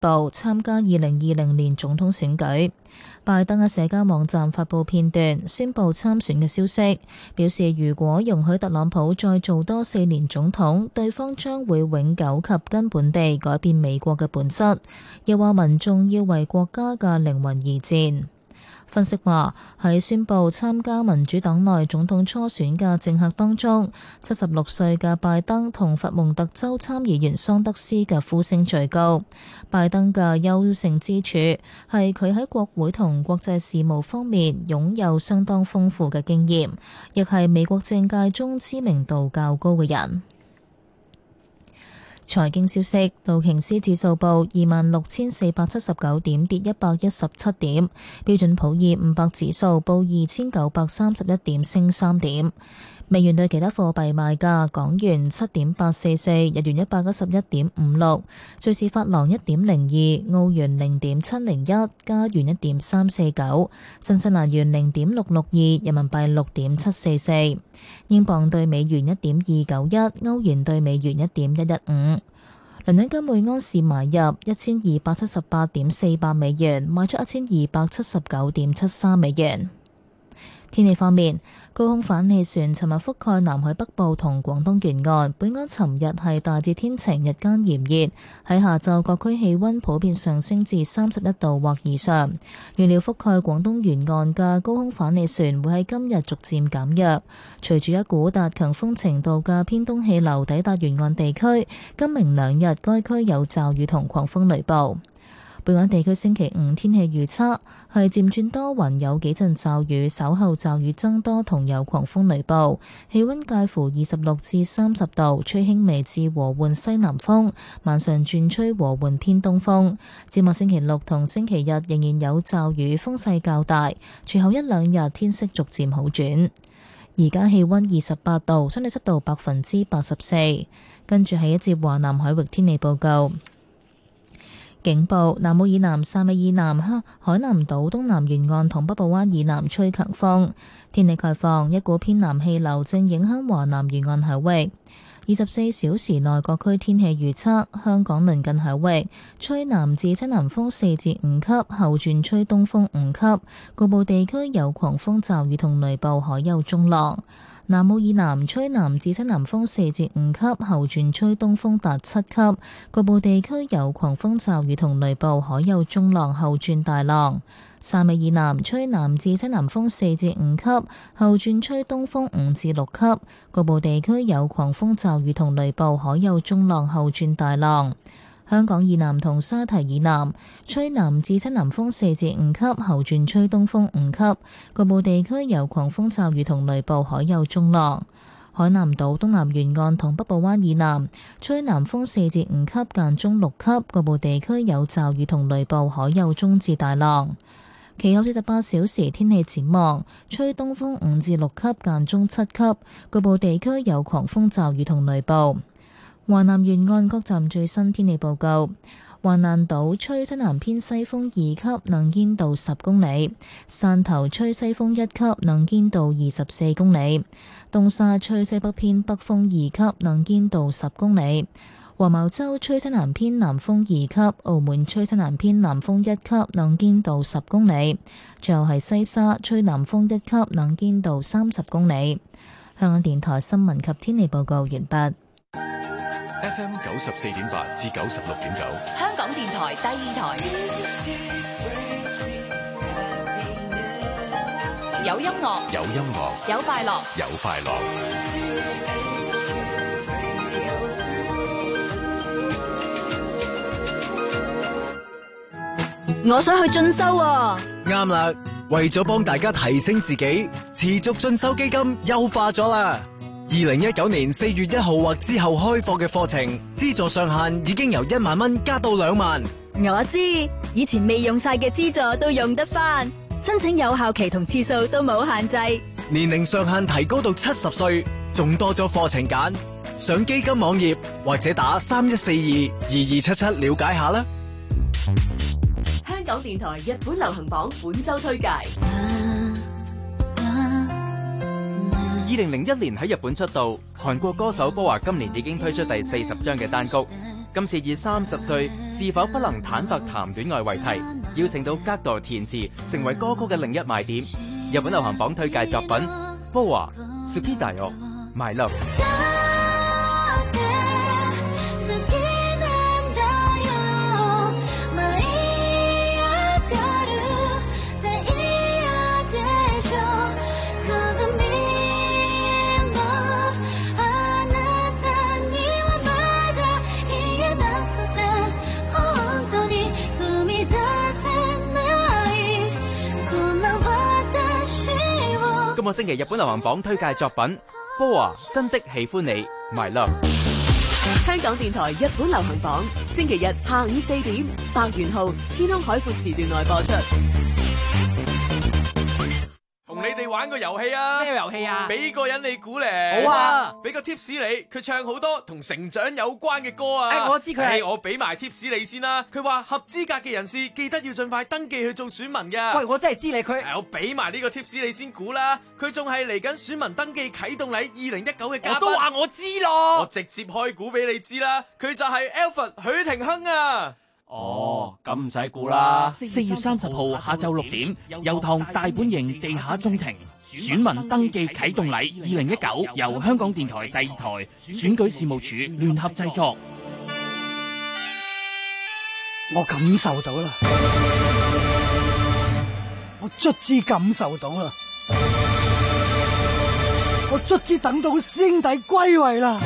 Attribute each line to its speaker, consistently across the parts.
Speaker 1: 步參加2020年總統選舉。拜登喺社交網站發布片段，宣布參選嘅消息，表示如果容許特朗普再做多4年總統，對方將會永久及根本地改變美國嘅本質，又話民眾要為國家嘅靈魂而戰。分析話，喺宣布參加民主黨內總統初選嘅政客當中，76歲嘅拜登同佛蒙特州參議員桑德斯嘅呼聲最高。拜登嘅優勝之處係佢喺國會同國際事務方面擁有相當豐富嘅經驗，亦係美國政界中知名度較高嘅人。財經消息，道瓊斯指數報26,479點，跌117點；標準普爾500指數報2,931點，升3點。美元對其他貨幣賣價：港元7.844，日元111.56，瑞士法郎1.02，澳元0.701，加元1.349，新西蘭元0.662，人民幣6.744，英鎊對美元1.291，歐元對美元1.115。倫敦金每安士買入1278.48美元，賣出1279.73美元。天氣方面，高空反氣旋尋日覆蓋南海北部同廣東沿岸，本港尋日係大致天晴，日間炎熱。喺下晝各區氣溫普遍上升至31度或以上。預料覆蓋廣東沿岸嘅高空反氣旋會喺今日逐漸減弱，隨住一股達強風程度嘅偏東氣流抵達沿岸地區，今明兩日該區有驟雨同狂風雷暴。本港地區星期五天氣預測係漸轉多雲，有幾陣驟雨，稍後驟雨增多同有狂風雷暴，氣溫介乎26至30度，吹輕微至和緩西南風，晚上轉吹和緩偏東風。展望星期六同星期日仍然有驟雨，風勢較大，隨後一兩日天色逐漸好轉。而家氣溫28度，相對濕度84%。跟住係一節華南海域天氣報告。警報：南澳以南、汕尾以南、海南島東南沿岸同北部灣以南吹強風。天氣概況：一股偏南氣流正影響華南沿岸海域。24小時內各區天氣預測：香港鄰近海域吹南至西南風4至5級，後轉吹東風5級，局部地區有狂風驟雨同雷暴，海有中浪。南澳以南吹南至西南風4至5級，後轉吹東風達7級，局部地區有狂風驟雨同雷暴，海有中浪，後轉大浪。汕尾以南吹南至西南風4至5級，後轉吹東風5至6級，局部地區有狂風驟雨同雷暴，海有中浪，後轉大浪。香港以南同沙堤以南吹南至西南風4至5級，後轉吹東風5級，局部地區有狂風驟雨同雷暴，海有中浪。海南島東南沿岸同北部灣以南吹南風4至5級，間中6級，局部地區有驟雨同雷暴，海有中至大浪。其後48小時天氣展望：吹東風5至6級，間中7級，局部地區有狂風驟雨同雷暴。華南沿岸各站最新天氣報告：橫瀾島吹西南偏西風2級，能見度10公里；汕頭吹西風1級，能見度24公里；東沙吹西北偏北風2級，能見度10公里；黃茅洲吹西南偏南風2級，澳門吹西南偏南風1級，能見度10公里；最後係西沙吹南風1級，能見度30公里。香港電台新聞及天氣報告完畢。
Speaker 2: FM 94.8至96.9，
Speaker 3: 香港電台第二台，有音樂，
Speaker 2: 有音樂，
Speaker 3: 有快樂，
Speaker 2: 有快樂。
Speaker 4: 我想去進修喎。
Speaker 5: 啱啦，為咗幫大家提升自己，持續進修基金優化咗啦。2019年4月1號或之後開課嘅課程，資助上限已經由1萬蚊加到2萬。
Speaker 4: 我知，以前未用晒嘅資助都用得返，申請有效期同次數都冇限制，
Speaker 5: 年齡上限提高到70歲，仲多咗課程揀。上基金網頁或者打31422277了解下啦。
Speaker 6: 香港電台日本流行榜本周推介。
Speaker 7: 2001年喺日本出道，韓國歌手波華今年已經推出第40張嘅單曲。 今次以30歲是否不能坦白談戀愛為題，邀請到Gado填詞，成為歌曲嘅另一賣點。日本流行榜推介作品BoA Sukidayo My Love。今個星期日本流行榜推介作品BoA真的喜歡你 My Love。
Speaker 6: 香港電台日本流行榜，星期日下午4點，白元浩天空海闊時段內播出。
Speaker 8: 同你哋玩個遊戲啊！
Speaker 9: 咩遊戲啊？
Speaker 8: 俾個人你估咧。
Speaker 9: 好啊！
Speaker 8: 俾個 tips 你，佢唱好多同成長有關嘅歌啊！
Speaker 9: 我知佢係。
Speaker 8: 我俾埋 tips 你先啦。佢話合資格嘅人士記得要盡快登記去做選民㗎。
Speaker 9: 喂，我真係知你佢。
Speaker 8: 我俾埋呢個 tips 你先估啦。佢仲係嚟緊選民登記啟動禮2019嘅嘉賓。
Speaker 9: 我都話我知咯。
Speaker 8: 我直接開估俾你知啦。佢就係 Alfred 許廷鏗啊！
Speaker 9: 哦，咁唔使估啦。
Speaker 10: 4月30號下晝6點，油塘大本營地下中庭選民登記啟動禮2019，由香港電台第2台選舉事務處聯合製作。
Speaker 11: 我感受到啦，我卒之感受到啦，我卒之等到師兄弟歸位啦。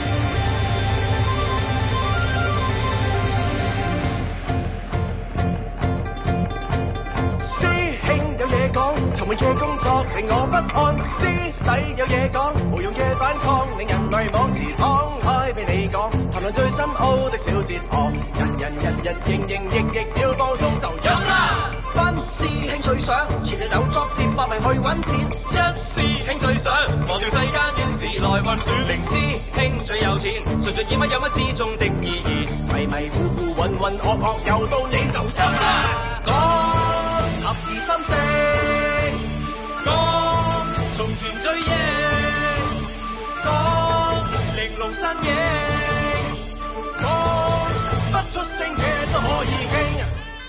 Speaker 12: 沉悶嘅工作令我不安，師弟有嘢講，無用嘅反抗令人迷惘，自敞開俾你講，談論最深奧的小哲學，人營役要放鬆就飲啦。班師兄最想前日有作接百名去揾錢，一師兄最想忘掉世間嘅事來運轉，零師兄最有錢，隨隨意乜有乜之中的意義，迷糊渾噩又到你就飲啦。講合二心聲。講從前追憶，講玲瓏身影，講不出聲嘅都可以傾。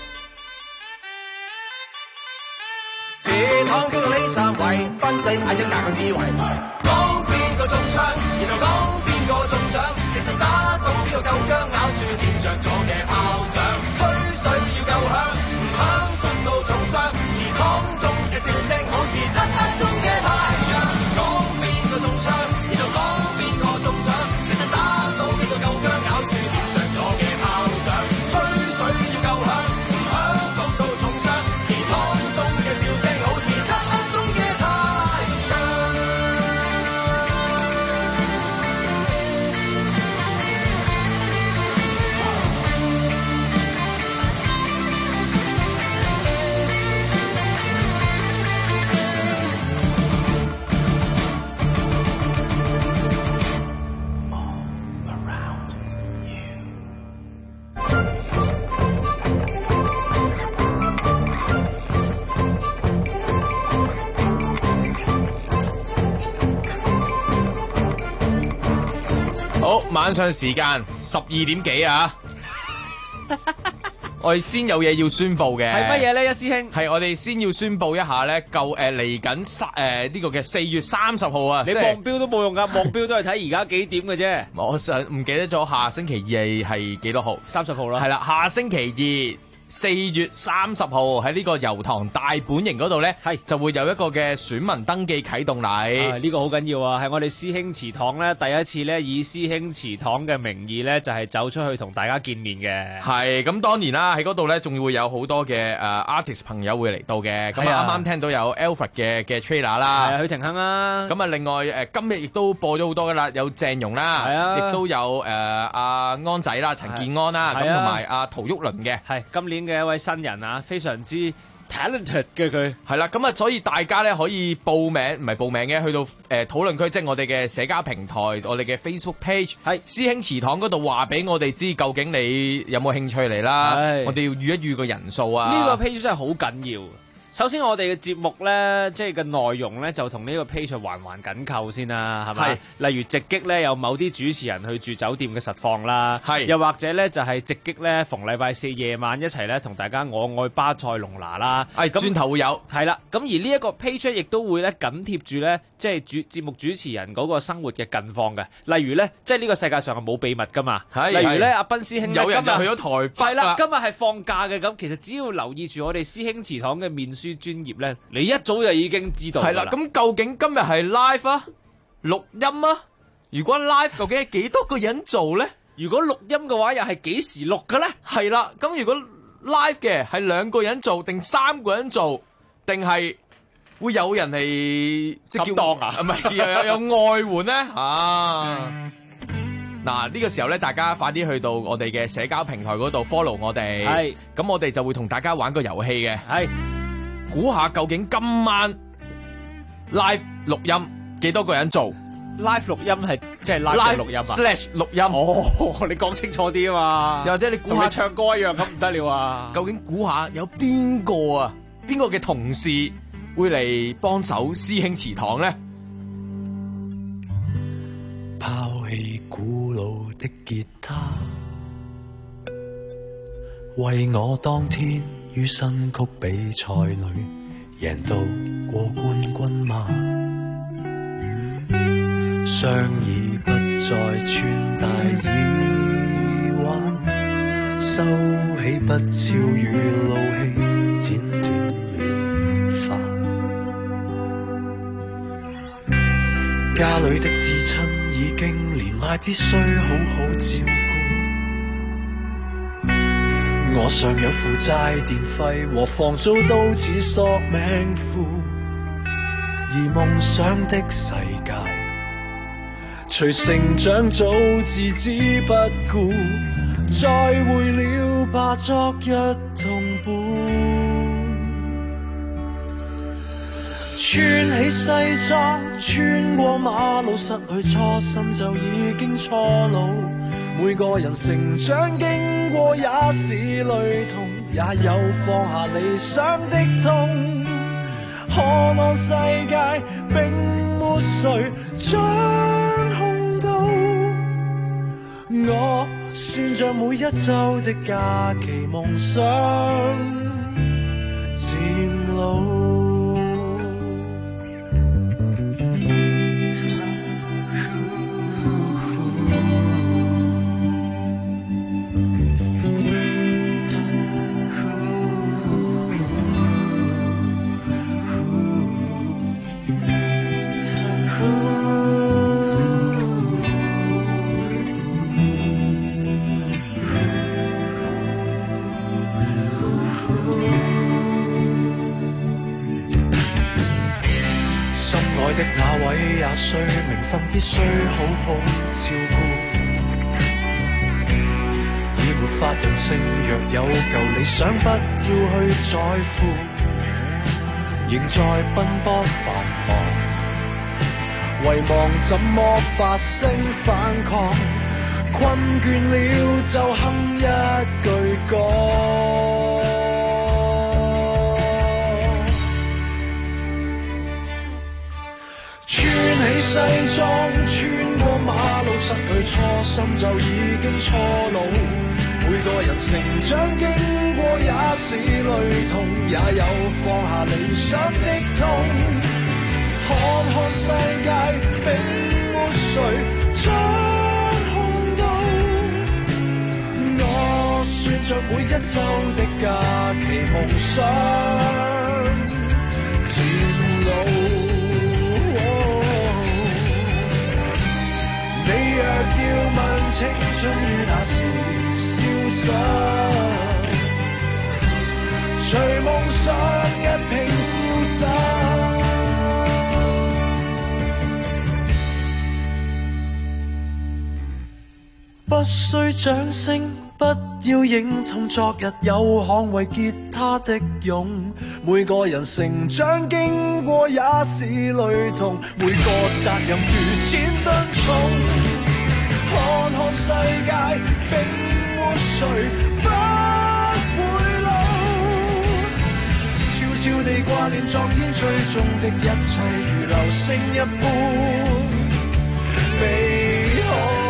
Speaker 12: 前行經過呢三位，賓仔嗌一架個智慧，講邊個中槍，然後講邊個中獎，其實打到邊個夠薑，咬住點着咗嘅炮仗，吹水要夠響，唔響谷到重傷，祠堂中嘅笑聲好似漆黑中嘅太陽，講邊個中槍，然後講邊個中獎，其實打到邊個夠薑，咬住點着咗嘅炮仗，吹水要夠響，唔響谷到重傷，祠堂中嘅笑聲好似漆黑中嘅太陽。
Speaker 8: 好，晚上時間12點幾啊！我哋先有嘢要宣佈嘅，
Speaker 9: 係乜嘢咧？一師兄
Speaker 8: 係我哋先要宣佈一下咧，嚟緊呢個嘅4月30號啊！
Speaker 9: 你望標都冇用噶，望標都係睇而家幾點嘅啫。
Speaker 8: 我想唔記得咗下星期二係幾多號
Speaker 9: ？30號啦。
Speaker 8: 係啦，下星期二。4月30號喺呢個油塘大本營嗰度呢，就會有一個嘅選民登記啟動禮。
Speaker 9: 呢個好緊要啊，係我哋師兄祠堂呢第一次呢以師兄祠堂嘅名義呢，就係走出去同大家見面嘅。
Speaker 8: 係咁，當然啦，喺嗰度呢仲會有好多嘅artist 朋友會嚟到嘅。咁啱啱聽到有 Alfred 嘅 trailer 啦，
Speaker 9: 許廷鏗啦。
Speaker 8: 咁啊，另外今日亦都播咗好多噶啦，有鄭融啦，亦都有阿安仔啦、陳建安啦，咁同埋阿陶旭麟嘅。
Speaker 9: 係今年嘅一位新人啊，非常之 talented 嘅佢。
Speaker 8: 係啦，咁啊，所以大家咧可以報名，唔係報名嘅，去到討論區，即係我哋嘅社交平台，我哋嘅 Facebook page，係師兄祠堂嗰度話俾我哋知，究竟你有冇興趣嚟啦？我哋要預一預個人數啊！
Speaker 9: 呢個 page 真係好緊要。 首先我哋嘅節目咧，即係嘅內容咧，就同呢個 page 環環緊扣先啦，係咪？例如直擊咧，有某啲主持人去住酒店嘅實況啦，又或者咧就係直擊咧，逢禮拜四夜晚一齊咧同大家我愛巴塞隆拿啦，
Speaker 8: 轉頭會有
Speaker 9: 係啦。咁而呢一個 page 亦都會咧緊貼住咧，即係節目主持人嗰個生活嘅近況嘅。例如咧，即係呢個世界上係冇秘密噶嘛。例如咧，阿斌師兄
Speaker 8: 有人
Speaker 9: 今日
Speaker 8: 去咗台北，
Speaker 9: 係啦，今日係放假嘅。咁其實只要留意住我哋師兄祠堂嘅面書專頁咧，你一早就已經知道㗎啦。
Speaker 8: 係啦，咁究竟今日係 live 啊，錄音啊？如果 live 究竟係幾多個人做咧？
Speaker 9: 如果錄音嘅話，又係幾時錄嘅咧？
Speaker 8: 係啦，咁如果 live 嘅係2個人做，定3個人做，定係會有人係即係叫
Speaker 9: 當啊？
Speaker 8: 唔係有外援咧？啊！嗱，呢個時候咧，大家快啲去到我哋嘅社交平台嗰度 follow 我哋。係，咁我哋就會同大家玩個遊戲嘅。係，估下究竟今晚 live 錄音幾多個人做
Speaker 9: ？live 錄音係即係 live 錄音啊 ？/
Speaker 8: 錄音。
Speaker 9: 哦，你講清楚啲啊嘛。
Speaker 8: 又或者你估下
Speaker 9: 同唱歌一樣咁唔得了啊？
Speaker 8: 究竟估下有邊個啊？邊個嘅同事會嚟幫手師兄祠堂咧？
Speaker 13: 拋棄古老的吉他，為我當天於新曲比賽裏贏到過冠軍嗎？雙耳不再穿戴耳環，收起不超與怒氣，剪斷了髮。家裏的至親已經年邁，必須好好照顧。我尚有負債電費和房租都似索命符，而夢想的世界隨成長早置之不顧，再會了吧昨日同伴。穿起西裝穿過馬路，失去初心就已經錯路。每個人成長經過也是累痛，也有放下理想的痛。看看世界並沒誰掌控到，我算着每一週的假期夢想漸老。的那位也需名分，必須好好照顧。已沒法任性，若有舊理想，不要去在乎。仍在奔波繁忙，遺忘怎麼發聲反抗。困倦了就哼一句歌。穿起西裝穿過馬路，失去初心就已經錯路。每個人成長經過也是累痛，也有放下理想的痛。看看世界並沒誰掌控到，我算着每一週的假期夢想漸老。你若要問青春於那時消失，隨夢想一併消失。不需掌聲，不要認同昨日有捍衛吉他的勇。每個人成長經過也是累痛，每個責任如千噸重。看看世界並沒誰不會老，悄悄地掛念昨天追蹤的一切，如流星一般美好。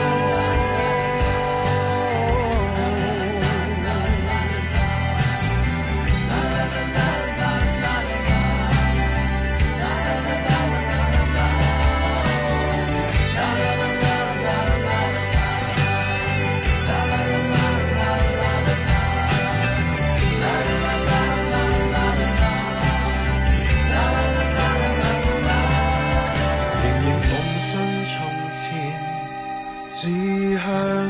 Speaker 13: 指向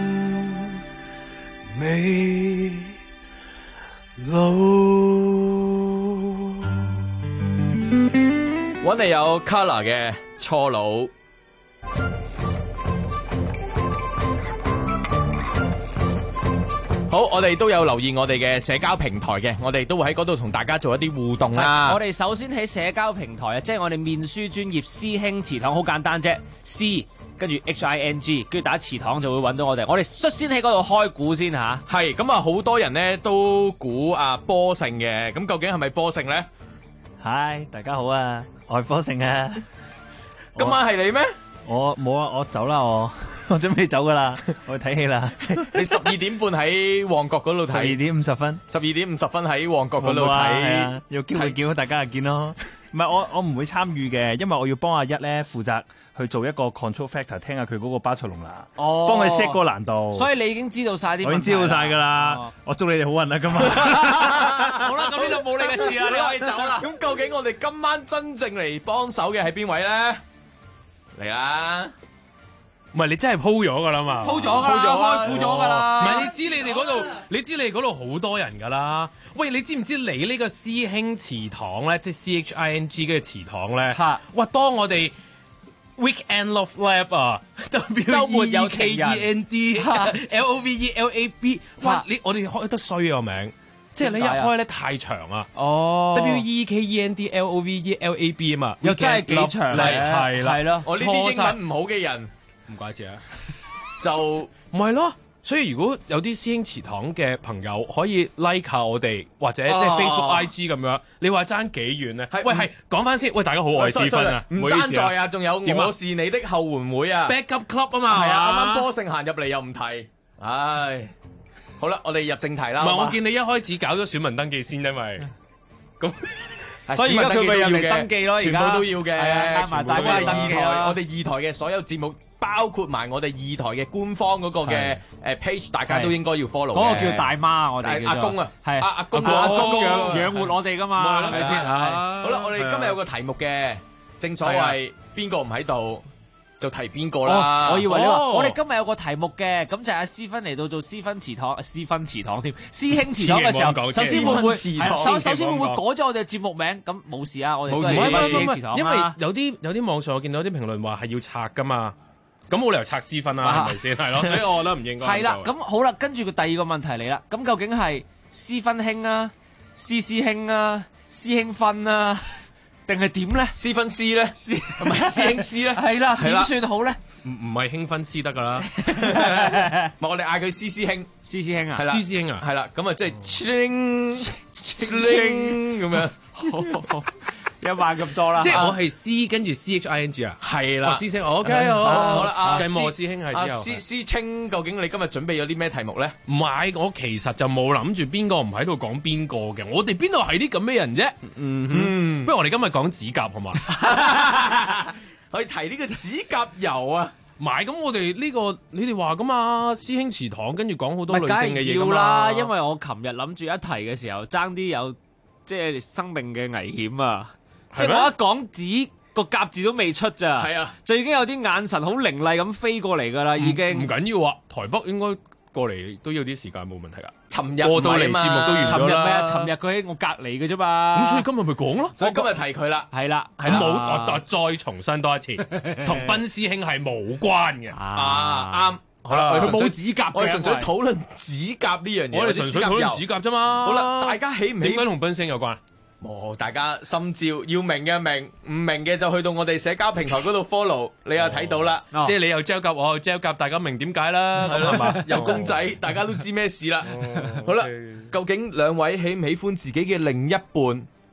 Speaker 13: 美路。
Speaker 8: 揾嚟有 Color 嘅錯佬。好，我哋都有留意我哋嘅社交平台嘅，我哋都會喺嗰度同大家做一啲互動啦。
Speaker 9: 我哋首先喺社交平台啊，即係我哋面書專頁師兄祠堂，好簡單啫 ，C 跟住 HING， 跟住打祠堂就會揾到我哋。我哋率先喺嗰度開估先吓。
Speaker 8: 係咁啊，好多人咧都估啊波勝嘅，咁究竟係咪波勝咧？
Speaker 14: 嗨，大家好啊，我係波勝啊。
Speaker 8: 今晚係你咩？
Speaker 14: 我冇啊，我走啦我準備走噶啦，我去睇戲啦。
Speaker 8: 你12點半喺旺角嗰度睇
Speaker 14: ，12點50分
Speaker 8: ，12點50分喺旺角嗰度睇，
Speaker 14: 係啊，有機會見到大家就見咯。唔係我唔會參與嘅，因為我要幫阿一咧負責去做一個 control factor， 聽下佢嗰個巴塞隆拿，幫佢 set 個難度。
Speaker 9: 所以你已經知道晒啲，
Speaker 14: 我已經知道晒噶啦。我祝你哋好運啦，今晚。
Speaker 9: 好啦，咁呢度冇你嘅事啦，你可以走啦。
Speaker 8: 咁究竟我哋今晚真正嚟幫手嘅係邊位咧？嚟啦！
Speaker 15: 唔係你真係鋪咗噶啦嘛？
Speaker 9: 鋪咗㗎啦，開估咗㗎啦。
Speaker 15: 唔係你知你哋嗰度，你知你哋嗰度好多人㗎啦。喂，你知唔知你呢個師兄祠堂咧，即係 CHING 嘅祠堂咧？嚇！哇，當我哋 Weekend Love Lab 啊，
Speaker 9: 週末有情人
Speaker 15: WEKEND LOVELAB， 哇！我哋開得衰個名。即係你一開咧太長啊！哦 ，WEKEND LOVELAB 啊嘛，
Speaker 9: 又真係幾長嚟，
Speaker 15: 係啦，
Speaker 8: 係咯，我呢啲英文唔好嘅人，
Speaker 15: 唔怪之啊，
Speaker 8: 就
Speaker 15: 唔係咯。所以如果有啲師兄祠堂嘅朋友可以 like 下我哋，或者即係 Facebook、IG 咁樣，你話爭幾遠咧？喂，係講翻先，喂，大家好，我係思芬啊，
Speaker 8: 唔爭在啊，仲有我是你的後援會啊
Speaker 15: ，Backup Club 啊嘛，
Speaker 8: 係啊，啱啱波勝行入嚟又唔提，唉。好啦，我哋入正題啦。
Speaker 15: 唔係，我見你一開始搞咗選民登記先，因為咁，
Speaker 9: 所以而家佢咪入嚟登記咯，
Speaker 8: 全部都要嘅，
Speaker 9: 加埋大家登記啦。
Speaker 8: 我哋二台嘅所有節目，包括埋我哋二台嘅官方嗰個嘅page，大家都應該要 follow。嗰個
Speaker 9: 叫大媽，我哋
Speaker 8: 阿公啊，
Speaker 9: 係
Speaker 8: 阿公
Speaker 9: 養活我哋噶嘛，係咪先？
Speaker 8: 好啦，我哋今日有個題目嘅，正所謂邊個唔喺度，就提邊個啦？
Speaker 9: 我以為你話我哋今日有個題目嘅，咁就係阿思芬嚟到做思芬祠堂，思芬祠堂添，師兄祠堂嘅時候，首先會唔會首先會唔會改咗我哋嘅節目名？咁冇事啊，我哋都係師兄祠堂。
Speaker 15: 因為有啲網上我見到啲評論話係要拆噶嘛，咁冇理由拆思芬啦，係咪先？係咯，所以我覺得唔應該。
Speaker 9: 係啦，咁好啦，跟住個第二個問題嚟啦，咁究竟係思芬兄啊、師兄啊、師兄芬啊？定係點咧？師分師咧，唔係師兄師咧，係啦，點算好咧？
Speaker 15: 唔係興分師得噶啦，
Speaker 8: 唔係我哋嗌佢師兄，
Speaker 9: 師兄啊，
Speaker 8: 係啦，
Speaker 15: 師兄啊，
Speaker 8: 係啦，咁啊即係咁樣，
Speaker 9: 一萬咁多啦，
Speaker 15: 即係我係 C 跟住 CHING 啊，
Speaker 8: 係啦，
Speaker 15: 師兄 OK 好
Speaker 8: 啦，
Speaker 15: 繼莫師兄係之後，
Speaker 8: 師清究竟你今日準備咗啲咩題目咧？
Speaker 15: 唔係，我其實就冇諗住邊個唔喺度講邊個嘅，我哋邊度係啲咁嘅人啫？不如我哋今日講指甲好嘛？
Speaker 8: 可以提呢個指甲油啊！
Speaker 15: 唔係咁，我哋呢個你哋話噶嘛？師兄祠堂跟住講好多女性嘅嘢
Speaker 9: 要啦，因為我琴日諗住一提嘅時候，爭啲有即係生命嘅危險啊！即係我一講指個甲字都未出咋，
Speaker 8: 係啊，
Speaker 9: 就已經有啲眼神好凌厲咁飛過嚟噶啦，已經
Speaker 15: 唔緊要啊！台北應該過嚟都要啲時間，冇問題噶。
Speaker 8: 尋日
Speaker 15: 過到嚟節目都完咗啦。
Speaker 9: 尋日咩啊？尋日佢喺我隔離嘅啫嘛。
Speaker 15: 咁所以今日咪講咯。
Speaker 8: 所以今日提佢啦，
Speaker 9: 係啦，
Speaker 15: 係冇我再重申多一次，同賓師兄係無關嘅。
Speaker 8: 啱。好啦，
Speaker 9: 佢冇指甲嘅，
Speaker 8: 我哋純粹討論指甲呢樣嘢。
Speaker 15: 我哋純粹討論指甲啫嘛。
Speaker 8: 好啦，大家喜唔喜？
Speaker 15: 點解同賓師兄有關？
Speaker 8: 大家心照，要明嘅明，唔明嘅就去到我哋社交平台嗰度 follow， 你又睇到啦。
Speaker 15: 即係你又 gel 夾，我又 gel 夾，大家明點解啦？係嘛？
Speaker 8: 有公仔，大家都知咩事啦。好啦，究竟兩位喜唔喜歡自己嘅另一半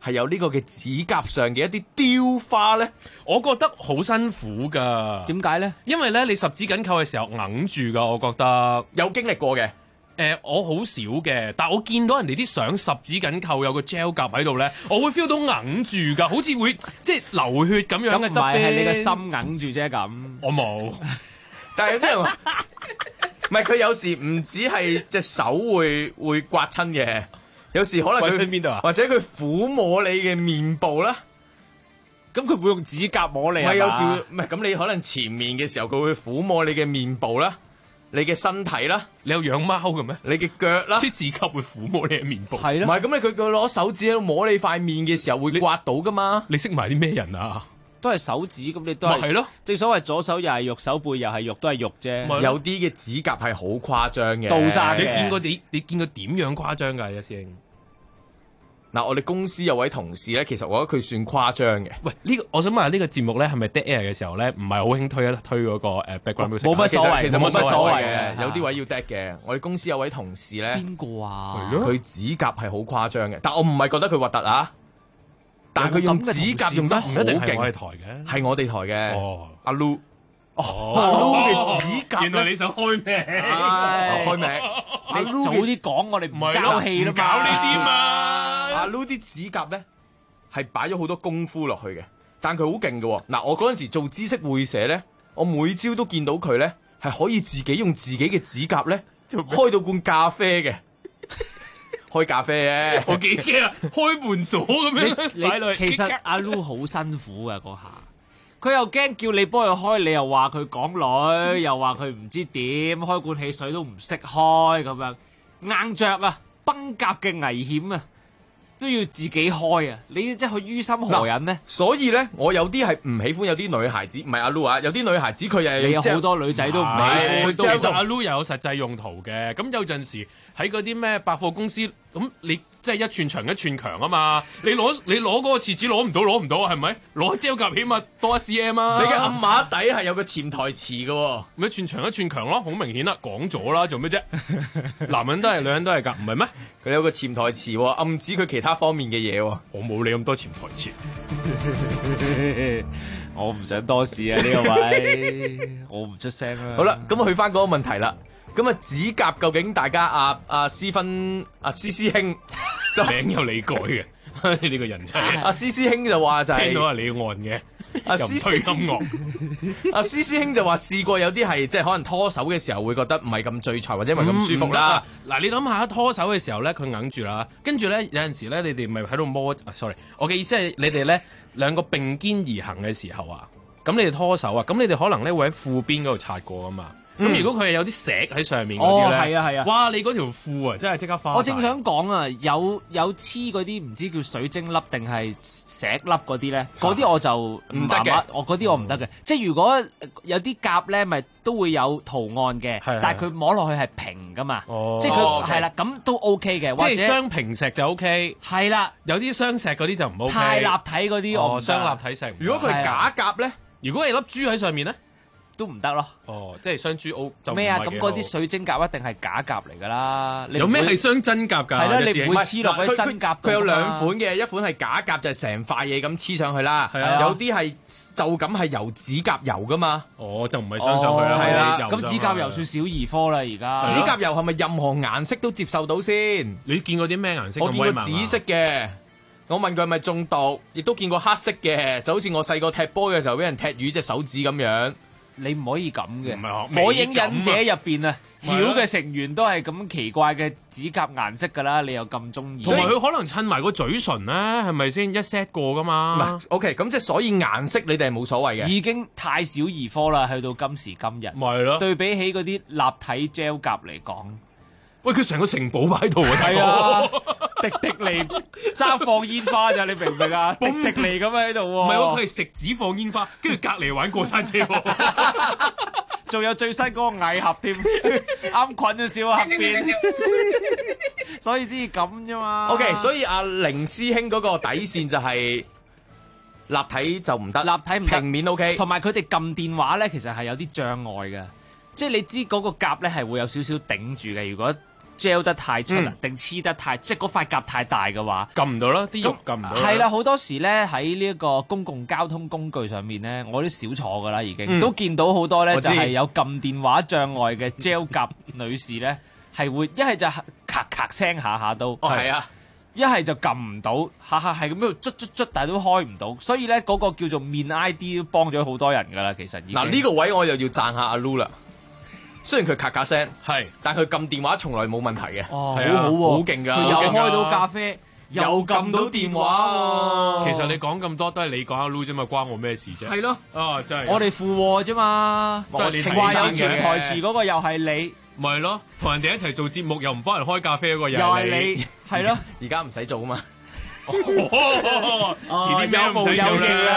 Speaker 8: 係有呢個嘅指甲上嘅一啲雕花咧？
Speaker 15: 我覺得好辛苦㗎。
Speaker 9: 點解咧？
Speaker 15: 因為咧你十指緊扣嘅時候揞住㗎，我覺得
Speaker 8: 有經歷過嘅。
Speaker 15: 我好少嘅，但我見到人哋啲相十指緊扣有個 gel 夾喺度咧，我會 feel 到揞住㗎，好似會即係流血咁樣嘅。
Speaker 9: 咁唔係係你個心揞住啫咁。
Speaker 15: 我冇，
Speaker 8: 但係有啲人話唔係佢有時唔止係隻手會刮親嘅，有時可能佢
Speaker 15: 邊度啊？
Speaker 8: 或者佢撫摸你嘅面部啦。
Speaker 9: 咁佢會用指甲摸你
Speaker 8: 係有時唔係咁，你可能前面嘅時候佢會撫摸你嘅面部啦。你嘅身體啦，
Speaker 15: 你有養貓嘅咩？
Speaker 8: 你嘅腳啦，
Speaker 15: 啲指甲會撫摸你嘅面部，
Speaker 8: 係咯。唔係咁，佢攞手指喺度摸你塊面嘅時候會刮到噶嘛？
Speaker 15: 你識埋啲咩人啊？
Speaker 9: 都係手指，咁你都係
Speaker 15: 咯。
Speaker 9: 正所謂左手又係肉，手背又係肉，都係肉啫。
Speaker 8: 有啲嘅指甲係好誇張嘅，
Speaker 9: 倒生
Speaker 15: 嘅。你見過點樣誇張㗎？一師兄。
Speaker 8: 嗱，我哋公司有位同事咧，其實我覺得佢算誇張嘅。
Speaker 15: 喂，我想問下呢個節目咧，係咪 dead air 嘅時候咧，唔係好興推嗰個background music？
Speaker 9: 冇乜所謂，
Speaker 8: 其實冇乜所謂嘅。有啲位要 dead 嘅。我哋公司有位同事咧，
Speaker 9: 邊個啊？
Speaker 8: 佢指甲係好誇張嘅，但我唔係覺得佢核突啊。但係佢用指甲用得好勁，
Speaker 15: 係我哋台嘅，
Speaker 8: 係我哋台嘅。
Speaker 15: 哦，
Speaker 8: 阿 Lu。阿 Lu 嘅指甲，
Speaker 15: 原來你想開名？
Speaker 8: 開名。
Speaker 9: 你早啲講，我哋唔交氣啦嘛。
Speaker 15: 搞呢啲嘛。
Speaker 8: 阿 Lu 啲指甲咧係擺咗好多功夫落去嘅，但佢好勁嘅。嗱，我嗰陣時做知識會社咧，我每朝都見到佢咧係可以自己用自己嘅指甲咧開到罐咖啡嘅，開咖啡嘅。
Speaker 15: 我幾驚啊！開門鎖咁樣。
Speaker 9: 其實阿 Lu 好辛苦嘅嗰下。佢又驚叫你幫佢開，你又話佢港女，又話佢唔知點開罐汽水都唔識開咁樣，硬着啊，崩甲嘅危險啊，都要自己開啊！你即係佢於心何忍呢？
Speaker 8: 所以咧，我有啲係唔喜歡有啲女孩子，唔係阿 Lu 啊，有啲女孩子佢又
Speaker 9: 有好多女仔都唔喜歡。
Speaker 15: 其實阿 Lu 又有實際用途嘅，咁有陣時喺嗰啲咩百貨公司，咁你即係一寸長一寸強啊嘛！你攞嗰個廁紙攞唔到係咪？攞膠夾起碼多1cm啊！
Speaker 8: 你嘅暗碼底係有個潛台詞嘅，
Speaker 15: 咪一寸長一寸強咯，好明顯啦，講咗啦，做咩啫？男人都係，女人都係㗎，唔係咩？
Speaker 8: 佢有個潛台詞，暗指佢其他方面嘅嘢。
Speaker 15: 我冇你咁多潛台詞，
Speaker 9: 我唔想多事啊呢個位，我唔出聲啦。
Speaker 8: 好啦，咁去翻嗰個問題啦。咁啊，指甲究竟大家阿師兄
Speaker 15: 就名有你改嘅，你呢個人真係。
Speaker 8: 阿師兄就話就係
Speaker 15: 聽到係你按嘅，又唔推音樂。
Speaker 8: 阿師兄就話試過有啲係即係可能拖手嘅時候會覺得唔係咁聚財或者唔係咁舒服啦。
Speaker 15: 嗱，你諗下拖手嘅時候咧，佢硬住啦，跟住咧有陣時咧，你哋咪喺度摸。sorry， 我嘅意思係你哋咧兩個並肩而行嘅時候啊，咁你哋拖手啊，咁你哋可能咧會喺褲邊嗰度擦過啊嘛。咁如果佢係有啲石喺上面嗰啲咧，
Speaker 9: 係啊，
Speaker 15: 哇！你嗰條褲啊，真係即刻花。
Speaker 9: 我正想講啊，有黐嗰啲唔知叫水晶粒定係石粒嗰啲咧，嗰啲我就唔得嘅。我嗰啲我唔得嘅，即係如果有啲甲咧，咪都會有圖案嘅，但係佢摸落去係平噶嘛，即係佢係啦，咁都 OK 嘅。
Speaker 15: 即係雙平石就 OK，
Speaker 9: 係啦，
Speaker 15: 有啲雙石嗰啲就唔 OK。
Speaker 9: 太立體嗰啲我
Speaker 15: 雙立體石。
Speaker 8: 如果佢係假甲咧，
Speaker 15: 如果係粒珠喺上面咧？
Speaker 9: 都唔得咯。
Speaker 15: 哦，即係雙珠 O 就
Speaker 9: 咩啊？咁嗰啲水晶甲一定係假甲嚟㗎啦。
Speaker 15: 有咩係雙真甲㗎？
Speaker 9: 係啦，你唔會黐落去真甲。
Speaker 8: 佢有兩款嘅，一款係假甲就係成塊嘢咁黐上去啦。有啲係就咁係油指甲油㗎嘛。
Speaker 15: 哦，就唔係鑲上去啦。
Speaker 8: 係啦，
Speaker 9: 咁指甲油算小兒科啦，而家。
Speaker 8: 指甲油係咪任何顏色都接受到先？
Speaker 15: 你見過啲咩顏色？
Speaker 8: 我見過紫色嘅。我問佢係咪中毒，亦都見過黑色嘅，就好似我細個踢波嘅時候俾人踢瘀隻手指咁樣。
Speaker 9: 你唔可以咁嘅，火影忍者入邊啊，曉嘅成員都係咁奇怪嘅指甲顏色㗎啦，你又咁中意？
Speaker 15: 同埋佢可能襯埋個嘴唇咧，係咪先一 set 過㗎嘛？
Speaker 8: 唔係 ，OK， 咁即係所以顏色你哋係冇所謂嘅，
Speaker 9: 已經太小兒科啦，去到今時今日。
Speaker 15: 咪係咯，
Speaker 9: 對比起嗰啲立體 gel 甲嚟講。
Speaker 15: 喂，佢成個城堡擺喺度啊！
Speaker 9: 係啊，迪尼爭放煙花咋，你明唔明啊？迪尼咁喺度喎。
Speaker 15: 唔係喎，佢係食紙放煙花，跟住隔離玩過山車喎。
Speaker 9: 仲有最新嗰個蟻俠添，啱捆咗少黑邊，所以先至咁啫嘛。
Speaker 8: OK， 所以阿凌師兄嗰個底線就係立體就唔得，
Speaker 9: 立體唔得，
Speaker 8: 平面 OK。
Speaker 9: 同埋佢哋撳電話咧，其實係有啲障礙嘅，即係你知嗰個甲咧係會有少少頂住嘅，如果 gel 得太出啊，定黐得太，即係嗰塊夾太大嘅話，
Speaker 15: 撳唔到啦，啲肉撳唔到。
Speaker 9: 係啦，好多時咧喺呢一個公共交通工具上面咧，我都少坐噶啦，已經都見到好多咧就係有撳電話障礙嘅 gel 夾女士咧，係會一係就咔咔聲下下都，
Speaker 8: 係啊。
Speaker 9: 一係就撳唔到，下下係咁樣捽，但係都開唔到，所以咧嗰個叫做面 ID 都幫咗好多人噶啦，其實。
Speaker 8: 嗱呢個位我又要讚下阿 Lu 啦，雖然佢咔咔聲，係，但佢撳電話從來冇問題嘅，
Speaker 9: 哦，好好喎，
Speaker 8: 好勁噶，
Speaker 9: 佢又開到咖啡，又撳到電話喎。
Speaker 15: 其實你講咁多都係你講阿 Lu 啫嘛，關我咩事啫？
Speaker 9: 係咯，
Speaker 15: 啊真係，
Speaker 9: 我哋附和啫嘛，
Speaker 15: 都係你
Speaker 9: 話有潛台詞嗰個又係你。
Speaker 15: 咪係咯，同人哋一齊做節目又唔幫人開咖啡嗰個又
Speaker 9: 係你，係咯，
Speaker 8: 而家唔使做啊嘛，
Speaker 15: 遲啲咩唔使做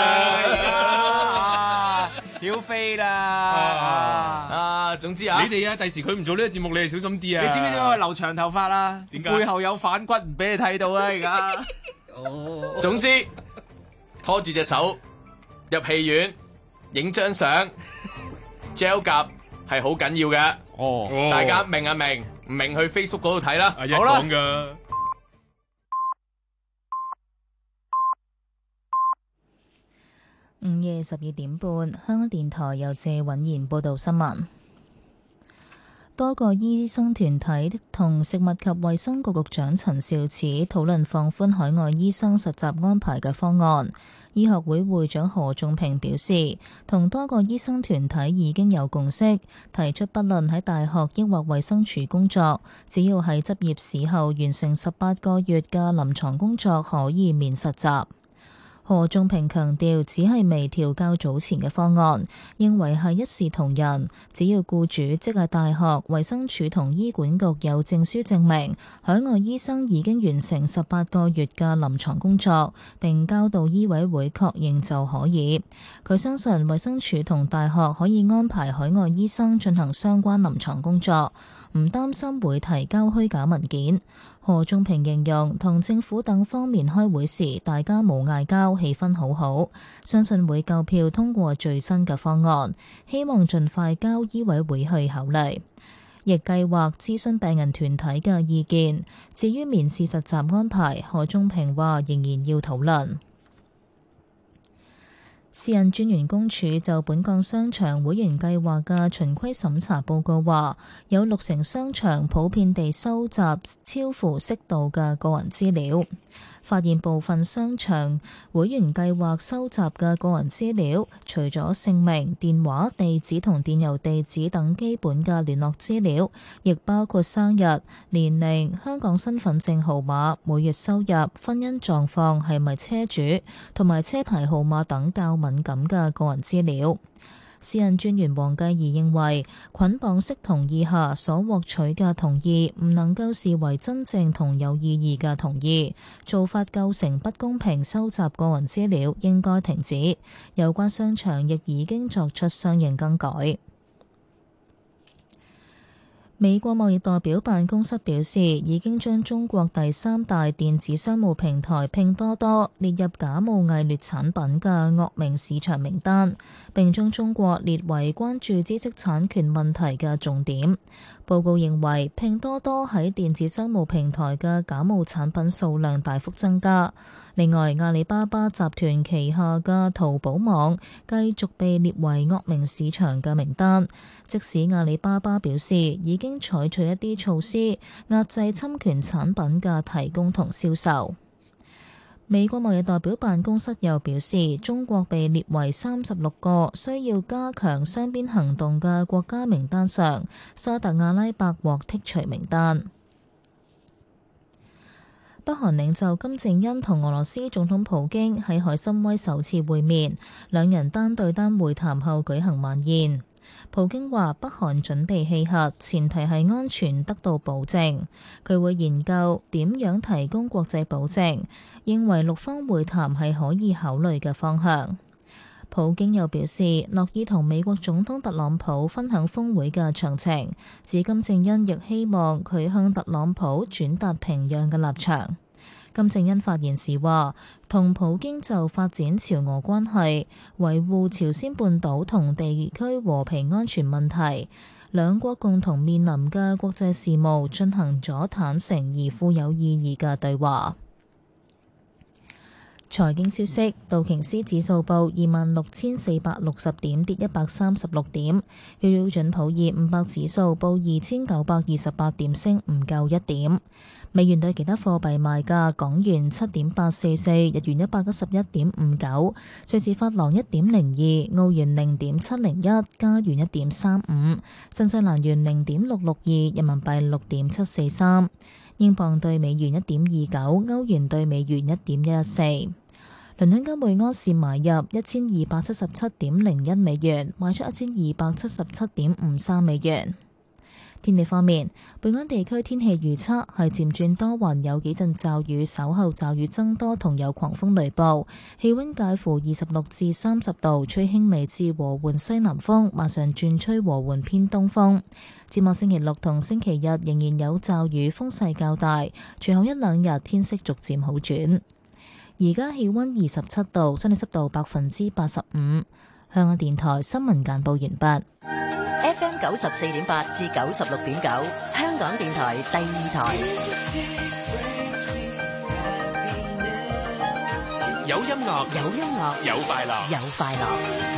Speaker 15: 啦，
Speaker 9: 曉飛啦，
Speaker 8: 總之啊，
Speaker 15: 你哋啊，第時佢唔做呢個節目，你哋小心啲啊！
Speaker 9: 你知唔知點解佢留長頭髮啊？
Speaker 15: 點解？
Speaker 9: 背後有反骨唔俾你睇到啊！而家，
Speaker 8: 總之拖住隻手入戲院影張相 ，gel 夾係好緊要嘅。
Speaker 9: 哦，
Speaker 8: 大家明啊明，唔明去 Facebook 嗰度睇啦。
Speaker 15: 阿一講噶。
Speaker 1: 午夜12點半，香港電台由謝允賢報道新聞。多個醫生團體同食物及衛生局局長陳肇始討論放寬海外醫生實習安排嘅方案。醫學會會長何仲平表示，同多個醫生團體已經有共識，提出不論喺大學抑或衛生署工作，只要喺執業試後完成18個月嘅臨床工作，可以免實習。何仲平強調，只係微調較早前嘅方案，認為係一視同仁，只要僱主即係大學、衛生署同醫管局有證書證明海外醫生已經完成18個月嘅臨床工作，並交到醫委會確認就可以。佢相信衛生署同大學可以安排海外醫生進行相關臨床工作，唔擔心會提交虛假文件。何仲平形容同政府等方面開會時，大家冇嗌交，氣氛好好，相信會夠票通過最新嘅方案，希望盡快交醫委會去考慮。亦計劃諮詢病人團體嘅意見。至於面試實習安排，何仲平話仍然要討論。私隱專員公署就本港商場會員計劃嘅循規審查報告話，有60%商場普遍地收集超乎適度嘅個人資料，發現部分商場會員計劃收集嘅個人資料，除咗姓名、電話、地址同電郵地址等基本嘅聯絡資料，亦包括生日、年齡、香港身份證號碼、每月收入、婚姻狀況、係咪車主同埋車牌號碼等較敏感嘅個人資料。私隱專員黃繼儀認為，捆綁式同意下所獲取嘅同意唔能夠視為真正同有意義嘅同意，做法構成不公平，收集個人資料應該停止。有關商場亦已經作出相應更改。美國貿易代表辦公室表示，已經將中國第3大電子商務平台拼多多列入假冒偽劣產品嘅惡名市場名單，並將中國列為關注知識產權問題嘅重點。報告認為，拼多多喺電子商務平台嘅假冒產品數量大幅增加。另外，阿里巴巴集團旗下嘅淘寶網繼續被列為惡名市場嘅名單。即使阿里巴巴表示已經採取一啲措施壓制侵權產品嘅提供同銷售。美國貿易代表辦公室又表示，中國被列為36個需要加強雙邊行動嘅國家名單上，沙特阿拉伯獲剔除名單。北韓領袖金正恩同俄羅斯總統普京喺海參崴首次會面，兩人單對單會談後舉行晚宴。普京話北韓準備棄核，前提係安全得到保證。佢會研究點樣提供國際保證，認為6方會談係可以考慮嘅方向。普京又表示樂意同美國總統特朗普分享峰會嘅詳情，指金正恩亦希望佢向特朗普轉達平壤嘅立場。金正恩發言時話，同普京就發展朝俄關係、維護朝鮮半島同地區和平安全問題、 兩國共同面臨嘅國際事務進行咗坦誠而富有意義嘅對話。財經消息，道瓊斯指數報26,460點，跌136點；標準普爾500指數報2,928點，升唔夠1點。美元對其他貨幣賣價：港元7.844，日元111.59，瑞士法郎1.02，澳元0.701，加元1.35，新西蘭元0.662，人民幣6.743，英鎊對美元1.29，歐元對美元1.14。倫敦金每安士買入1277.01美元，賣出1277.53美元。天氣方面，本港地區天氣預測係漸轉多雲，有幾陣驟雨，稍後驟雨增多同有狂風雷暴，氣溫介乎26至30度，吹輕微至和緩西南風，晚上轉吹和緩偏東風。展望星期六同星期日仍然有驟雨，風勢較大，隨後一兩日天色逐漸好轉。而家氣溫27度，相對濕度85%。香港電台新聞簡報完畢。
Speaker 16: FM 94.8至96.9，香港電台第二台。
Speaker 15: 有音樂，
Speaker 16: 有音樂，
Speaker 15: 有快樂，
Speaker 16: 有快樂。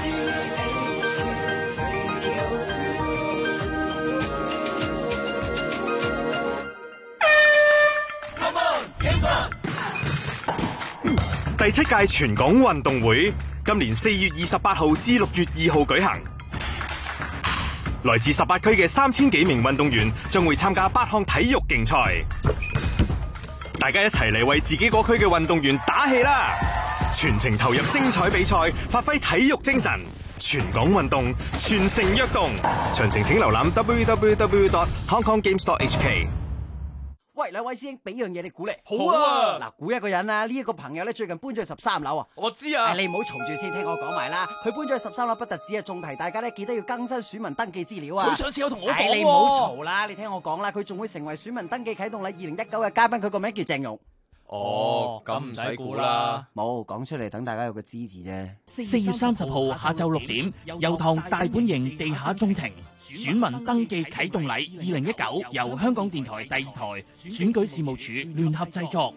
Speaker 17: 第7屆全港運動會今年4月28號至6月2號舉行，來自18區嘅3000幾名運動員將會參加8項體育競賽，大家一齊嚟為自己嗰區嘅運動員打氣啦！全程投入精彩比賽，發揮體育精神，全港運動，全城躍動。詳情請瀏覽 www.hongkonggames.hk。
Speaker 18: 喂，兩位師兄，俾樣嘢你估嚟。
Speaker 8: 好啊！
Speaker 18: 嗱，估一個人啊，呢一個朋友咧最近搬咗去13樓啊。
Speaker 8: 我知啊。
Speaker 18: 你唔好嘈住先，聽我講埋啦。佢搬咗去13樓，不特止啊，仲提大家咧記得要更新選民登記資料啊。
Speaker 8: 佢上次有同我講。
Speaker 18: 你唔好嘈啦，你聽我講啦。佢仲會成為選民登記啟動禮2019嘅嘉賓，佢個名叫鄭融。
Speaker 8: 哦，咁唔使估啦。
Speaker 18: 冇講出嚟，等大家有個知字啫。
Speaker 10: 4月30號下晝6點，油塘大本營地下中庭選民登記啟動禮2019，由香港電台第2台選舉事務處聯合製作。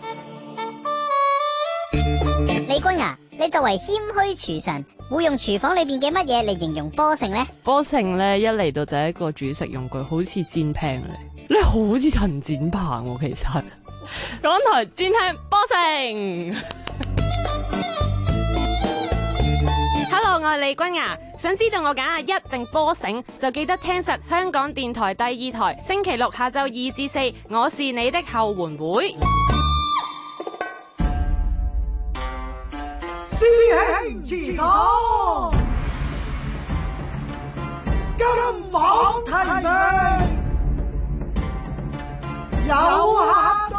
Speaker 19: 李君啊，你作為謙虛廚神，會用廚房裏邊嘅乜嘢嚟形容波城呢？
Speaker 20: 波城咧一嚟到就係一個煮食用具，好似煎 pan 你好似陳展鵬喎，其實。港台煎 pan 波城，Hello， 我係李君雅，想知道我揀1定波城，就記得聽實香港電台第2台，星期6下晝2至4，我是你的後援會。
Speaker 11: 師兄祠堂，金榜題名，有客到。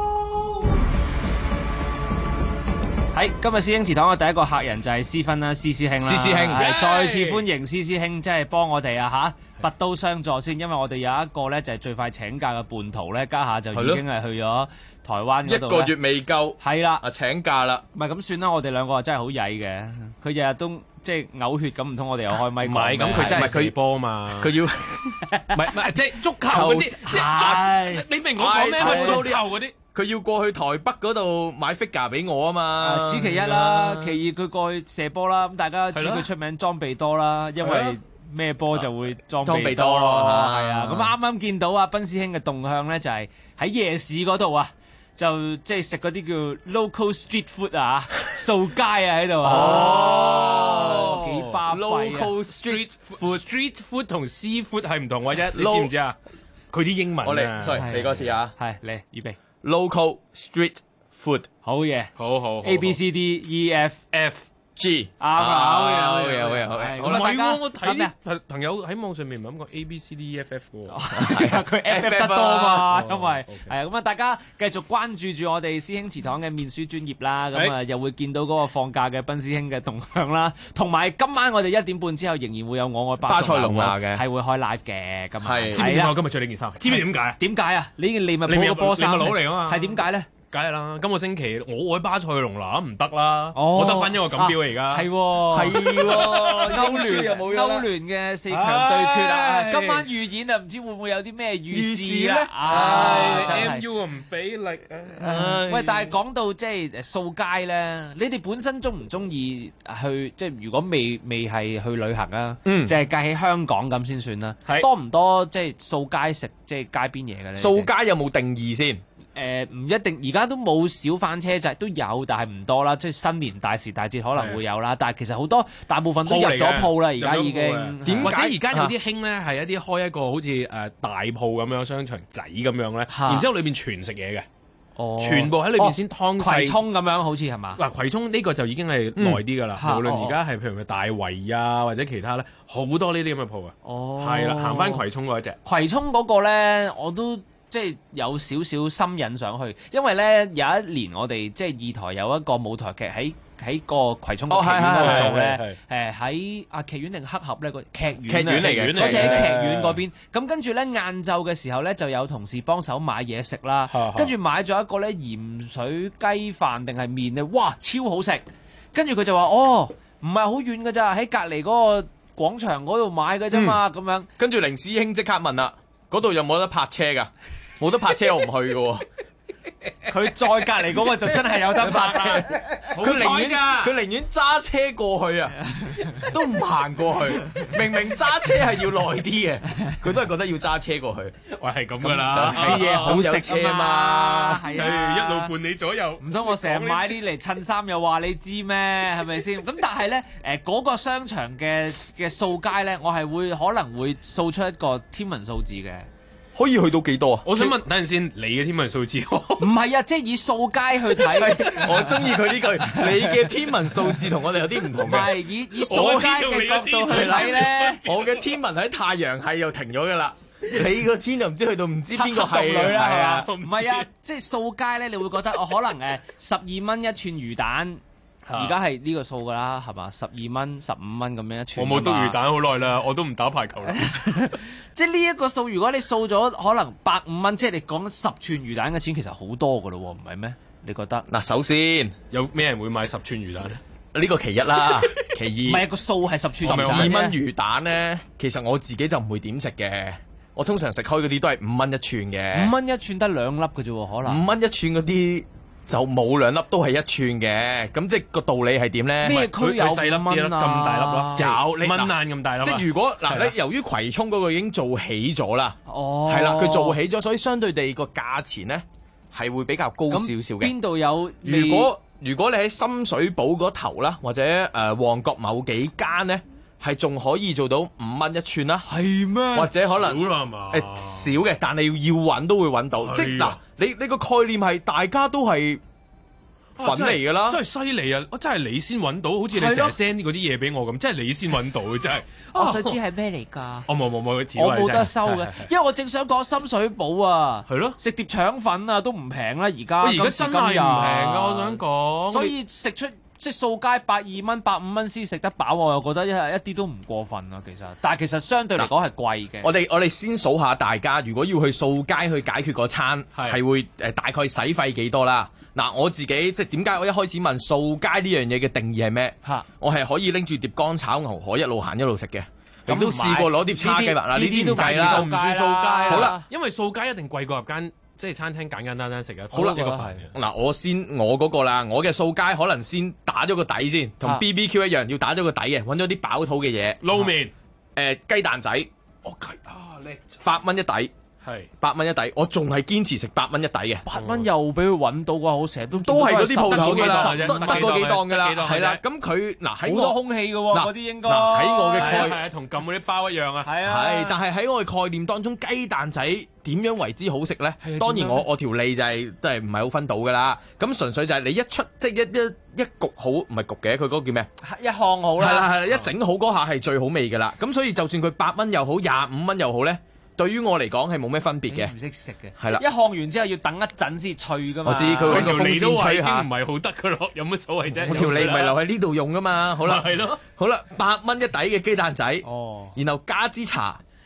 Speaker 9: 喺今日師兄祠堂嘅第一個客人就係師芬啦，施師兄啦，
Speaker 8: 施師兄
Speaker 9: 係再次歡迎施師兄，即係幫我哋啊嚇拔刀相助先，因為我哋有一個咧就係最快請假嘅叛徒咧，家下就已經係去咗台灣嗰度，
Speaker 8: 一個月未夠，
Speaker 9: 係啦，
Speaker 8: 請假啦，
Speaker 9: 唔係咁算啦，我哋兩個真係好曳嘅，佢日日都即係嘔血咁，唔通我哋又開咪講？
Speaker 15: 唔係咁，佢真係射波嘛，
Speaker 8: 佢要
Speaker 15: 唔係即係足球嗰啲，你明我講咩？足球嗰啲。
Speaker 8: 佢要過去台北嗰度買 figure 俾我啊嘛，
Speaker 9: 此其一啦，其二佢過去射波啦，咁大家知佢出名裝備多啦，因為咩波就會裝備多咯，係啊，咁啱啱見到啊賓師兄嘅動向咧，就係喺夜市嗰度啊，就即係食嗰啲叫 local street food 啊，掃街啊喺度，哦，幾巴閉啊
Speaker 15: ！local street food 同 seafood 係唔同嘅啫，你知唔知啊？佢啲英文
Speaker 8: 我嚟，sorry，嚟嗰次啊，
Speaker 9: 係嚟預備。
Speaker 8: Local street food，
Speaker 9: 好嘢，
Speaker 15: 好
Speaker 9: A B C D E F
Speaker 8: G，
Speaker 9: 啱啊，好
Speaker 8: 嘢，
Speaker 15: 唔係喎，我睇啲朋友喺網上面唔係咁講 A B C D E F F 嘅喎，
Speaker 9: 係啊，佢 F 得多嘛，因為係啊，咁啊，大家繼續關注住我哋師兄祠堂嘅面書專頁啦，咁啊又會見到嗰個放假嘅賓師兄嘅動向啦，同埋今晚我哋1點半之後仍然會有我愛巴塞隆拿嘅，係會開 live 嘅，咁啊，
Speaker 15: 知唔知點解我今日着呢件衫？知唔知點解？
Speaker 9: 點解啊？你件利物浦嘅波衫
Speaker 15: 利物佬嚟啊嘛，
Speaker 9: 係點解咧？
Speaker 15: 梗係啦，今個星期我愛巴塞隆拿唔得啦，我得翻一個錦標而家。
Speaker 9: 係歐聯嘅4強對決啊！今晚預演啊，唔知會唔會有啲咩預示咧
Speaker 15: ？MU 唔俾力啊！
Speaker 9: 喂，但係講到即係掃街咧，你哋本身中唔中意去？即係如果未係去旅行啊，淨係計喺香港咁先算啦。多唔多即係掃街食即係街邊嘢嘅咧？
Speaker 8: 掃街有冇定義先？
Speaker 9: 唔一定，而家都冇小販車仔都有，但係唔多啦。即係新年大時大節可能會有啦，但係其實好多大部分都入咗鋪啦，而家已經。
Speaker 15: 點或者而家有啲興咧，係一啲開一個好似大鋪咁樣商場仔咁樣咧，然之後裏邊全食嘢嘅，全部喺裏邊先劏細。
Speaker 9: 葵涌咁樣好似係嘛？
Speaker 15: 嗱，葵涌呢個就已經係耐啲㗎啦。無論而家係譬如大圍啊，或者其他咧，好多呢啲咁嘅鋪啊。係啦，行翻葵涌嗰一隻。
Speaker 9: 葵涌嗰個咧，我都。即係有少少心癮上去，因為咧有一年我哋即係二台有一個舞台劇喺個葵涌個劇院嗰度做咧，喺劇院定黑盒咧個劇院嚟嘅，好似喺劇院嗰邊。咁跟住咧晏晝嘅時候咧就有同事幫手買嘢食啦，跟住買咗一個咧鹽水雞飯定係麵咧，哇超好食！跟住佢就話唔係好遠㗎咋，喺隔離嗰個廣場嗰度買㗎啫嘛，咁樣。
Speaker 8: 跟住凌師兄即刻問啦，嗰度有冇得泊車㗎？冇得泊車我唔去嘅喎，
Speaker 9: 佢再隔離嗰個就真係有得泊車，
Speaker 8: 佢寧願揸車過去啊，都唔行過去。明明揸車係要耐啲嘅，佢都係覺得要揸車過去。
Speaker 15: 喂，係咁噶啦，
Speaker 9: 睇嘢好食
Speaker 8: 車嘛，
Speaker 15: 係一路伴你左右。
Speaker 9: 唔通我成日買啲嚟襯衫又話你知咩？係咪先？咁但係咧嗰個商場嘅掃街咧，我係可能會掃出一個天文數字嘅。
Speaker 8: 可以去到幾多啊？
Speaker 15: 我想問，等陣先，你嘅天文數字？
Speaker 9: 唔係啊，即係以掃街去睇。
Speaker 8: 我中意佢呢句，你嘅天文數字同我哋有啲唔同嘅。
Speaker 9: 唔係以掃街嘅角度去睇咧，
Speaker 8: 我嘅天文喺太陽系又停咗㗎啦。你個天就唔知去到唔知邊個係啦，係啊？
Speaker 9: 唔係啊，即係掃街咧，你會覺得可能12蚊一串魚蛋。而家係呢個數㗎啦，係嘛？12蚊、15蚊咁樣一串。
Speaker 15: 我冇篤魚蛋好耐啦，我都唔打排球啦。
Speaker 9: 即係呢一個數，如果你掃咗可能150蚊，即係你講10串魚蛋嘅錢，其實好多㗎咯喎，唔係咩？你覺得？
Speaker 8: 嗱，首先
Speaker 15: 有咩人會買10串魚蛋咧？
Speaker 8: 呢個其一啦，其二。
Speaker 9: 唔係個數係10串魚蛋。
Speaker 8: 12蚊魚蛋咧，其實我自己就唔會點食嘅。我通常食開嗰啲都係5蚊一串嘅。
Speaker 9: 5蚊一串得2粒嘅啫喎，可能。
Speaker 8: 5蚊一串嗰啲。就冇2粒都係1串嘅，咁即係個道理係點咧？
Speaker 9: 咩區有
Speaker 15: 細粒蚊啊？咁大粒咯，
Speaker 8: 有
Speaker 15: 蚊眼咁大粒。
Speaker 8: 即係如果嗱，你由於葵涌嗰個已經做起咗啦，係啦，佢做起咗，所以相對地個價錢咧係會比較高少少嘅。
Speaker 9: 邊度有？
Speaker 8: 如果你喺深水埗嗰頭啦，或者旺角某幾間咧，係仲可以做到5蚊一串啦。
Speaker 9: 係咩？
Speaker 8: 或者可能
Speaker 15: 少啦嘛？
Speaker 8: 少嘅，但係要揾都會揾到。即係嗱。你個概念係大家都係粉嚟㗎啦，
Speaker 15: 真係犀利啊！真係你先揾到，好似你成日 send 嗰啲嘢俾我咁，真係你先揾到嘅真係。
Speaker 9: 我想知係咩嚟㗎？
Speaker 15: 我冇，
Speaker 9: 我冇得收嘅，因為我正想講深水埗啊，
Speaker 15: 係咯，
Speaker 9: 食碟腸粉啊都唔平啦，而家。
Speaker 15: 而家真係唔平㗎，我想講。
Speaker 9: 所以食出即係掃街120蚊、150蚊先食得飽，我又覺得一啲都唔過分啊！其實，但係其實相對嚟講係貴嘅。
Speaker 8: 我哋先數下大家，如果要去掃街去解決嗰餐，係會大概使費幾多啦？嗱，我自己即係點解我一開始問掃街呢樣嘢嘅定義係咩？我係可以拎住碟乾炒牛河一路行一路食嘅。咁都試過攞碟叉雞飯嗱，呢啲都唔計啦，
Speaker 15: 唔算掃街。
Speaker 8: 好啦，
Speaker 15: 因為掃街一定貴過入間即係餐廳簡簡單單食嘅。
Speaker 8: 好啦，嗱，我嗰個啦，我嘅掃街可能先打咗個底先，同 BBQ 一樣，要打咗個底嘅，揾咗啲飽肚嘅嘢，
Speaker 15: 撈麵，
Speaker 8: 雞蛋仔，
Speaker 15: 叻
Speaker 8: ，8蚊一底。係8蚊一底，我仲係堅持食8蚊一底嘅。
Speaker 9: 8蚊又俾佢揾到啊！我成日都
Speaker 8: 係嗰啲鋪頭㗎啦，
Speaker 15: 得
Speaker 8: 嗰幾檔㗎啦，係啦。咁佢嗱喺
Speaker 9: 好多空氣㗎喎，嗰啲應該
Speaker 8: 喺我嘅概
Speaker 15: 念同撳嗰啲包一樣啊。
Speaker 8: 係，但係喺我嘅概念當中，雞蛋仔點樣為之好食咧？當然我條脷就係都係唔係好分到㗎啦。咁純粹就係你一出即係一焗好，唔係焗嘅，佢嗰個叫咩？
Speaker 9: 一烘好啦。
Speaker 8: 係啦，一整好嗰下係最好味㗎啦。咁所以就算佢8蚊又好，25蚊又好咧。對於我嚟講係冇咩分別嘅，
Speaker 9: 唔識食嘅，
Speaker 8: 係啦。
Speaker 9: 一烘完之後要等一陣先脆噶嘛。
Speaker 8: 我知佢揾個風扇吹下，
Speaker 15: 唔係好得噶咯，有乜所謂啫？
Speaker 8: 我條脷咪留喺呢度用噶嘛。好啦，
Speaker 15: 係咯，
Speaker 8: 好啦，8蚊一底嘅雞蛋仔，然後加支茶，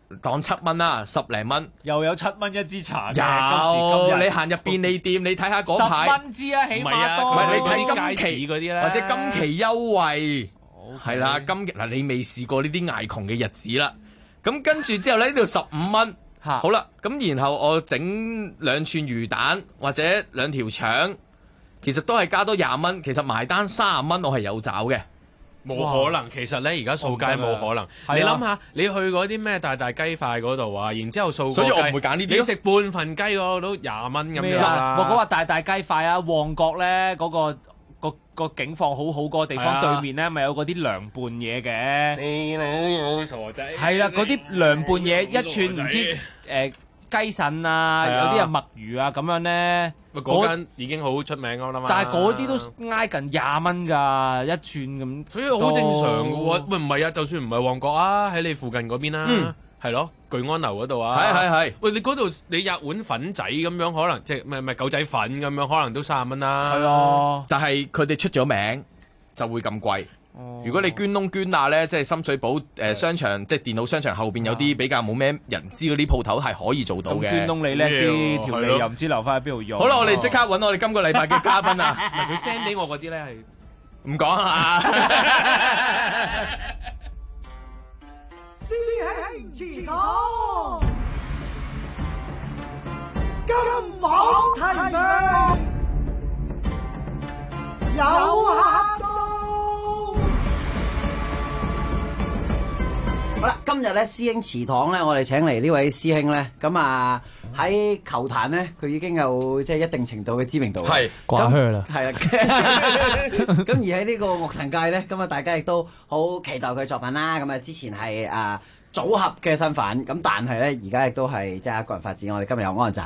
Speaker 8: 當7蚊啦，10零蚊，
Speaker 9: 又有7蚊一支茶嘅。
Speaker 8: 有你行入便利店，你睇下嗰排
Speaker 9: 10蚊支啊，起碼都。
Speaker 8: 唔係你睇
Speaker 15: 今期嗰啲咧，
Speaker 8: 或者今期優惠係啦，嗱你未試過呢啲捱窮嘅日子啦。咁跟住之後咧，呢度15蚊。好啦，咁然後我整2串魚蛋或者2條腸，其實都係加多20蚊，其實埋單30蚊，我係有找嘅。
Speaker 15: 冇可能，其實咧而家掃街冇可能。你諗下，你去嗰啲咩大雞塊嗰度啊，然之後掃，
Speaker 8: 所以我唔會揀呢啲。
Speaker 15: 你食半份雞嗰個都20蚊咁樣啦。
Speaker 9: 我講話大雞塊啊，旺角咧嗰個景況好嗰個地方對面咧，咪有嗰啲涼拌嘢嘅。
Speaker 15: 死傻仔！
Speaker 9: 係啦，嗰啲涼拌嘢一串唔知雞腎啊，有啲係墨魚啊咁樣咧。
Speaker 15: 嗰間已經好出名㗎啦嘛。
Speaker 9: 但係嗰啲都挨近20蚊㗎，一串咁。
Speaker 15: 所以好正常㗎喎。喂，唔係啊，就算唔係旺角啊，喺你附近嗰邊啦，係咯，巨安樓嗰度啊。
Speaker 8: 係。
Speaker 15: 喂，你嗰度你入碗粉仔咁樣，可能即係咩狗仔粉咁樣，可能都30蚊啦。
Speaker 9: 係啊，
Speaker 8: 就係佢哋出咗名就會咁貴。如果你捐窿捐罅咧，即係深水埗商場，即係電腦商場後邊有啲比較冇咩人知嗰啲鋪頭係可以做到嘅。
Speaker 9: 捐窿你叻啲，條脷又唔知留翻喺邊度用。
Speaker 8: 好啦，我哋即刻揾我哋今個禮拜嘅嘉賓啊！
Speaker 15: 佢 send 俾我嗰啲咧係
Speaker 8: 唔講啊！
Speaker 11: 師兄祠堂，金榜題名，有客到。
Speaker 18: 好啦，今日咧師兄祠堂咧，我哋請嚟呢位師兄咧，咁啊喺球壇咧，佢已經有即係一定程度嘅知名度，
Speaker 8: 係
Speaker 14: 掛靴啦，
Speaker 18: 係啦。咁而喺呢個樂壇界咧，咁啊大家亦都好期待佢作品啦。咁啊之前係組合嘅身份，咁但係咧而家亦都係即係一個人發展。我哋今日有安仔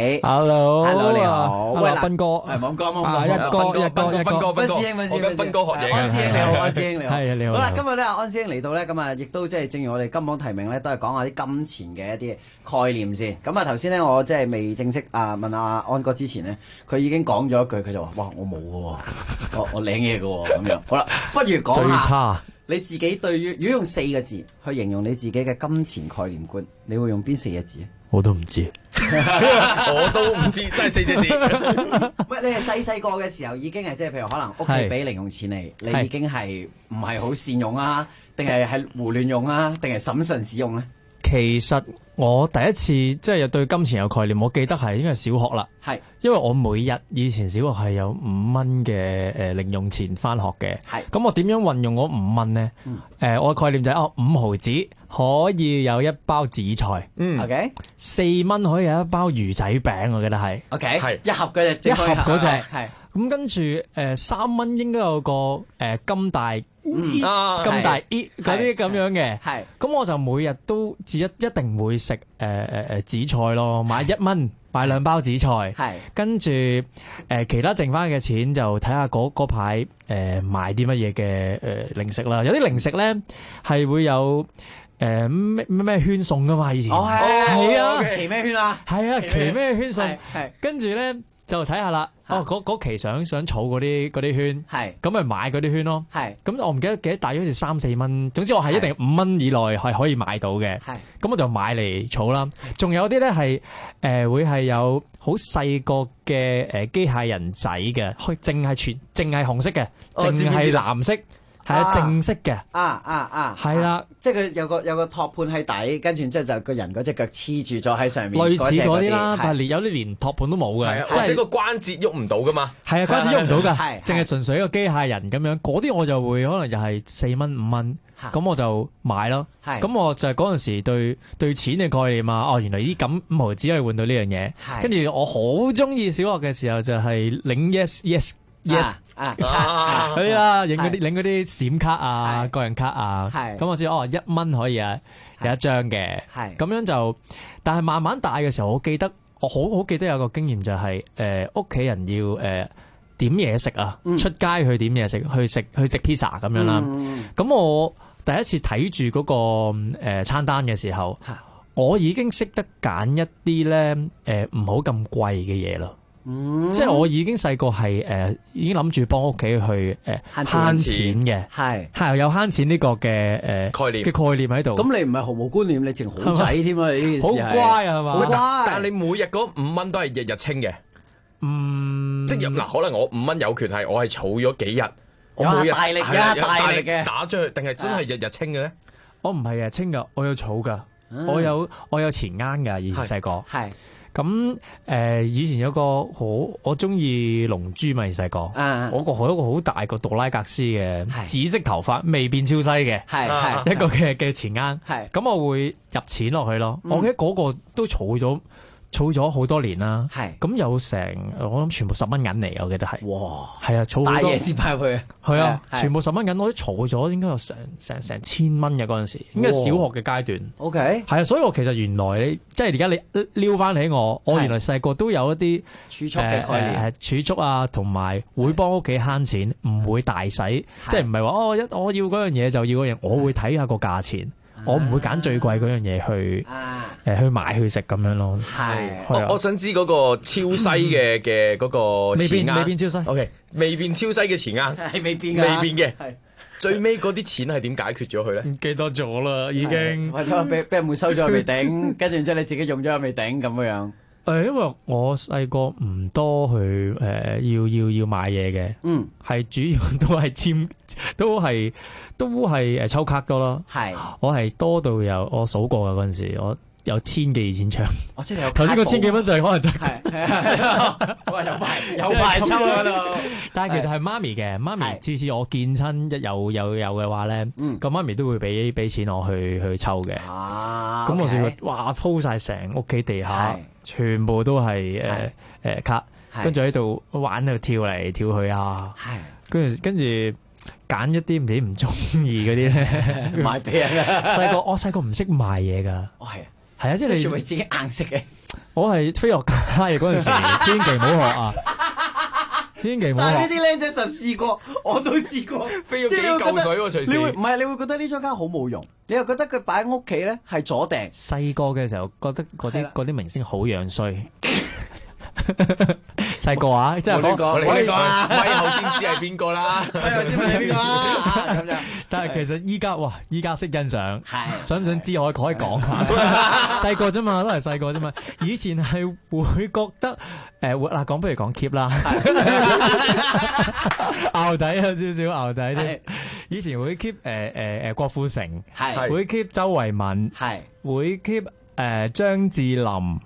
Speaker 18: ，Hello 你好，喂
Speaker 14: 斌哥，
Speaker 18: 係冇咁講，
Speaker 8: 斌
Speaker 18: 師兄，
Speaker 8: 我跟斌哥學嘢，
Speaker 18: 安師兄你好，安師兄你好，
Speaker 14: 係你好。
Speaker 18: 好啦，今日咧安師兄嚟到咧，咁啊亦都即係正如我哋金榜題名咧，都係講下啲金錢嘅一啲概念先。咁啊頭先咧我即係未正式問阿安哥之前咧，佢已經講咗一句，佢就話：哇，我冇嘅喎，我領嘢嘅喎咁樣。好啦，不如講下
Speaker 14: 最差。
Speaker 18: 你自己對於如果用4個字去形容你自己嘅金錢概念觀，你會用邊4個字？
Speaker 14: 我都唔知，
Speaker 8: 我都唔知，真係4隻字。
Speaker 18: 喂，你係細個嘅時候已經係即係譬如可能屋企俾零用錢你已經係唔係好善用啊？定係胡亂用啊？定係審慎使用咧？
Speaker 14: 其實我第一次即係對金錢有概念，我記得係應該係小學啦。
Speaker 18: 係，
Speaker 14: 因為我每日以前小學係有5蚊嘅零用錢翻學嘅。係，咁我點樣運用嗰5蚊咧？我嘅概念就係5毫子可以有1包紫菜。
Speaker 18: OK，
Speaker 14: 4蚊可以有1包魚仔餅，我記得係。
Speaker 18: OK，
Speaker 14: 係
Speaker 18: 一盒嗰隻，
Speaker 14: 一盒嗰隻。
Speaker 18: 係。
Speaker 14: 咁跟住3蚊應該有個金大金大嗰啲咁樣嘅，係咁我就每日都一定會食紫菜咯，買1蚊買2包紫菜，係跟住其他剩翻嘅錢就睇下嗰排買啲乜嘢嘅零食啦，有啲零食咧係會有咩圈送噶嘛，以前係啊，
Speaker 18: 期咩圈啊？
Speaker 14: 係啊，期咩圈送，跟住咧。就睇下啦，嗰期想儲嗰啲圈，係咁咪買嗰啲圈咯，係咁我唔記得大約好似3-4蚊，總之我係一定5蚊以內係可以買到嘅，係咁我就買嚟儲啦。仲有啲咧係會係有好細個嘅機械人仔嘅，淨係紅色嘅，淨係藍色。係啊，正式嘅，係啦，
Speaker 18: 即係佢有個托盤喺底，跟住之後就個人嗰隻腳黐住咗喺上面，
Speaker 14: 類似嗰啲啦，但係有啲連托盤都冇嘅，
Speaker 8: 或者個關節喐唔到噶嘛，
Speaker 14: 係啊，關節喐唔到噶，淨係純粹一個機械人咁樣，嗰啲我就會可能就係4蚊5蚊，咁我就買咯，咁我就係嗰陣時對錢嘅概念啊，原來呢咁5毫子可以換到呢樣嘢，跟住我好中意小學嘅時候就係領 yes。嗰啲啦，影嗰啲閃卡啊，個人卡啊，咁我知1蚊可以啊有1張嘅，咁樣就，但係慢慢大嘅時候，我好記得有個經驗就係屋企人要點嘢食啊，出街去點嘢食，去食 pizza 咁樣啦。咁我第一次睇住嗰個餐單嘅時候，我已經識得揀一啲咧唔好咁貴嘅嘢咯。 即係我已經細個係已經諗住幫屋企去慳錢嘅，係有慳錢呢個嘅概念喺度。
Speaker 18: 咁你唔係毫無觀念，你淨好仔添啊！你呢件事
Speaker 14: 好乖啊，係嘛？
Speaker 18: 好乖。
Speaker 8: 但係你每日嗰5蚊都係日日清嘅，即係嗱，可能我5蚊有權係我係儲咗幾日，我每日
Speaker 18: 大力嘅
Speaker 8: 打出去，定係真係日日清嘅咧？
Speaker 14: 我唔係日清噶，我有儲噶，我有錢罌噶，以前細個
Speaker 18: 係。
Speaker 14: 咁以前有個我中意龍珠嘛，細個，我個好大個杜拉格斯嘅紫色頭髮未變超西嘅，一個嘅錢罌，咁我會入錢落去咯。我記得嗰個都儲咗好多年啦，咁有成我諗全部10蚊銀嚟，我記得係，哇，係啊，儲好多大
Speaker 18: 嘢先派入去，
Speaker 14: 係啊，全部10蚊銀，我都儲咗應該有成1000蚊嘅嗰陣時，應該係小學嘅階段。
Speaker 18: OK，
Speaker 14: 係啊，所以我其實原來即係而家你撩翻起我原來細個都有一啲
Speaker 18: 儲蓄嘅概念，
Speaker 14: 儲蓄啊，同埋會幫屋企慳錢，唔會大使，即係唔係話我要嗰樣嘢就要嗰樣，我會睇下個價錢。我唔會揀最貴嗰樣嘢去買去食咁樣咯。
Speaker 8: 係，我想知嗰個超西嘅嗰個錢罌
Speaker 14: 未變超西。
Speaker 8: OK， 未變超西嘅錢罌
Speaker 18: 係未變
Speaker 8: 嘅。最尾嗰啲錢係點解決咗佢咧？
Speaker 14: 唔記得咗啦，已經。
Speaker 18: 或者俾人沒收咗未頂，跟住之後你自己用咗又未頂咁樣。
Speaker 14: 因為我細個唔多去要買嘢嘅，係主要都係都係抽卡多咯。係，我係多到我數過噶嗰陣時，我有1000幾2000張。
Speaker 18: 哦，即係有
Speaker 14: 頭先個1000幾蚊就係可能就
Speaker 18: 係有排抽喺度。
Speaker 14: 但係其實係媽咪嘅，媽咪次次我見親一有嘅話咧，個媽咪都會俾錢我去抽嘅。咁我就會哇鋪晒成屋企地下。全部都係卡，跟住喺度玩喺度跳嚟跳去啊，跟住揀一啲唔中意嗰啲咧
Speaker 18: 買俾人。
Speaker 14: 我細個唔識賣嘢噶，係啊，即係你
Speaker 18: 全部自己硬食嘅。
Speaker 14: 我係飛落街嗰陣時，千祈唔好學啊！千祈唔好學。
Speaker 18: 但係呢啲僆仔實試過，我都試過，
Speaker 8: 飛咗幾嚿水喎，隨時。
Speaker 18: 唔係，你會覺得呢張卡好冇用，你又覺得佢擺喺屋企咧係阻埞。
Speaker 14: 細個嘅時候覺得嗰啲明星好樣衰。細個啊，即係
Speaker 8: 我講啊，咪後先知係邊個啦，
Speaker 18: 咪後先問你邊個啦，咁樣。
Speaker 14: 但係其實依家識欣賞，想唔想知我可以講下。細個啫嘛，都係細個啫嘛。以前係會覺得講不如講 keep 啦，淆底有少少淆底啫。以前會 keep 郭富城，會 keep 周慧敏，會 keep 張智霖，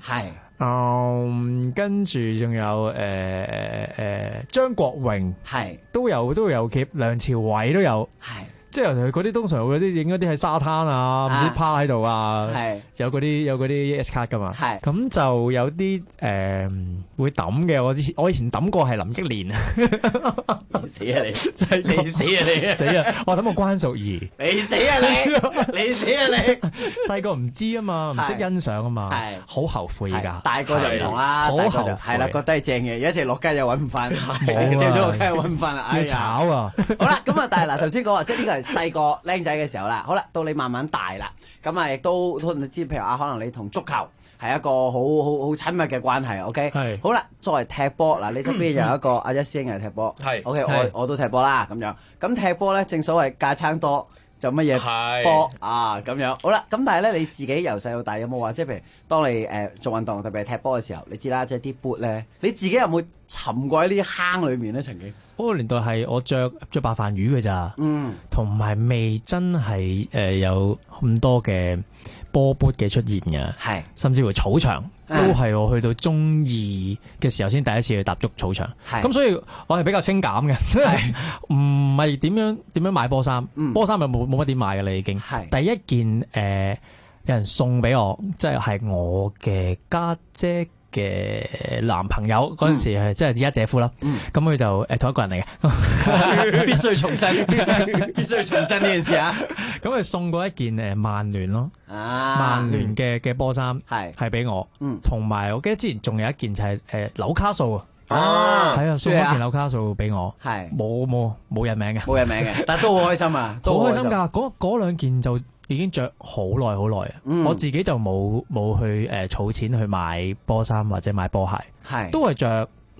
Speaker 14: 跟住仲有張國榮，都有 keep， 梁朝偉都有，即係佢嗰啲通常嗰啲影嗰啲喺沙灘啊，唔知趴喺度啊，有嗰啲 S 卡噶嘛，咁就有啲會抌嘅。我以前抌過係林憶蓮啊，
Speaker 18: 死啊你！真係你死啊你！
Speaker 14: 死啊！我抌過關淑怡，
Speaker 18: 你死啊你！你死啊你！
Speaker 14: 細個唔知啊嘛，唔識欣賞啊嘛，好後悔㗎。
Speaker 18: 大個就唔同啦，
Speaker 14: 好後悔
Speaker 18: 係啦，覺得係正嘅，一直落街又揾唔翻，
Speaker 14: 冇
Speaker 18: 掉咗落街又揾唔翻啦，
Speaker 14: 要炒啊！
Speaker 18: 好啦，咁啊，但係嗱頭先講話，即係呢個係細個僆仔嘅時候啦。好啦，到你慢慢大啦，咁啊亦都你知，譬如可能你同足球係一個好親密嘅關係。OK，好啦，作為踢波嗱，你側邊有一個阿一師兄係踢波，OK，我都踢波啦咁樣。咁踢波咧，正所謂架撐多就乜嘢波啊咁樣。好啦，咁但係咧你自己由細到大有冇話，即係譬如當你做運動特別係踢波嘅時候，你知啦，即係啲 boot 咧，你自己有冇沉過喺呢啲坑裏面咧？曾經
Speaker 14: 嗰個年代係我着白飯魚嘅咋，同埋未真係有咁多嘅波 boot 嘅出現嘅，甚至乎草場都係我去到中二嘅時候先第一次去踏足草場，咁所以我係比較清減嘅，即係唔係點樣買波衫，波衫咪冇乜點買嘅啦已經。第一件有人送俾我，即係我嘅家姐嘅男朋友嗰陣時係即係而家姐夫啦，咁佢就同一個人嚟嘅，
Speaker 18: 必須重申，必須重申呢件事啊！
Speaker 14: 咁佢送過一件曼聯咯，曼聯嘅波衫係俾我，同埋我記得之前仲有一件就係紐卡素啊，係啊，送一件紐卡素俾我，係冇人名嘅，
Speaker 18: 冇人名嘅，但係都好開心啊，
Speaker 14: 好開心㗎！嗰兩件就已經着好耐啊！我自己就冇去儲錢去買波衫或者買波鞋，都係着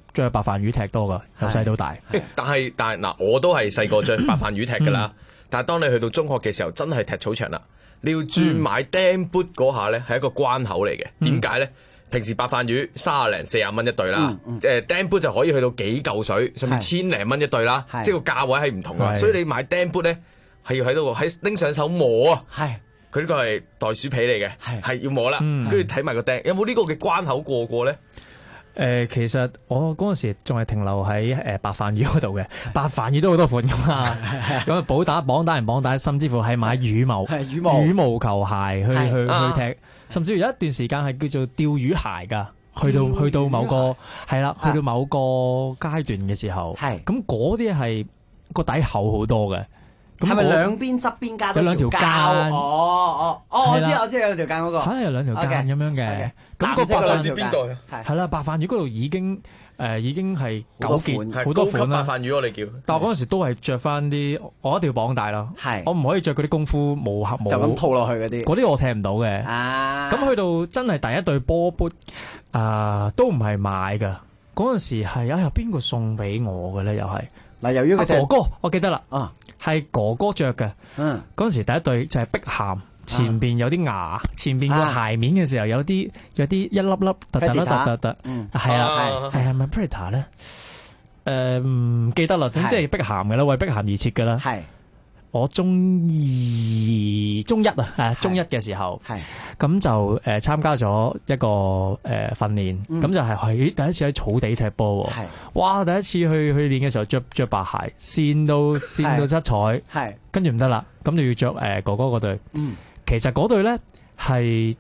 Speaker 14: 着白飯魚踢多噶，由細到大。
Speaker 8: 但係嗱，我都係細個着白飯魚踢噶啦。但係當你去到中學嘅時候，真係踢草場啦。你要轉買釘 boot 嗰下咧，係一個關口嚟嘅。點解咧？平時白飯魚30零40蚊一對啦，釘 boot 就可以去到幾嚿水，甚至1000零蚊一對啦。即係個價位係唔同噶，所以你買釘 boot 咧係要喺度拎上手摸啊。佢呢個係袋鼠皮嚟嘅，係要摸啦，跟住睇埋個釘。有冇呢個嘅關口過咧？
Speaker 14: 其實我嗰陣時仲係停留喺白飯魚嗰度嘅，白飯魚都好多款噶嘛，咁啊補打、綁帶、唔綁帶，甚至乎係買羽毛球鞋去踢，甚至乎有一段時間係叫做釣魚鞋㗎。去到某個係啦，去到某個階段嘅時候，咁嗰啲係個底厚好多嘅。
Speaker 18: 係咪兩邊側邊加多條膠？我知有兩條間嗰個。
Speaker 14: 係有兩條間咁樣嘅。咁個白飯魚邊度？係啦，白飯魚嗰度已經係糾結好多款啦。
Speaker 8: 白飯魚我哋叫。
Speaker 14: 但係我嗰陣時都係着翻啲，我一定要綁帶咯。我唔可以着嗰啲功夫冇
Speaker 18: 就咁套落去嗰啲。
Speaker 14: 嗰啲我踢唔到嘅。咁去到真係第一對波 boot 都唔係買㗎。嗰陣時係邊個送俾我嘅咧？又係
Speaker 18: 嗱，由於佢
Speaker 14: 哥哥，我記得啦。係哥哥着嘅，嗰陣時第一對就係碧咸，前邊有啲牙，前邊個鞋面嘅時候有啲一粒粒突，係啊，係咪 Predator 咧？唔記得啦，總之係碧咸嘅啦，為碧咸而設嘅啦。係我中一嘅時候，咁就參加咗一個訓練，咁就係第一次喺草地踢波喎。哇！第一次去練嘅時候着白鞋，跣到七彩，跟住唔得啦，咁就要着哥哥嗰對。其實嗰對咧係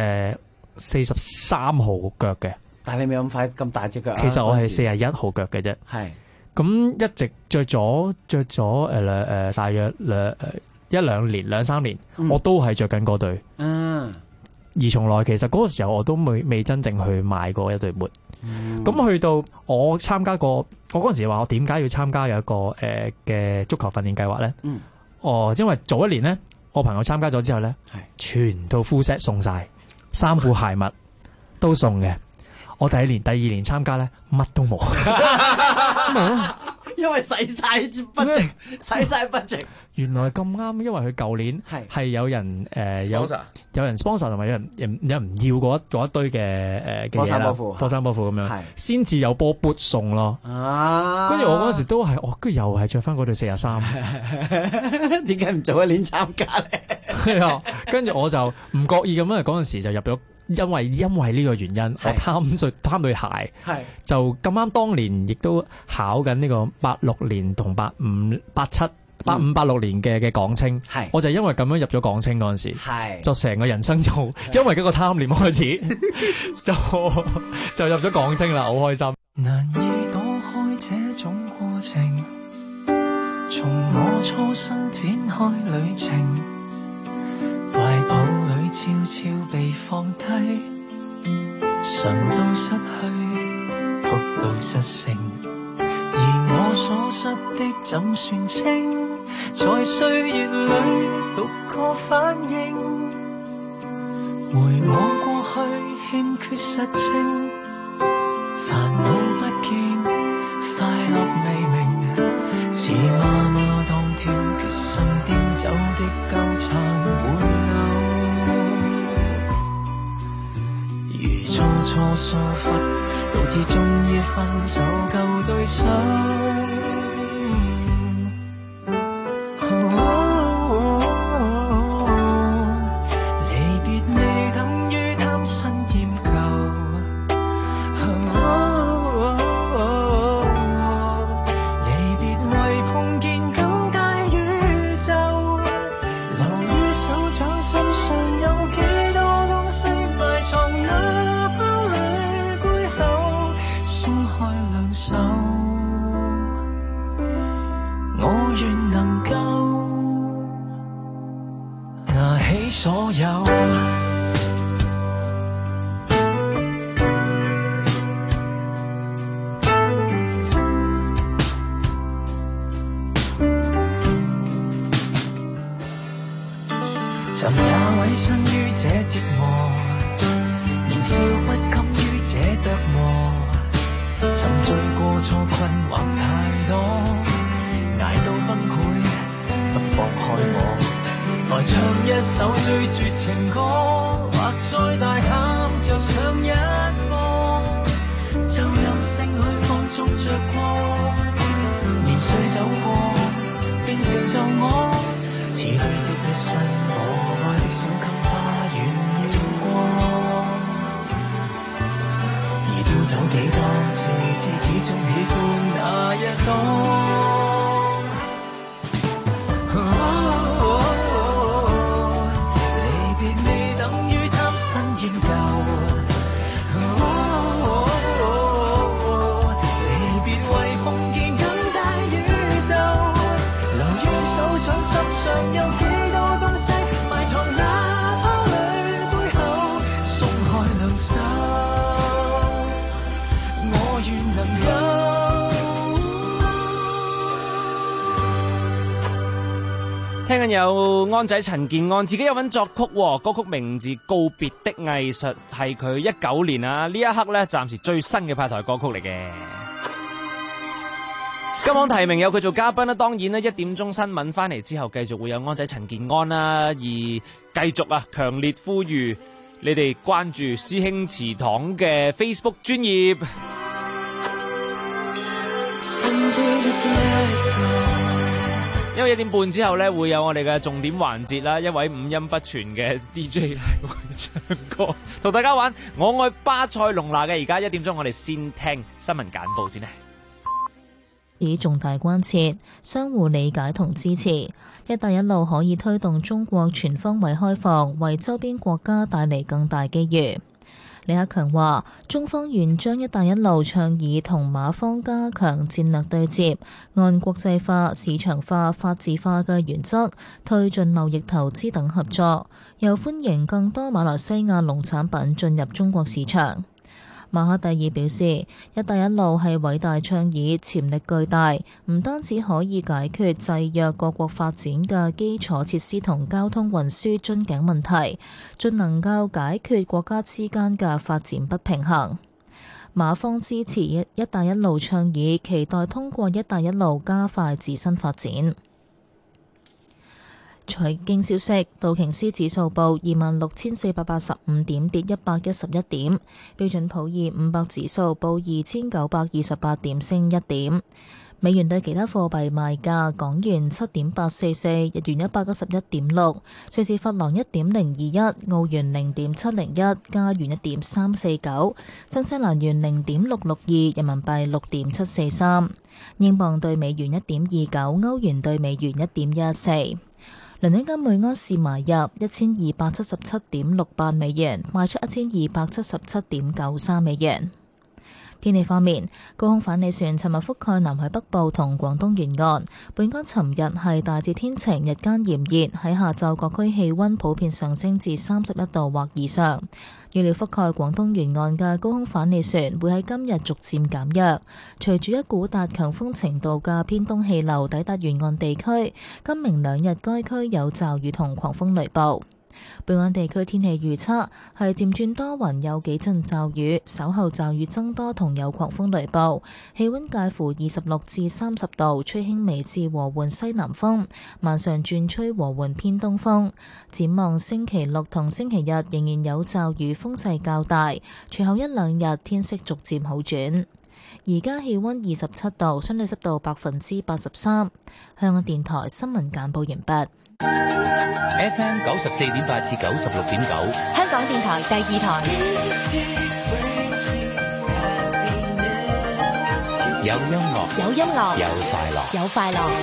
Speaker 14: 43號腳嘅，
Speaker 18: 但係你未咁快咁大隻腳。
Speaker 14: 其實我係41號腳嘅啫。咁一直着咗大約兩三年，我都係着緊嗰對。而從來其實嗰個時候我都未真正去買過一對襪。咁去到我參加過，我嗰陣時話我點解要參加有一個嘅足球訓練計劃咧？因為早一年咧，我朋友參加咗之後咧，全套 full set 送晒，衫褲鞋襪都送嘅。我第一年、第二年參加咧，乜都冇，
Speaker 18: 因為使晒不值。
Speaker 14: 原來咁啱，因為佢舊年係有人有人 sponsor 同埋有人唔要嗰一堆嘅
Speaker 18: 波衫波褲
Speaker 14: 咁樣，先至有波 boot 送咯。跟住我嗰陣時都係，跟住又係着翻嗰對43。
Speaker 18: 點解唔早一年參加咧？
Speaker 14: 係啊，跟住我就唔覺意咁樣，嗰陣時就入咗。因為呢個原因，我貪對鞋，就咁啱當年亦都考緊呢個86年同85、87、85、86年嘅港青，我就因為咁樣入咗港青嗰陣時，就成個人生就因為嗰個貪念開始，就入咗港青啦，好開心。
Speaker 13: 難以躲開這種過程，從我初生展開旅程，懷抱裏悄悄被放低，神到失去，哭到失聲，而我所失的怎算清？在歲月裏獨個反應，回望過去欠缺實情，煩惱不見，快樂未明，似媽當天決心顛走的糾纏玩偶。如初疏忽，導致終於分手舊對手。離別未等於貪新厭舊，離別為碰見更大宇宙。留於手掌心上有幾多東西埋藏那包裏背後，鬆開兩手，我願能夠拿起所有。朕也委身於這折磨，年少不甘於這琢磨，沉醉錯困惑太多，捱到崩潰，不放開我，來唱一首最絕情歌，或再大喊着上一課，就任性去放縱着過，年歲走過，並成就我，似累積一生我愛的小襟花園要過，而跳走幾多次，至始終喜歡那一朵。
Speaker 9: 聽緊有安仔陳健安自己有份作曲，歌曲名字《告別的藝術》係佢19年啊呢一刻咧暫時最新嘅派台歌曲嚟嘅。今晚提名有佢做嘉賓啦，當然咧1點鐘新聞翻嚟之後，繼續會有安仔陳健安啦，而繼續啊強烈呼籲你哋關注師兄祠堂嘅 Facebook 專頁。因為1點半之後咧，會有我哋嘅重點環節啦，一位五音不全嘅 DJ 嚟會唱歌，同大家玩我愛巴塞隆拿嘅。而家1點鐘，我哋先聽新聞簡報先咧。
Speaker 1: 以重大關切，相互理解同支持，一帶一路可以推動中國全方位開放，為周邊國家帶嚟更大機遇。李克強話：中方願將一帶一路倡議同馬方加強戰略對接，按國際化、市場化、法治化嘅原則推進貿易投資等合作，又歡迎更多馬來西亞農產品進入中國市場。馬哈蒂爾表示，一帶一路係偉大倡議，潛力巨大，唔單止可以解決制約各國發展嘅基礎設施同交通運輸樽頸問題，仲能夠解決國家之間嘅發展不平衡。馬方支持一帶一路倡議，期待通過一帶一路加快自身發展。財經消息，道瓊斯指數報26,485點，跌111點；標準普爾500指數報2,928點，升1點。美元對其他貨幣賣價：港元7.844，日元191.6，瑞士法郎1.021，澳元0.701，加元1.349，新西蘭元0.662，人民幣6.743，英鎊對美元1.29，歐元對美元1.14。倫敦金每安士買入1277.68美元，賣出1277.93美元。天氣方面，高空反氣旋尋日覆蓋南海北部同廣東沿岸。本港尋日係大致天晴，日間炎熱，喺下晝各區氣溫普遍上升至31度或以上。預料覆蓋廣東沿岸嘅高空反氣旋會喺今日逐漸減弱，隨住一股達強風程度嘅偏東氣流抵達沿岸地區，今明兩日該區有驟雨同狂風雷暴。本港地區天氣預測係漸轉多雲，有幾陣驟雨，稍後驟雨增多同有狂風雷暴，氣溫介乎26至30度，吹輕微至和緩西南風，晚上轉吹和緩偏東風。展望星期六同星期日仍然有驟雨，風勢較大，隨後一兩日天色逐漸好轉。而家氣溫27度，相對濕度83%。香港電台新聞簡報完畢。
Speaker 21: FM 94.8至96.9，
Speaker 3: 香港電台第2台。
Speaker 21: 有音樂，
Speaker 3: 有音樂，
Speaker 21: 有快樂，
Speaker 3: 有快樂。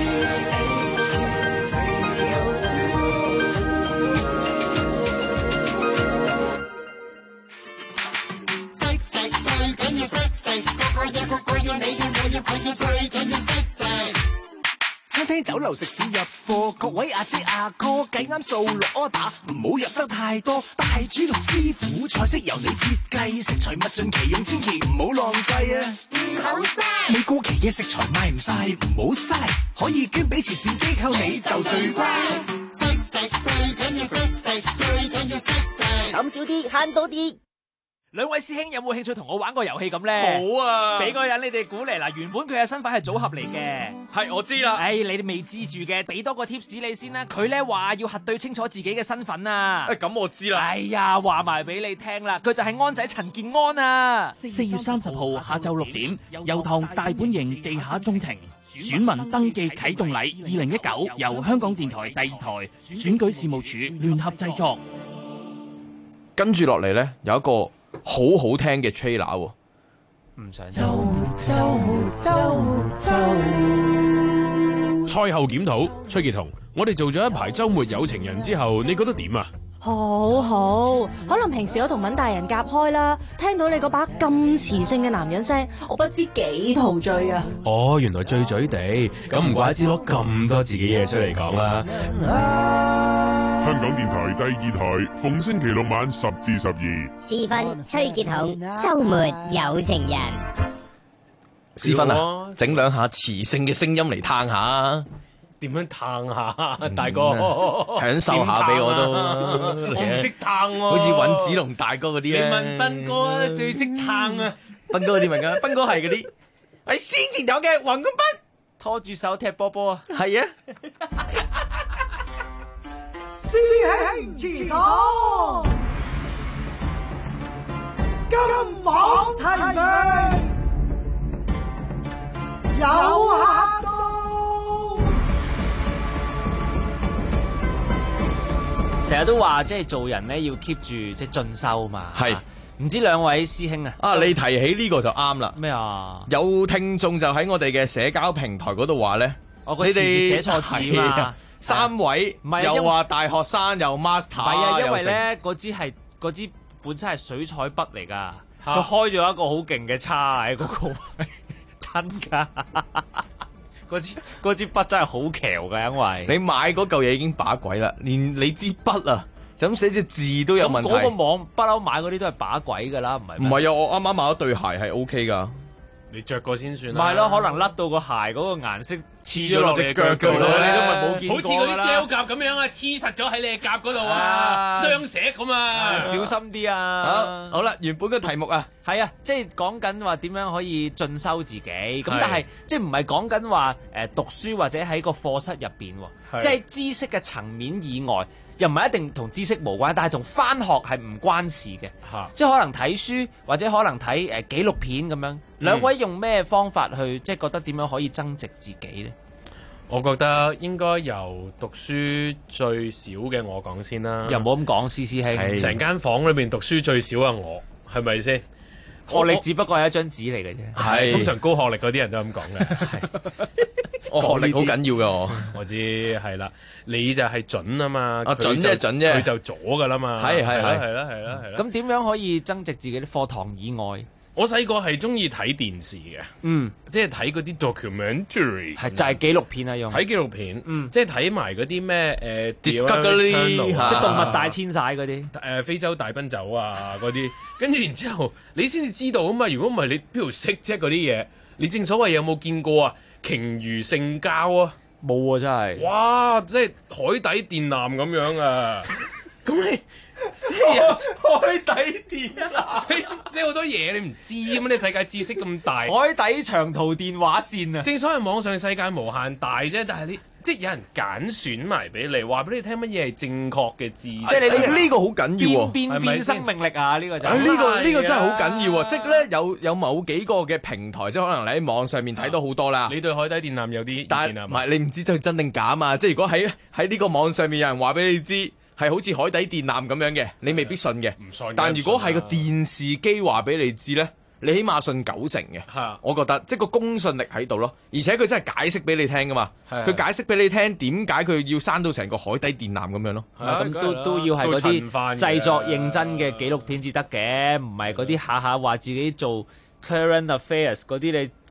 Speaker 11: 識食最緊要識食，個個嘢個個要你要我要佢要最緊要識食。餐廳酒樓食肆入貨，各位阿姐阿哥計啱數落 order， 唔好入得太多。大廚同師傅菜式由你設計，食材物盡其用，千祈唔好浪費啊！唔好嘥，未過期嘅食材賣唔晒，唔好嘥，可以捐俾慈善機構，你就最乖。識食最緊要識食，最緊要識食，
Speaker 22: 抌少啲慳多啲。
Speaker 9: 兩位師兄有冇興趣同我玩個遊戲咁咧？
Speaker 8: 好啊，
Speaker 9: 俾個人你哋估嚟嗱，原本佢嘅身份係組合嚟嘅。
Speaker 8: 係，我知啦。
Speaker 9: 你哋未知住嘅，俾多個 tips 你先啦。佢咧話要核對清楚自己嘅身份啊。
Speaker 8: 咁我知啦。
Speaker 9: 哎呀，話埋俾你聽啦，佢就係安仔陳健安啊。
Speaker 10: 4月30號下晝6點，油塘大本營地下中庭選民登記啟動禮2019，由香港電台第2台選舉事務處聯合製作。
Speaker 8: 跟住落嚟咧，有一個好好聽嘅 trailer 喎。
Speaker 9: 唔想
Speaker 15: 賽後檢討，崔潔彤，我哋做咗一排週末有情人之後，你覺得點啊？
Speaker 2: 好好，可能平時我同敏大人夾開啦，聽到你嗰把咁磁性嘅男人聲，我不知幾陶醉啊！
Speaker 15: 哦，原來醉醉地，咁唔怪之攞咁多自己嘢出嚟講啦。
Speaker 22: 香港電台第2台，逢星期六晚10至12
Speaker 19: 時分，崔潔彤週末有情人。
Speaker 8: 思芬啊，整兩下磁性嘅聲音嚟嘆下。
Speaker 15: 點樣嘆下，大哥？
Speaker 8: 享受下俾我都。
Speaker 15: 我唔識嘆喎。
Speaker 8: 好似尹子龍大哥嗰啲咧。
Speaker 15: 你問斌哥最識嘆啊？
Speaker 8: 斌哥點明㗎？斌哥係嗰啲喺先前頭嘅黃冠斌，
Speaker 9: 拖住手踢波波啊！
Speaker 8: 係啊。
Speaker 11: 師兄祠堂，金榜題名，有客到。
Speaker 9: 成日都話即係做人咧要 keep 住即係進修嘛。係，唔知兩位師兄啊？
Speaker 8: 你提起呢個就啱啦。
Speaker 9: 咩啊？
Speaker 8: 有聽眾就喺我哋嘅社交平台嗰度話咧，
Speaker 9: 你哋寫錯字嘛
Speaker 8: ？3位又話大學生又 master，
Speaker 9: 唔係啊，因為咧嗰支本身係水彩筆嚟㗎，佢開咗一個好勁嘅叉喺嗰個位，真㗎。嗰支筆真係好翹嘅，因為
Speaker 8: 你買嗰嚿嘢已經把鬼啦，連你支筆啊，就咁寫隻字都有問題。
Speaker 9: 嗰個網不嬲買嗰啲都係把鬼㗎啦，唔係？
Speaker 8: 唔係啊，我啱啱買咗對鞋係 OK 㗎。
Speaker 15: 你着過先算啦。
Speaker 9: 唔係咯，可能甩到個鞋嗰個顏色黐咗落隻腳㗎咯，你都咪冇見過啦。
Speaker 15: 好似嗰啲 gel 甲咁樣啊，黐實咗喺你嘅甲嗰度啊，雙寫咁啊，
Speaker 9: 小心啲啊！
Speaker 8: 好啦，原本嘅題目啊，
Speaker 9: 係啊，即係講緊話點樣可以進修自己，咁但係即係唔係講緊話讀書或者喺個課室入邊喎，即係知識嘅層面以外。又唔係一定同知識無關，但係同返學係唔關事嘅，即係可能睇書或者可能睇紀錄片咁樣。兩位用咩方法去即係覺得點樣可以增值自己呢？
Speaker 15: 我覺得應該由讀書最少嘅我講先啦。
Speaker 9: 又冇咁講，師兄，
Speaker 15: 成間房裏邊讀書最少嘅我，係咪先？
Speaker 9: 學歷只不過係一張紙嚟嘅啫，
Speaker 15: 係通常高學歷嗰啲人都咁講嘅。
Speaker 8: 我學歷好緊要㗎，
Speaker 15: 我知係啦，你就係準啊嘛，
Speaker 8: 準啫，
Speaker 15: 佢就左㗎啦嘛，係啦。
Speaker 9: 咁點樣可以增值自己啲課堂以外？
Speaker 15: 我細個係中意睇電視嘅，即係睇嗰啲 documentary，
Speaker 9: 係就係紀錄片啊，用
Speaker 15: 睇紀錄片，即係睇埋嗰啲咩
Speaker 8: Discovery，
Speaker 9: 即係動物大遷徙嗰啲，
Speaker 15: 非洲大奔走啊嗰啲，跟住然之後你先至知道啊嘛，如果唔係你邊度識啫嗰啲嘢？你正所謂有冇見過啊？鯨魚性交啊？
Speaker 9: 冇啊，真係！
Speaker 15: 哇，即係海底電纜咁樣啊！咁你
Speaker 8: 海底電纜，
Speaker 15: 即係好多嘢你唔知啊嘛！你世界知識咁大，
Speaker 9: 海底長途電話線啊！
Speaker 15: 正所謂網上世界無限大啫，但係你即係有人揀選埋俾你，話俾你聽乜嘢係正確嘅知識。
Speaker 8: 即係你呢個好緊要喎，
Speaker 9: 變生命力啊！呢個就
Speaker 8: 呢個真係好緊要喎！即係咧有某幾個嘅平台，即係可能你喺網上面睇到好多啦。
Speaker 15: 你對海底電纜有啲意見，
Speaker 8: 但係唔係你唔知佢真定假啊嘛？即係如果喺呢個網上面有人話俾你知係好似海底電纜咁樣嘅，你未必信嘅。
Speaker 15: 唔信。
Speaker 8: 但如果係個電視機話俾你知咧，你起碼信90成嘅。我覺得即係個公信力喺度咯，而且佢真係解釋俾你聽噶嘛。佢解釋俾你聽點解佢要閂到成個海底電纜咁樣咯。
Speaker 9: 咁都要係嗰啲製作認真嘅紀錄片至得嘅，唔係嗰啲下下話自己做 current affairs 嗰啲你。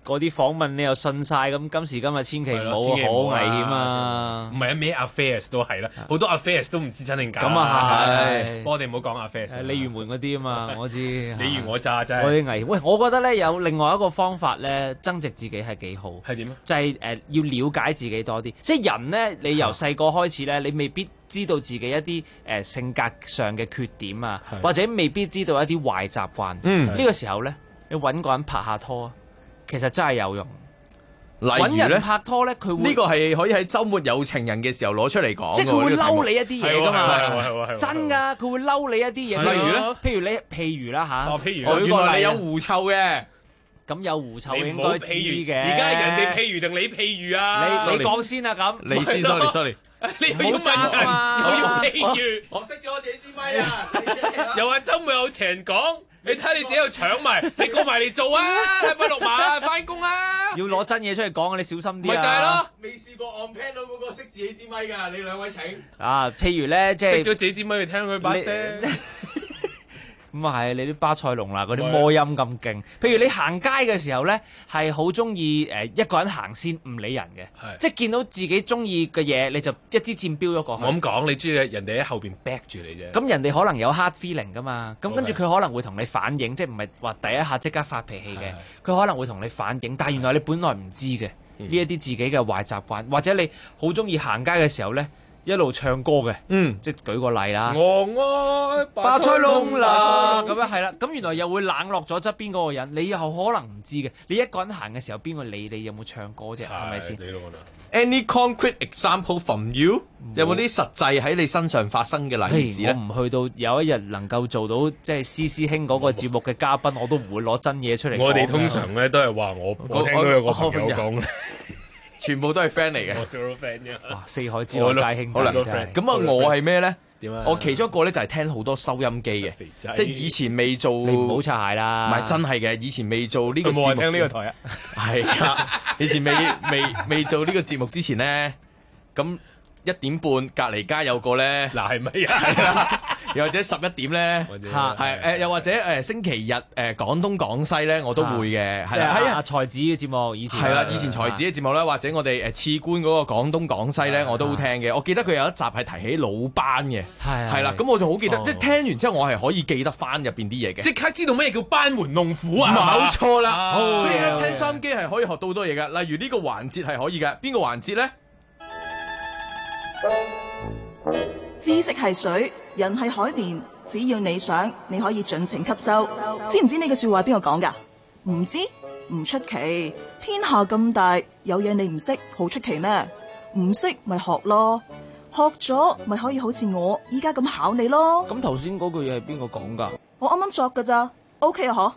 Speaker 9: 嗰啲訪問你又信晒，咁今時今日千祈唔好，好危險啊！
Speaker 15: 唔係啊，咩 affairs 都係啦，好多 affairs 都唔知真定假。
Speaker 9: 咁啊係，
Speaker 15: 我哋唔好講 affairs。
Speaker 9: 鯉魚門嗰啲啊嘛，我知。
Speaker 15: 鯉魚我詐真係。
Speaker 9: 嗰啲危險。喂，我覺得咧有另外一個方法咧，增值自己係幾好。
Speaker 15: 係點啊？
Speaker 9: 就係要了解自己多啲。即係人咧，你由細個開始咧，你未必知道自己一啲性格上嘅缺點啊，或者未必知道一啲壞習慣。呢個時候咧，你揾個人拍下拖，其實真係有用。
Speaker 8: 例如
Speaker 9: 揾人拍拖咧，佢會
Speaker 8: 呢個係可以喺週末有情人嘅時候攞出嚟講。
Speaker 9: 即係佢會嬲你一啲嘢㗎嘛，
Speaker 15: 真
Speaker 9: 㗎，佢會嬲你一啲嘢。
Speaker 8: 例如咧，
Speaker 9: 譬如啦嚇，
Speaker 8: 原來你有狐臭嘅。
Speaker 9: 咁有狐臭應該知嘅。
Speaker 15: 而家係人哋譬如定你譬如啊？
Speaker 9: 你講先啊咁。
Speaker 8: 你先 sorry。
Speaker 15: 你又要問人，又要譬如。
Speaker 8: 我熄咗我自己支咪啊！
Speaker 15: 又話周末有情人講。你睇你自己又搶埋，你過埋嚟做啊！禮拜六晚翻工啊！
Speaker 9: 要攞真嘢出嚟講，你小心啲啊！
Speaker 15: 咪就係咯，
Speaker 8: 未試過 on pan 到嗰個熄自己支咪㗎，你兩位請。
Speaker 9: 啊，譬如咧，即係
Speaker 15: 熄咗自己支咪去聽佢把聲。
Speaker 9: 咁啊係，你啲巴塞隆拿嗰啲魔音咁勁。譬如你行街嘅時候咧，係好中意一個人行先，唔理人嘅，即係見到自己中意嘅嘢，你就一支箭標咗過去。
Speaker 15: 我咁講，你中意人哋喺後邊 back 住你啫。
Speaker 9: 咁人哋可能有 hard feeling 噶嘛，咁跟住佢可能會同你反映，即係唔係話第一下即刻發脾氣嘅，佢可能會同你反映，但係原來你本來唔知嘅呢一啲自己嘅壞習慣，或者你好中意行街嘅時候咧。一路唱歌嘅，即係舉個例啦。
Speaker 15: 我愛
Speaker 9: 巴塞隆拿咁樣係啦，咁原來又會冷落咗側邊嗰個人，你又可能唔知嘅。你一個人行嘅時候，邊個理你有冇唱歌啫？係咪先
Speaker 8: ？Any concrete example from you？有冇啲實際喺你身上發生嘅例子咧？
Speaker 9: 我唔去到有一日能夠做到即係施師兄嗰個節目嘅嘉賓，我都唔會攞真嘢出嚟講。
Speaker 15: 我哋通常咧都係話我聽到有個朋友講。
Speaker 8: 全部都係 friend 嚟嘅，
Speaker 15: 我做到 friend 啫。
Speaker 9: 哇！四海之內皆兄弟。
Speaker 8: 好啦，咁啊，我係咩咧？
Speaker 15: 點啊？
Speaker 8: 我其中一個咧就係聽好多收音機嘅，即係以前未做。
Speaker 9: 你唔好擦鞋啦。
Speaker 8: 唔係真係嘅，以前未做呢個節目。
Speaker 15: 冇人聽呢個台啊？
Speaker 8: 係啊，以前未做呢個節目之前咧，咁1點半隔離街有個咧，
Speaker 15: 嗱係咪啊？
Speaker 8: 又或者11點咧，係又或者星期日廣東廣西咧，我都會嘅，係啦，喺
Speaker 9: 阿才子嘅節目以前
Speaker 8: 係啦，以前才子嘅節目咧，或者我哋次官嗰個廣東廣西咧，我都會聽嘅。我記得佢有一集係提起魯班嘅，係啦，咁我就好記得，即係聽完之後我係可以記得翻入邊啲嘢嘅，
Speaker 15: 即刻知道咩叫班門弄斧啊！
Speaker 8: 冇錯啦，所以咧聽收音機係可以學到好多嘢嘅，例如呢個環節係可以嘅，邊個環節咧？
Speaker 4: 知識係水，人係海綿，只要你想，你可以盡情吸收。知唔知呢句說話邊個講噶？唔知？唔出奇，天下咁大，有嘢你唔識，好出奇咩？唔識咪學咯，學咗咪可以好似我依家咁考你咯。
Speaker 9: 咁頭先嗰句嘢係邊個講噶？
Speaker 4: 我啱啱作噶咋 ，OK 啊嗬。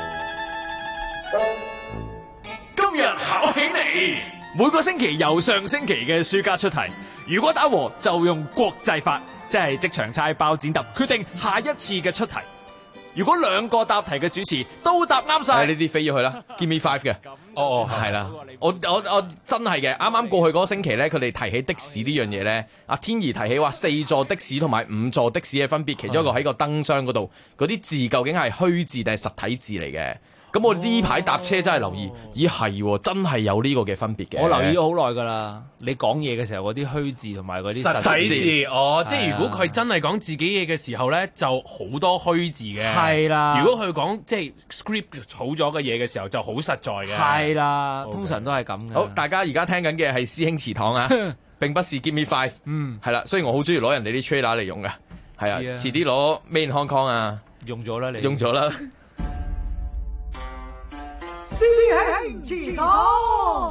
Speaker 9: 今日考起你，每個星期由上星期嘅書家出題。如果打和就用國際法，即係即場猜包剪揼，決定下一次嘅出題。如果兩個答題嘅主持都答啱晒，
Speaker 8: 呢啲飛咗去啦 ，Give me 5嘅。哦，係啦，我真係嘅。啱啱過去嗰個星期咧，佢哋提起的士呢樣嘢咧，阿天怡提起話4座的士同埋5座的士嘅分別，其中一個喺個燈箱嗰度，嗰啲字究竟係虛字定係實體字嚟嘅？咁我呢排搭車真係留意，咦係真係有呢個嘅分別嘅。
Speaker 9: 我留意咗好耐㗎啦。你講嘢嘅時候嗰啲虛字同埋嗰啲實體
Speaker 15: 字，即係如果佢真係講自己嘢嘅時候咧，就好多虛字嘅。
Speaker 9: 係啦。
Speaker 15: 如果佢講即係 script 好咗嘅嘢嘅時候，就好實在嘅。
Speaker 9: 係啦，通常都係咁嘅。
Speaker 8: 好，大家而家聽緊嘅係師兄祠堂啊，並不是 Give me 5。係啦，雖然我好中意攞人哋啲 trailer 嚟用嘅，係啊，遲啲攞 Made in Hong Kong 啊，
Speaker 9: 用咗啦你。
Speaker 8: 用咗啦。
Speaker 11: 師兄祠堂，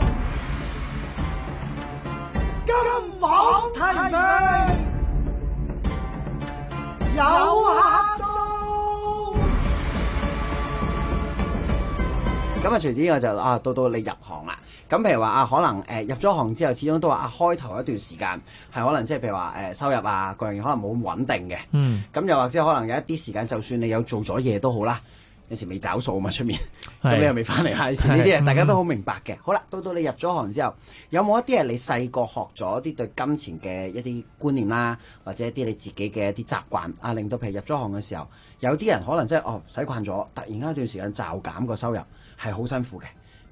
Speaker 11: 金榜題名有客到。
Speaker 18: 咁啊，隨之我就到你入行啦。咁譬如話可能入咗行之後，始終都話開頭一段時間係可能即係譬如話收入各樣嘢可能冇咁穩定嘅。咁又或者可能有一啲時間，就算你有做咗嘢都好啦。有時未找數嘛，出面咁你又未翻嚟啦。以前呢啲嘢大家都好明白嘅。好啦，到你入咗行之後，有冇一啲係你細個學咗啲對金錢嘅一啲觀念啦，或者一啲你自己嘅一啲習慣令到譬如入咗行嘅時候，有啲人可能真係使慣咗，突然間一段時間驟減個收入係好辛苦嘅。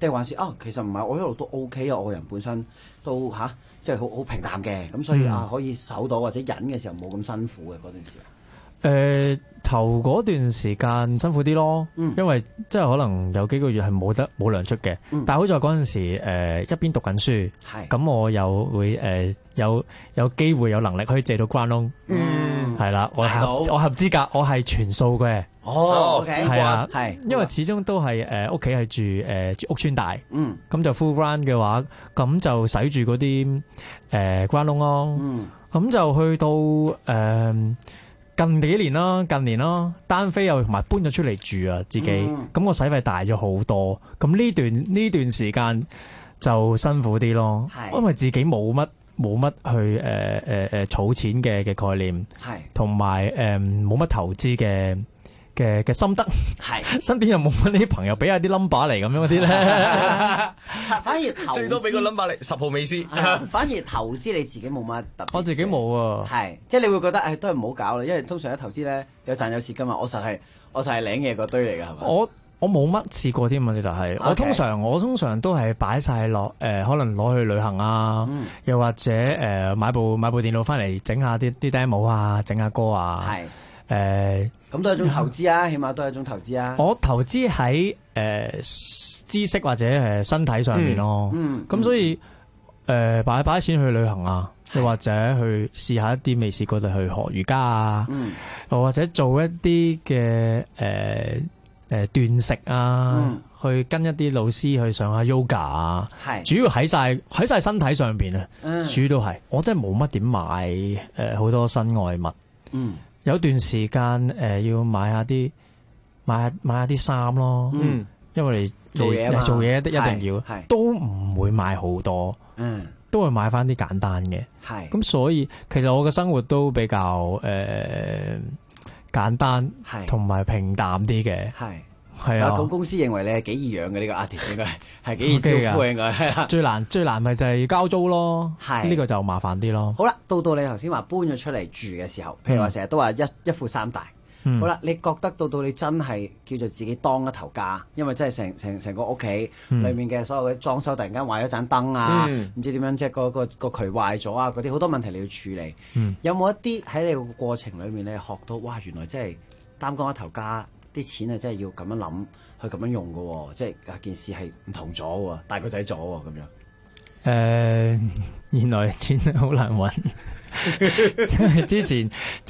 Speaker 18: 定還是其實唔係，我一路都 OK 啊，我個人本身都即係好平淡嘅，咁所以可以守到或者忍嘅時候冇咁辛苦嘅嗰段時間。
Speaker 14: 頭嗰段時間辛苦啲咯，因為即係可能有幾個月係冇糧出嘅，但係好在嗰陣時一邊讀緊書，咁我又會有機會有能力可以借到關窿，係啦，我合資格，我係全數嘅。
Speaker 18: OK，
Speaker 14: 係啊，
Speaker 18: 係，
Speaker 14: 因為始終都係屋企係住屋邨大，咁就 full run 嘅話，咁就使住嗰啲關窿咯，咁就去到近年啦，單飛又同埋搬咗出嚟住啊，自己，咁我使費大咗好多，咁呢段時間就辛苦啲咯，因為自己冇乜去儲錢嘅概念，同埋冇乜投資嘅心得，身邊又冇乜啲朋友俾下啲 number 嚟咁樣嗰啲咧，
Speaker 18: 反而投資
Speaker 8: 最多俾個 number 嚟10號美斯，
Speaker 18: 反而投資你自己冇乜特別，
Speaker 14: 我自己冇啊，
Speaker 18: 即係你會覺得都係唔好搞啦，因為通常一投資咧有賺有蝕噶嘛，我實係領嘢嗰堆嚟㗎係嘛？
Speaker 14: 我冇乜試過添啊，就係我通常都係擺晒落可能攞去旅行啊，又或者買部電腦翻嚟整下啲 demo 啊，整下歌啊，
Speaker 18: 咁都係一種投資啊，起碼都係一種投資啊。
Speaker 14: 我投資喺知識或者身體上面咯，咁所以擺錢去旅行啊，又或者去試下一啲未試過就去學瑜伽啊，又或者做一啲嘅斷食啊，去跟一啲老師去上下 yoga 啊，主要喺晒身體上邊啊，主要都係我真係冇乜點買好多身外物，有段時間要買下啲衫咯，因為你做嘢一定要，都唔會買好多，都會買翻啲簡單嘅，咁所以其實我嘅生活都比較簡單同埋平淡啲嘅，係啊。
Speaker 18: 咁公司認為你係幾易養嘅呢個 artist， 應該係幾易招呼應該係。
Speaker 14: 最難咪就係交租咯，呢個就麻煩啲咯。
Speaker 18: 好啦，到你頭先話搬咗出嚟住嘅時候，譬如話成日都話一夫三大。好啦，你覺得到你真係叫做自己當一頭家，因為真係成個屋企裏面嘅所有嘅裝修突然間壞咗盞燈啊，唔知點樣即係個渠壞咗啊，嗰啲好多問題你要處理。有冇一啲喺你個過程裏面你學到哇，原來真係擔當一頭家啲錢係真係要咁樣諗去咁樣用㗎喎，即係件事係唔同咗喎，大個仔咗喎咁樣。
Speaker 14: 原來錢好難揾。之前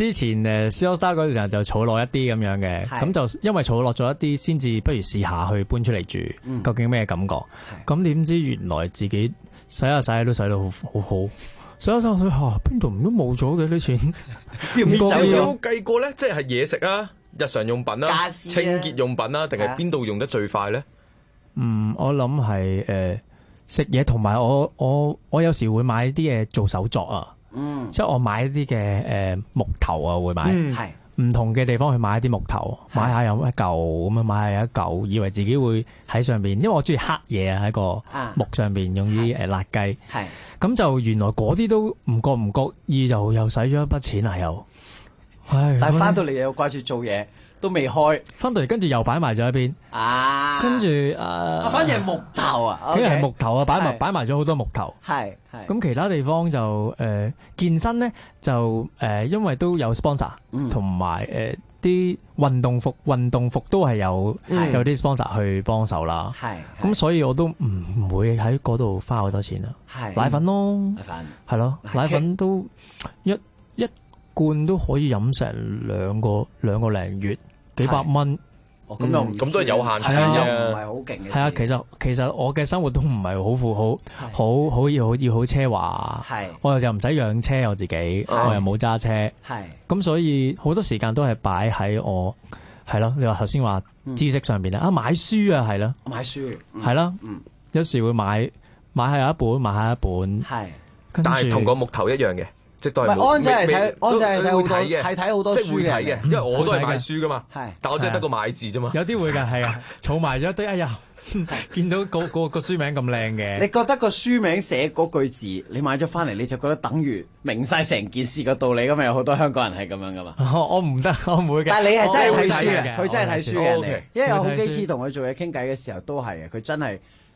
Speaker 14: Super Star 嗰陣時候就儲落一啲咁樣嘅，咁就因為儲落咗一啲，先至不如試下去搬出嚟住，究竟咩感覺？咁點知原來自己使下都使到好好，使下邊度都冇咗嘅啲錢，
Speaker 8: 有冇計過咧？即係嘢食啊、日常用品啊、清潔用品啊，定係邊度用得最快咧？
Speaker 14: 我諗係食嘢，同埋我有時會買啲嘢做手作啊。即係我買一啲嘅木頭啊，會買唔同嘅地方去買一啲木頭，買下有一嚿咁樣，買下有一嚿，以為自己會喺上邊，因為我中意刻嘢啊，喺個木上邊用啲辣雞，咁就原來嗰啲都唔覺意又使咗一筆錢啊又，
Speaker 18: 但係翻到嚟又掛住做嘢。都未開，
Speaker 14: 翻到嚟跟住又擺埋咗一邊，跟住
Speaker 18: 反而係木頭啊，
Speaker 14: 佢係木頭啊，擺埋咗好多木頭，
Speaker 18: 係
Speaker 14: 咁其他地方就健身咧就因為都有 sponsor，同埋啲運動服都係有啲 sponsor 去幫手啦，咁所以我都唔會喺嗰度花好多錢啦，奶粉咯，係咯，奶粉都一罐都可以飲成兩個零月。幾百蚊，
Speaker 8: 咁都係有限錢嘅，
Speaker 18: 唔係好勁嘅。
Speaker 14: 係啊，其實我嘅生活都唔係好富好要好奢華。係，我又唔使養車，我自己我又冇揸車。係，咁所以好多時間都係擺喺我係咯。你話頭先話知識上邊咧，買書啊，係咯，
Speaker 18: 買書
Speaker 14: 係啦，有時會買下有一本，買下一本。係，
Speaker 8: 但係同個木頭一樣嘅。即係
Speaker 18: 安仔係睇好多，
Speaker 8: 係睇好多書嘅，因為我都係買書噶嘛。
Speaker 18: 係，
Speaker 8: 但我真係得個買字啫嘛。
Speaker 14: 有啲會㗎，係啊，儲埋咗一堆。哎呀，見到個書名咁靚嘅，
Speaker 18: 你覺得個書名寫嗰句字，你買咗翻嚟你就覺得等於明晒成件事嘅道理㗎嘛？有好多香港人係咁樣㗎嘛。
Speaker 14: 我唔得，我唔會嘅。
Speaker 18: 但係你係真係睇書嘅，佢真係睇書嘅。因為有好幾次同佢做嘢傾偈嘅時候都係嘅，佢真係。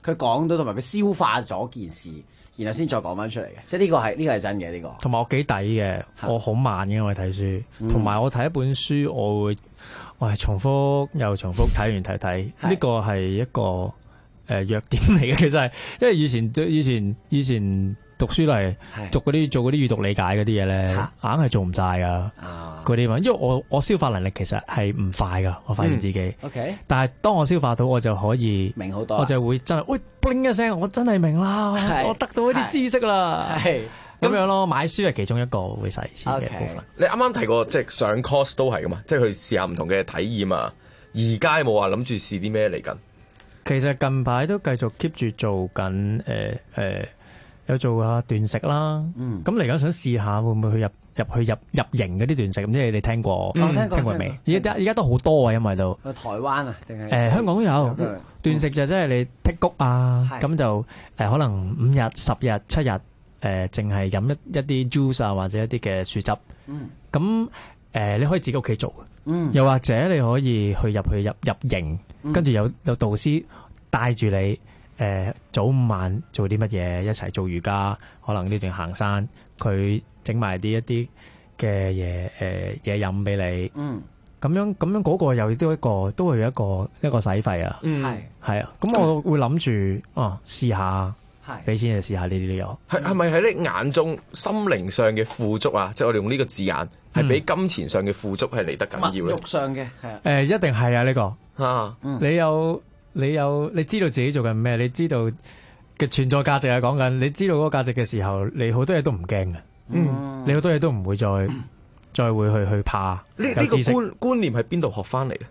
Speaker 18: 佢講到同埋佢消化咗件事，然後先再講翻出嚟嘅，即係呢個係真嘅呢個。
Speaker 14: 同埋我幾抵嘅，我好慢嘅我睇書，同埋我睇一本書我係重複又重複睇完睇，呢個係一個弱點嚟嘅，其實係因為以前讀書都係做嗰啲閱讀理解嗰啲嘢咧，硬係做唔晒噶嗰啲嘛，因為我消化能力其實係唔快噶，我發現自己。
Speaker 18: OK，
Speaker 14: 但係當我消化到，我就可以
Speaker 18: 明好多，
Speaker 14: 我就會真係喂 bling 一聲，我真係明啦，我得到一啲知識啦，咁樣咯。買書係其中一個會使錢嘅部分。
Speaker 8: 你啱啱提過即係上 course 都係噶嘛，即係去試下唔同嘅體驗啊。而家有冇話諗住試啲咩嚟緊？
Speaker 14: 其實近排都繼續 keep 住做緊有做下斷食啦，咁嚟緊想試下會唔會去入營嗰啲斷食，咁即係你聽過？聽過未？而家都好多啊，因為都
Speaker 18: 台灣啊，定係
Speaker 14: 香港都有斷食，就即係你剔谷啊，咁就可能5日、10日、7日淨係飲一啲 juice 啊，或者一啲嘅樹汁，咁你可以自己屋企做，又或者你可以去入營，跟住有導師帶住你。早午晚做啲乜嘢，一齊做瑜伽，可能呢段行山，佢整埋一啲嘅嘢飲俾你，咁樣嗰個又都會有一個使費啊，係啊，咁我會諗住試下，俾錢去試下呢啲都有。
Speaker 8: 係咪喺你眼中心靈上嘅富足啊？即係我哋用呢個字眼，係比金錢上嘅富足係嚟得緊要咧？
Speaker 18: 物欲上嘅係
Speaker 14: 一定係啊呢個，你知道自己做緊咩？你知道嘅存在價值係講緊，你知道嗰個價值嘅時候，你好多嘢都唔驚嘅。你好多嘢都唔會再會去怕。呢個
Speaker 8: 觀念喺邊度學翻嚟咧？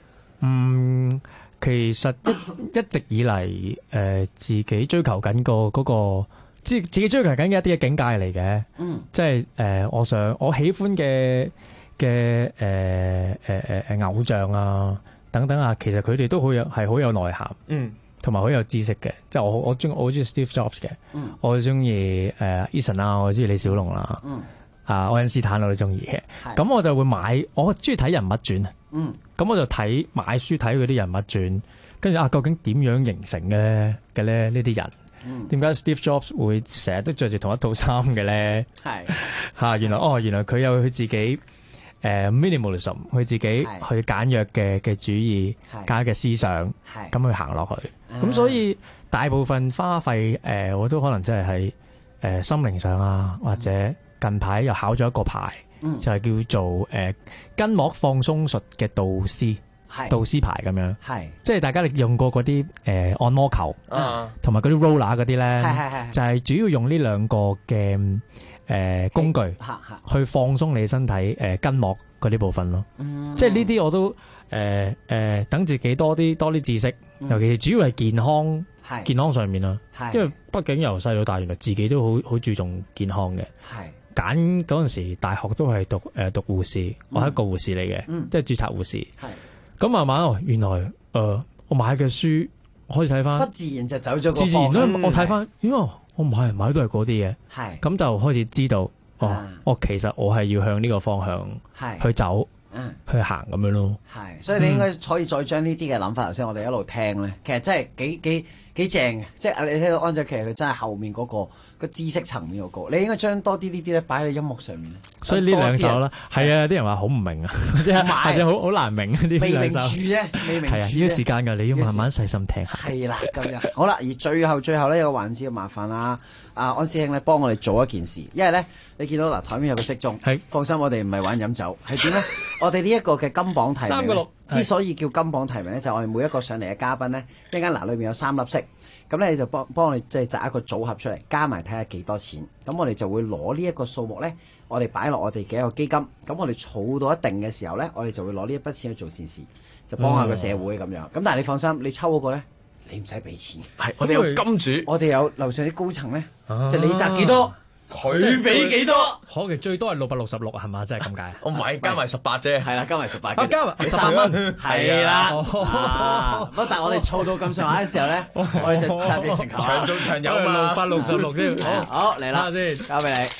Speaker 14: 其實一直以嚟自己追求緊嗰個自己追求緊嘅一啲嘅境界嚟嘅。即係我喜歡嘅偶像啊。等等啊，其實佢哋都好有內涵，同埋好有知識嘅。即係我好中意 Steve Jobs 嘅，我中意Eason 啦，我中意李小龍啦，愛因斯坦我都中意嘅。咁我就會買，我中意睇人物傳，咁我就買書睇佢啲人物傳，跟住究竟點樣形成嘅咧？呢啲人點解 Steve Jobs 會成日都着住同一套衫嘅咧？原來佢有佢自己。minimalism 佢自己去簡約嘅主義加嘅思想，咁去行落去。咁所以大部分花費我都可能真係喺心靈上啊，或者近排又考咗一個牌，就係叫做筋膜放鬆術嘅導師牌咁樣。即係大家用過嗰啲按摩球同埋嗰啲 roller 嗰啲咧，就係主要用呢兩個嘅工具去放鬆你身體筋膜嗰啲部分咯，即係呢啲我都等自己多啲知識，尤其是主要係健康上面啦，因為畢竟由細到大，原來自己都好注重健康嘅。揀嗰陣時大學都係讀護士，我係一個護士嚟嘅，即係註冊護士。咁慢慢原來我買嘅書可以睇翻，
Speaker 18: 不自然就走咗個
Speaker 14: 自然咧，我睇翻，我買都係嗰啲嘢，咁就開始知道，其實我係要向呢個方向去走，去行咁樣咯。
Speaker 18: 所以你應該可以再將呢啲嘅諗法，頭先我哋一路聽咧，其實真係幾正嘅，即係你聽到安仔，其實佢真係後面嗰個知識層面嗰個，你應該將多啲呢啲咧擺喺音樂上面。
Speaker 14: 所以呢兩首啦，係啊，啲人話好唔明啊，即係或者好難明呢
Speaker 18: 未明住啫，未明住。
Speaker 14: 係啊，要時間㗎，你要慢慢細心聽下。
Speaker 18: 係啦，咁樣好啦。而最後咧有個環節要麻煩啦，安師兄咧幫我哋做一件事，因為咧你見到嗱台面有個骰盅，放心，我哋唔係玩飲酒，係點咧？我哋呢一個嘅金榜題名呢，之所以叫金榜題名咧，就係我哋每一個上嚟嘅嘉賓咧，一陣間裏面有3粒骰。咁咧你就幫我哋即係摘一個組合出嚟，加埋睇下幾多錢。咁我哋就會攞呢一個數目咧，我哋擺落我哋嘅一個基金。咁我哋儲到一定嘅時候咧，我哋就會攞呢一筆錢去做善事，就幫下個社會咁樣。咁但係你放心，你抽嗰個咧，你唔使俾錢。
Speaker 8: 係，我哋有金主，
Speaker 18: 我哋有樓上啲高層咧，就你摘幾多，佢俾幾多。
Speaker 14: 可能最多係666係嘛？真係咁解？
Speaker 8: 我唔係加埋18啫，
Speaker 18: 係啦，加埋18，
Speaker 14: 加埋
Speaker 18: 13蚊，係啦。不過但係我哋儲到咁上下嘅時候咧，我哋就集腋成裘，
Speaker 8: 長做長有嘛
Speaker 14: ，666添。
Speaker 18: 好嚟啦，
Speaker 14: 先
Speaker 18: 交俾你。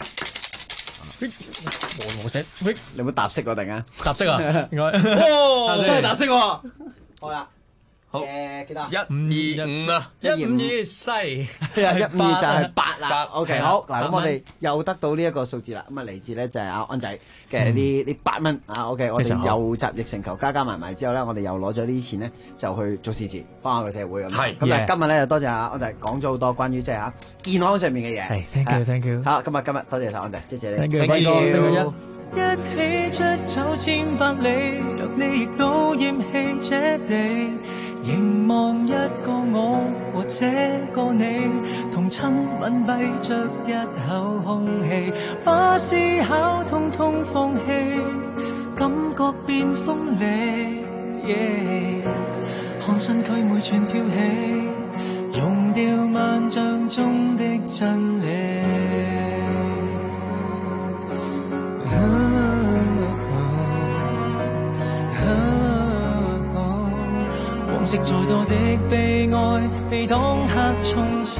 Speaker 18: 你有冇搭色喎？突然間
Speaker 14: 搭色啊？應該
Speaker 18: 哇，真係搭色喎！好啦，
Speaker 8: 好
Speaker 18: 幾多
Speaker 8: ？125啊
Speaker 14: ，152西
Speaker 18: ，152就係8啦。OK， 好嗱，咁我哋又得到呢一個數字啦。咁啊，嚟自咧就係阿安仔嘅呢8蚊啊。OK， 我哋又集腋成裘，加埋之後咧，我哋又攞咗呢啲錢咧，就去做善事，幫下個社會咁。係咁啊，今日咧就多謝阿安仔講咗好多關於即係嚇健康上面嘅嘢。
Speaker 14: 係 ，thank you。
Speaker 18: 好，今日多謝晒安仔，謝謝你。
Speaker 14: thank you。
Speaker 13: 一起出走千百里，若你亦都厭棄這地，凝望一個我和這個你，同親吻閉着一口空氣，把思考通通放棄，感覺變鋒利。看身軀每寸飄起，溶掉萬象中的真理。往昔再多的悲哀被當刻沖散，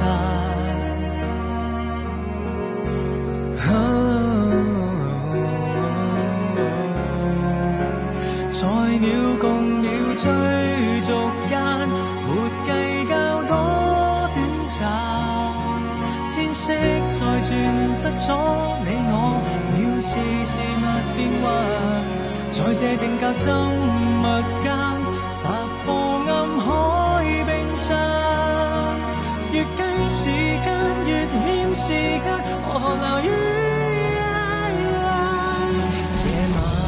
Speaker 13: 在秒共秒追逐間，沒計較多短暫，天色再轉不阻你我，渺事事物變幻，在這定格針墨間，踏破暗海冰山，越計時間越欠時間，何留於這晚。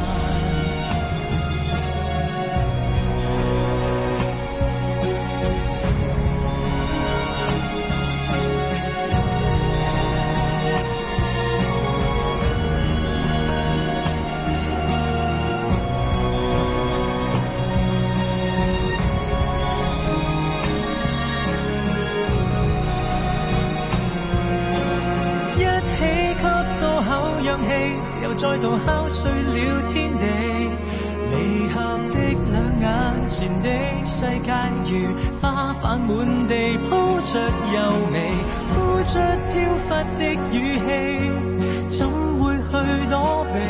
Speaker 13: 又再度敲碎了天地，離合的兩眼前的世界如花瓣滿地鋪着優美，呼出飄忽的語氣，怎會去躲避？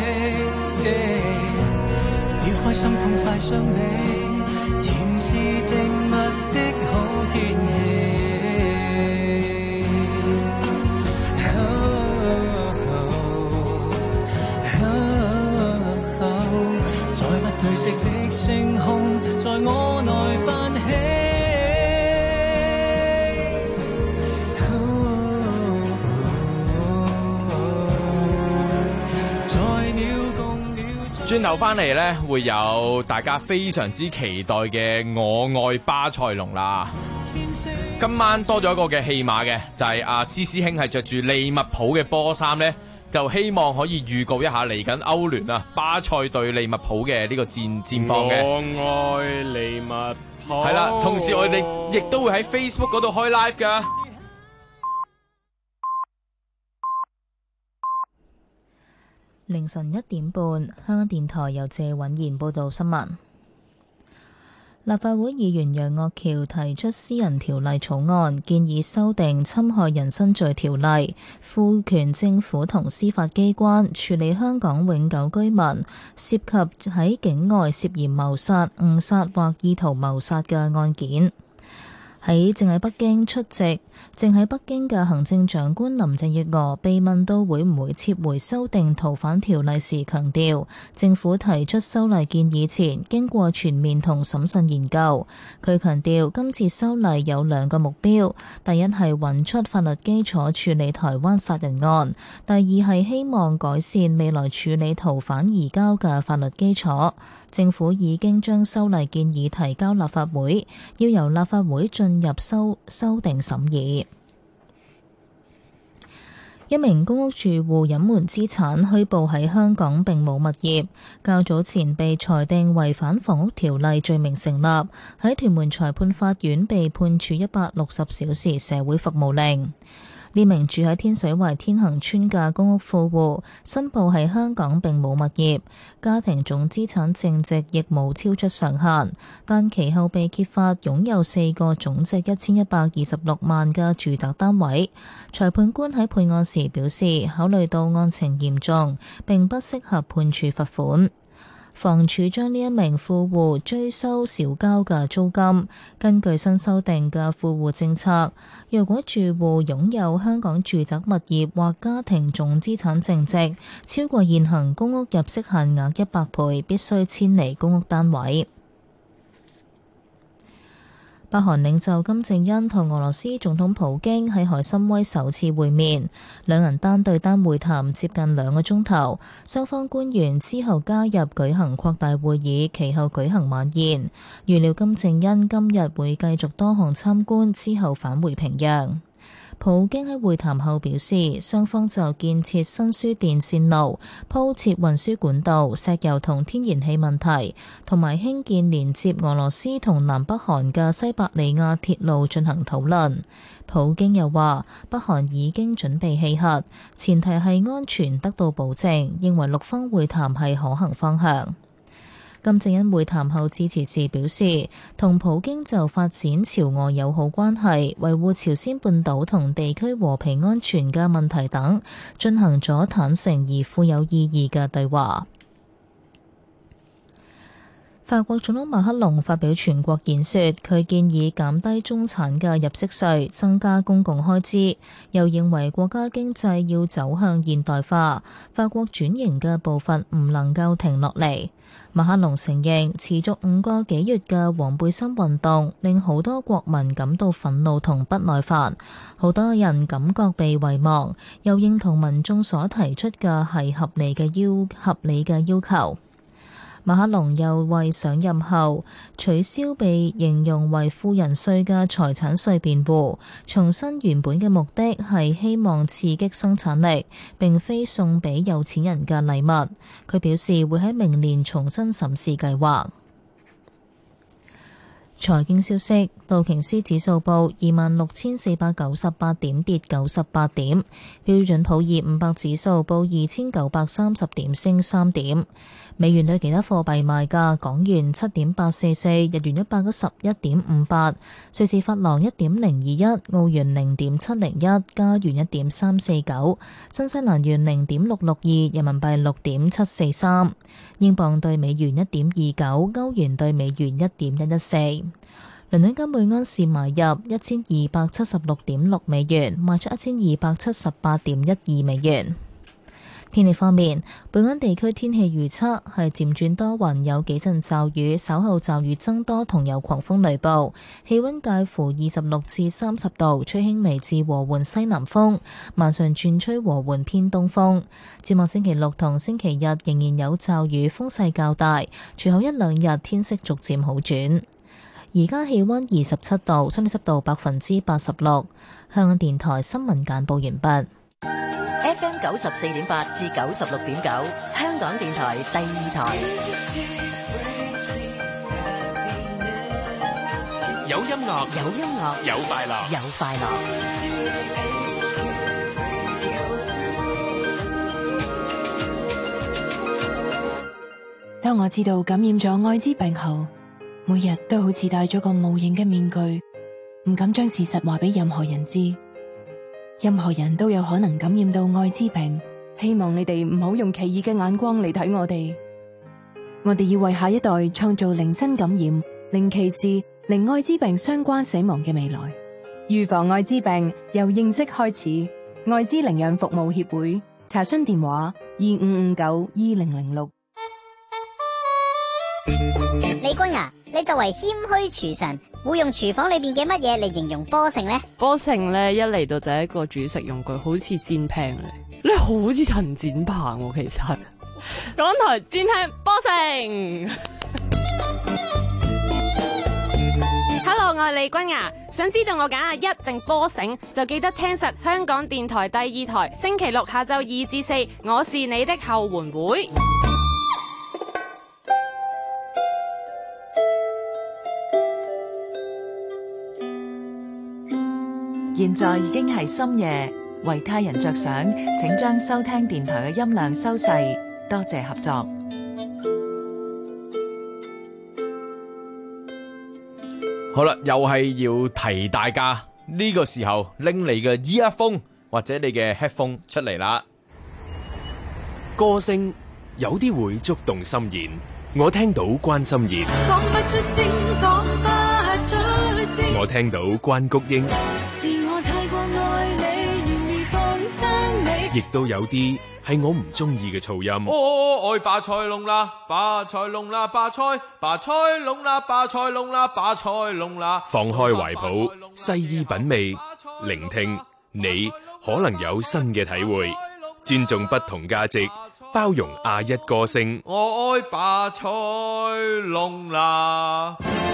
Speaker 13: 與開心痛快相比，甜是靜默的好天氣。褪色的星空在我內泛起，在秒共秒。
Speaker 8: 轉頭翻嚟咧，會有大家非常之期待嘅我愛巴塞隆啦。今晚多咗一個嘅戲碼嘅，就係阿施師兄係着住利物浦嘅波衫咧。就希望可以預告一下嚟緊歐聯啊，巴塞對利物浦嘅呢個戰況嘅。
Speaker 9: 我愛利物浦。
Speaker 8: 係啦，同時我哋亦都會喺 Facebook 嗰度開 live 噶。
Speaker 1: 凌晨1點半，香港電台由謝允賢報道新聞。立法會議員楊岳橋提出私人條例草案，建議修訂侵害人身罪條例，賦權政府同司法機關處理香港永久居民涉及喺境外涉嫌謀殺、誤殺或意圖謀殺嘅案件。正喺北京嘅行政長官林鄭月娥被問到會唔會撤回修訂逃犯條例時，強調政府提出修例建議前經過全面同審慎研究。佢強調今次修例有2個目標，第一係揾出法律基礎處理台灣殺人案，第二係希望改善未來處理逃犯移交嘅法律基礎。政府已經將修例建議提交立法會，要由立法會進入修訂審議。一名公屋住戶隱瞞資產，虛報喺香港並冇物業，較早前被裁定違反房屋條例罪名成立，喺屯門裁判法院被判處160小時社會服務令。呢名住喺天水圍天恒村嘅公屋富戶，申報喺香港並冇物業，家庭總資產淨值亦冇超出上限，但其後被揭發擁有4個總值1126萬嘅住宅單位。裁判官喺判案時表示，考慮到案情嚴重，並不適合判處罰款。 房署將呢一名富戶追收少交嘅租金。根據新修訂嘅富戶政策，若果住戶擁有香港住宅物業或家庭總資產淨值超過現行公屋入息限額100倍，必須遷離公屋單位。北韓領袖金正恩同俄羅斯總統普京喺海參崴首次會面，兩人單對單會談接近2個鐘頭，雙方官員之後加入舉行擴大會議，其後舉行晚宴。預料金正恩今日會繼續多項參觀，之後返回平壤。普京喺會談後表示，雙方就建設新輸電線路、鋪設運輸管道、石油同天然氣問題，同埋興建連接俄羅斯同南北韓嘅西伯利亞鐵路進行討論。普京又話，北韓已經準備棄核，前提係安全得到保證，認為6方會談係可行方向。金正恩會談後致辭時表示，同普京就發展朝俄友好關係、維護朝鮮半島同地區和平安全嘅問題等進行咗坦誠而富有意義嘅對話。法國總統馬克龍發表全國演說，佢建議減低中產嘅入息稅，增加公共開支，又認為國家經濟要走向現代化，法國轉型嘅步伐唔能夠停落嚟。馬克龍承認持續5個幾月嘅黃背心運動令好多國民感到憤怒同不耐煩，好多人感覺被遺忘，又認同民眾所提出嘅係合理嘅要求。馬克龍又為上任後取消被形容為富人稅嘅財產稅辯護，重申原本嘅目的係希望刺激生產力，並非送俾有錢人嘅禮物。佢表示會喺明年重新審視計劃。財經消息，道瓊斯指數報26,498點，跌98點；標準普爾500指數報2,930點，升3點。美元對其他貨幣賣價：港元7.844，日元111.58，瑞士法郎1.021，澳元0.701，加元1.349，新西蘭元0.662，人民幣6.743，英鎊對美元1.29，歐元對美元1.114。倫敦金每安士買入1276.6美元，賣出1278.12美元。天氣方面，本港地區天氣預測係漸轉多雲，有幾陣驟雨，稍後驟雨增多同有狂風雷暴，氣溫介乎26至30度，吹輕微至和緩西南風，晚上轉吹和緩偏東風。展望星期六同星期日仍然有驟雨，風勢較大，隨後1、2日天色逐漸好轉。而家氣溫27度，相對濕度86%。香港電台新聞簡報完畢。
Speaker 16: FM 94.8至96.9，香港電台第2台。
Speaker 15: 有音樂，
Speaker 16: 有音樂，
Speaker 15: 有快樂，
Speaker 16: 有快樂。
Speaker 5: 當我知道感染咗艾滋病後，每日都好似戴咗個無形嘅面具，唔敢將事實話俾任何人知。任何人都有可能感染到艾滋病，希望你哋唔好用奇異嘅眼光嚟睇我哋。我哋要為下一代創造零新感染、零歧視、零艾滋病相關死亡嘅未來。預防艾滋病由認識開始。艾滋領養服務協會查詢電話25592006。
Speaker 19: 李君啊，你作為謙虛廚神，會用廚房裏邊嘅乜嘢嚟形容波城呢？
Speaker 7: 波城咧一嚟到就係一個煮食用具，好似煎 pan 咧，你好似陳展鵬喎，其實港台煎 pan 波城。
Speaker 20: Hello， 我係李君啊，想知道我揀一定波城，就記得聽實香港電台第2台，星期六下晝2至4，我是你的後援會。
Speaker 23: 現在已經係深夜，為他人着想，請將收聽電台嘅音量收細，多謝合作。
Speaker 8: 好啦，又係要提大家呢個時候拎你嘅 earphone 或者你嘅 headphone 出嚟啦。
Speaker 24: 歌聲有啲會觸動心弦，
Speaker 6: 我聽到關心妍，
Speaker 11: 講不出聲，講不出聲，
Speaker 6: 我聽到關菊英，
Speaker 11: 是我太過愛你，願意放生你，
Speaker 6: 亦都有啲係我唔中意嘅噪音。
Speaker 8: 我愛巴塞隆啦，巴塞隆啦，巴塞隆啦，巴塞隆啦，巴塞隆啦。
Speaker 6: 放開懷抱，細意品味，聆聽，你可能有新嘅體會。尊重不同價值，包容亞一歌聲。
Speaker 8: 我愛巴塞隆啦。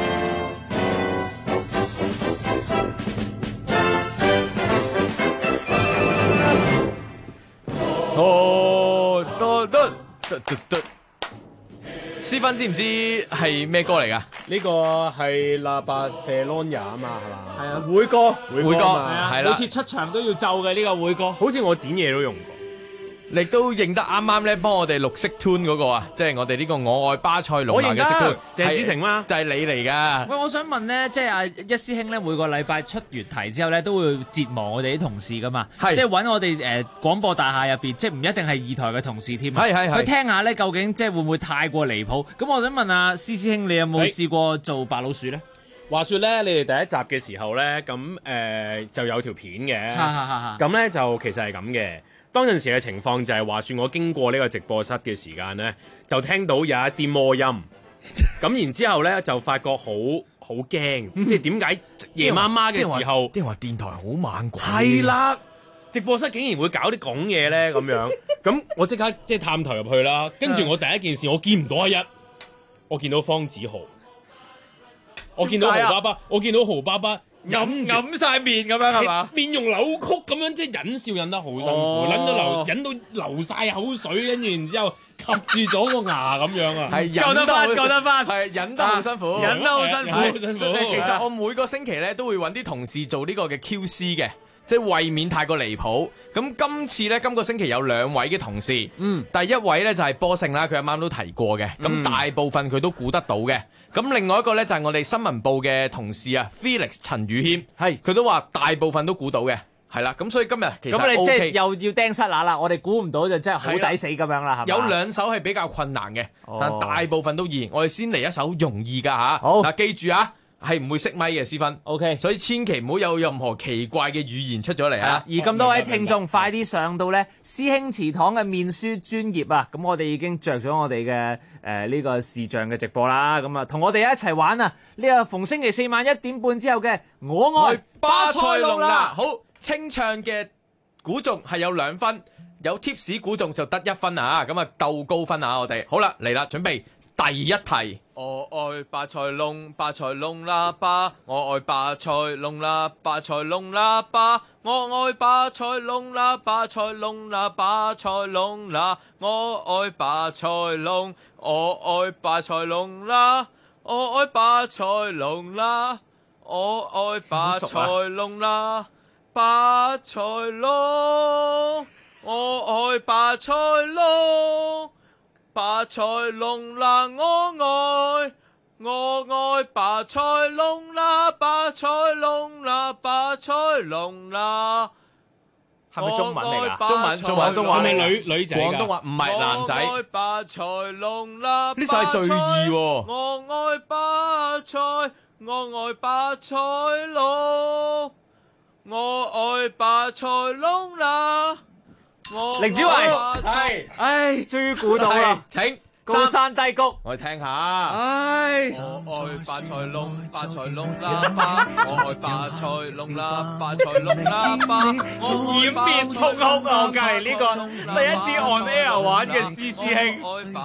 Speaker 8: 思芬知唔知係咩歌嚟噶？
Speaker 9: 呢個係喇叭 Felonia 啊嘛，係嘛？係啊，會歌，係啊，
Speaker 8: 係啦，
Speaker 9: 每次出場都要奏嘅呢個會歌，好似我剪嘢都用過。
Speaker 8: 你都認得啱啱咧，幫我哋綠色 tune 嗰個啊，即係我哋呢個我愛巴塞隆拿嘅色 tune，
Speaker 9: 鄭子誠嗎？
Speaker 8: 就係你嚟噶。
Speaker 12: 喂，我想問咧，即係阿一師兄咧，每個禮拜出完題之後咧，都會折磨我哋啲同事噶嘛，即係揾我哋廣播大廈入邊，即係唔一定係二台嘅同事添，去聽下咧，究竟即係會唔會太過離譜？咁我想問阿施師兄，你有冇試過做白老鼠咧？
Speaker 9: 話說咧，你哋第一集嘅時候咧，咁就有條片嘅，咁咧就其實係咁嘅。當陣時嘅情況就係話說我經過呢個直播室嘅時間咧，就聽到有一啲魔音，咁然之後咧就發覺好驚，即係點解夜媽媽嘅時候，
Speaker 8: 啲人話電台好猛鬼，
Speaker 9: 係啦，直播室竟然會搞啲講嘢咧咁樣，咁我即刻即係探頭入去啦，跟住我第一件事我見唔到阿一，我見到方子豪，我見到豪爸爸，我見到豪爸爸。揞晒面咁樣係嘛？面容扭曲咁樣，即係忍笑忍得好辛苦，忍到流晒口水，跟住然之後吸住咗個牙咁樣啊！
Speaker 8: 係
Speaker 9: 救得翻，
Speaker 8: 係忍得好辛苦，
Speaker 9: 忍得好辛苦。
Speaker 8: 其實我每個星期咧都會揾啲同事做呢個嘅 QC 嘅，即係為免太過離譜。咁今次咧，今個星期有2位嘅同事，第一位咧就係波勝啦，佢啱啱都提過嘅，咁大部分佢都估得到嘅。咁另外一個咧就係我哋新聞部嘅同事啊 Felix 陳宇謙，佢都話大部分都估到嘅，係啦。咁所以今日其實
Speaker 12: 咁你即係又要釘塞乸啦，我哋估唔到就真係好抵死咁樣啦，係咪？
Speaker 8: 有2首係比較困難嘅，但大部分都易。我哋先嚟一首容易噶吓，好嗱，記住啊，係唔會熄咪嘅思芬
Speaker 12: ，OK，
Speaker 8: 所以千祈唔好有任何奇怪嘅語言出咗嚟啊！
Speaker 12: 而咁多位聽眾，快啲上到咧師兄祠堂嘅面書專頁啊！咁我哋已經着咗我哋嘅呢個視像嘅直播啦，咁啊同我哋一齊玩啊！呢個逢星期4晚1點半之後嘅我愛巴塞隆啦，
Speaker 8: 好清唱嘅估中係有2分，有 tips 估中就得1分啊！咁啊鬥高分啊！我哋好啦，嚟啦，準備第一題。我愛巴塞隆，巴塞隆啦巴，我愛巴塞隆啦，巴塞隆啦巴，我愛巴塞隆啦，巴塞隆啦，巴塞隆啦，我愛巴塞隆，我愛巴塞隆啦，我愛巴塞隆啦，我愛巴塞隆啦，巴塞隆，我愛巴塞隆。巴塞隆啦，我愛巴塞隆啦，巴塞隆啦，巴塞隆啦，
Speaker 12: 係咪中文嚟㗎？
Speaker 8: 中文
Speaker 9: 係咪女仔？
Speaker 8: 廣東話唔係男仔。我愛巴塞隆啦，呢首係最易喎。我愛巴塞，我愛巴塞隆，我愛巴塞隆啦。
Speaker 12: 凌子維係，終於估到啦！
Speaker 8: 請
Speaker 12: 高山低谷，
Speaker 8: 我哋聽下。
Speaker 12: 我
Speaker 8: 愛巴塞隆，巴塞隆啦巴，我愛巴塞隆啦，巴塞隆啦巴，
Speaker 9: 掩面痛哭啊！我隔離呢個第一次 on air 玩嘅施師兄。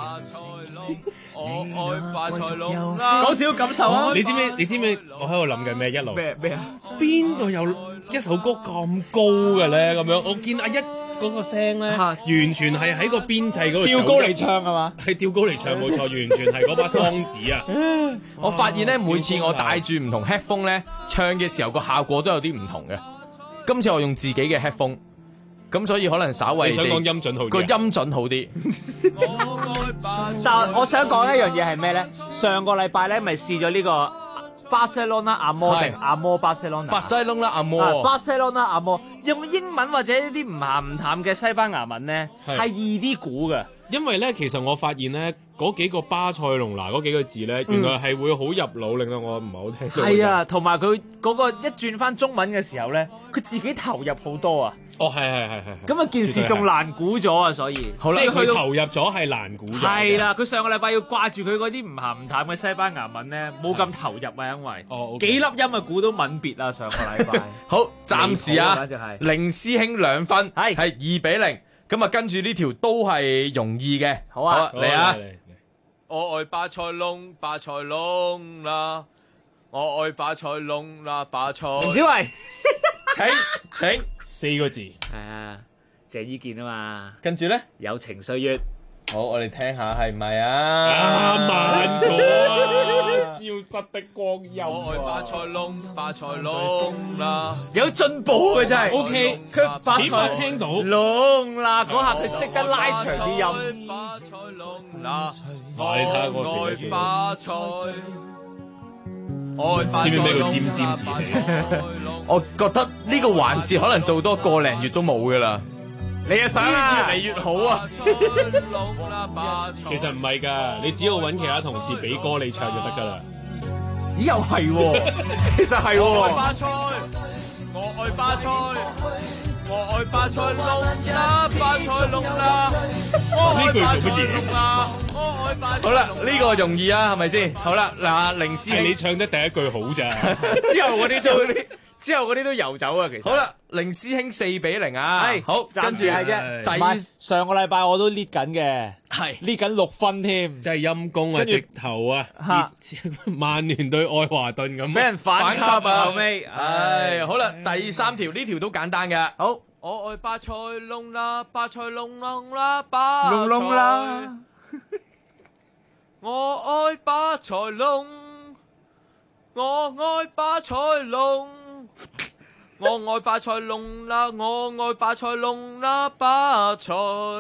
Speaker 8: 我愛巴塞隆啦，
Speaker 9: 講少感受啊！你知唔知我喺度諗緊咩？一路
Speaker 12: 咩啊？
Speaker 9: 邊度有一首歌咁高嘅咧？咁樣我見阿一。嗰個聲咧，完全係喺個邊際嗰度
Speaker 12: 吊高嚟唱係嘛？
Speaker 9: 係吊高嚟唱冇錯，完全係嗰把桑子啊！
Speaker 8: 我發現咧，每次我戴住唔同 headphone 咧，唱嘅時候個效果都有啲唔同嘅。今次我用自己嘅 headphone，咁所以可能稍微
Speaker 9: 你想講音準好啲，
Speaker 8: 個音準好啲。
Speaker 12: 但我想講一樣嘢係咩咧？上個禮拜咧，咪試咗呢個巴塞隆拿阿摩定阿摩巴塞隆拿？
Speaker 8: 巴塞隆拿阿摩，
Speaker 12: 巴塞隆拿阿摩。
Speaker 9: 用英文或者一啲唔鹹唔淡嘅西班牙文咧，係易啲估嘅。
Speaker 15: 因為咧，其實我發現咧，嗰幾個巴塞隆拿嗰幾個字咧，原來係會好入腦，令到我唔係好聽到。
Speaker 9: 係啊，同埋佢嗰個一轉翻中文嘅時候咧，佢自己投入好多啊。
Speaker 15: 哦，係。
Speaker 9: 咁啊，件事仲難估咗啊，所以
Speaker 15: 好啦，即係佢投入咗係難估咗。
Speaker 9: 係啦，佢上個禮拜要掛住佢嗰啲唔鹹唔淡嘅西班牙文咧，冇咁投入啊，因為幾粒音啊估到吻別啊，上個禮拜。
Speaker 8: 好，暫時啊，凌師兄2分，係2-0。咁啊，跟住呢條都係容易嘅。好啊，嚟啊！我愛巴塞隆，巴塞隆啦！我愛巴塞隆啦，巴塞。
Speaker 9: 林小維，
Speaker 8: 請
Speaker 15: 4個字。
Speaker 9: 係啊，鄭伊健啊嘛。
Speaker 8: 跟住咧，
Speaker 9: 友情歲月。
Speaker 8: 好，我哋聽下係咪啊？
Speaker 15: 慢咗啊！消失的光陰。
Speaker 8: 我愛巴塞隆，巴塞隆啦！
Speaker 9: 有進步嘅真係。
Speaker 15: O K，
Speaker 9: 佢巴塞
Speaker 15: 起碼聽到
Speaker 9: 隆啦嗰下，佢識得拉長啲音。
Speaker 8: 巴塞隆啦！
Speaker 15: 你睇下我
Speaker 8: 愛巴塞。知唔知咩叫沾沾自喜？我覺得呢個環節可能做多個零月都冇噶啦。
Speaker 9: 你又想啊？
Speaker 8: 越嚟越好啊！
Speaker 15: 其實唔係㗎，你只要揾其他同事俾歌你唱就得㗎啦。
Speaker 9: 咦？又係喎，其實係喎。
Speaker 8: 我愛巴塞，我愛巴塞，我愛巴塞隆啦，巴塞隆啦，我愛巴塞隆啦，我愛巴塞。好啦，呢個容易啊，係咪先？好啦，嗱，凌師兄，
Speaker 15: 你唱得第一句好咋？
Speaker 9: 之後嗰啲都游走啊，其實。
Speaker 8: 好啦，凌師兄4-0啊，係好，
Speaker 9: 暫時係啫。上個禮拜我都 lead 緊嘅，係 lead 緊6分添，
Speaker 15: 真係陰公啊！直頭啊，曼聯對愛華頓咁，
Speaker 9: 俾人反級啊後尾。
Speaker 8: 唉，好啦，第3條呢條都簡單嘅。好，我愛巴塞隆啦，巴塞隆啦，巴塞隆啦，我愛巴塞隆，我愛巴塞隆。我愛巴塞隆啦，我愛巴塞隆啦，巴塞。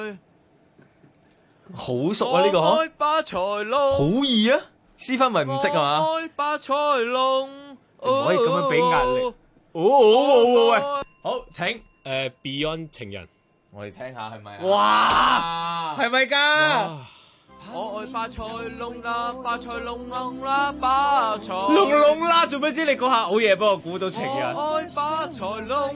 Speaker 8: 好熟啊呢個，我愛巴塞隆，好易啊！思芬咪唔識啊嘛？我愛巴塞隆，
Speaker 9: 唔可以咁樣俾壓力。喂，
Speaker 8: 好，請
Speaker 15: Beyond 情人，
Speaker 8: 我哋聽下係咪啊？
Speaker 9: 哇，係咪㗎？
Speaker 8: 我愛巴塞隆啦，巴塞隆啦，巴塞
Speaker 9: 隆啦，做咩知你嗰下好嘢幫我估到情人？
Speaker 8: 我愛巴塞隆，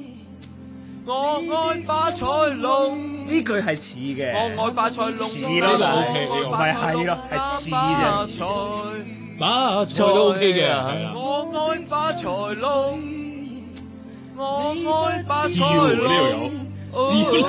Speaker 8: 我愛巴塞隆，
Speaker 9: 呢句係似嘅。
Speaker 8: 我愛巴塞隆，
Speaker 9: 似咯，咪係咯，係似啫。
Speaker 15: 巴塞都 OK 嘅，係啦。
Speaker 8: 我愛巴塞隆，我愛巴塞隆。
Speaker 15: 好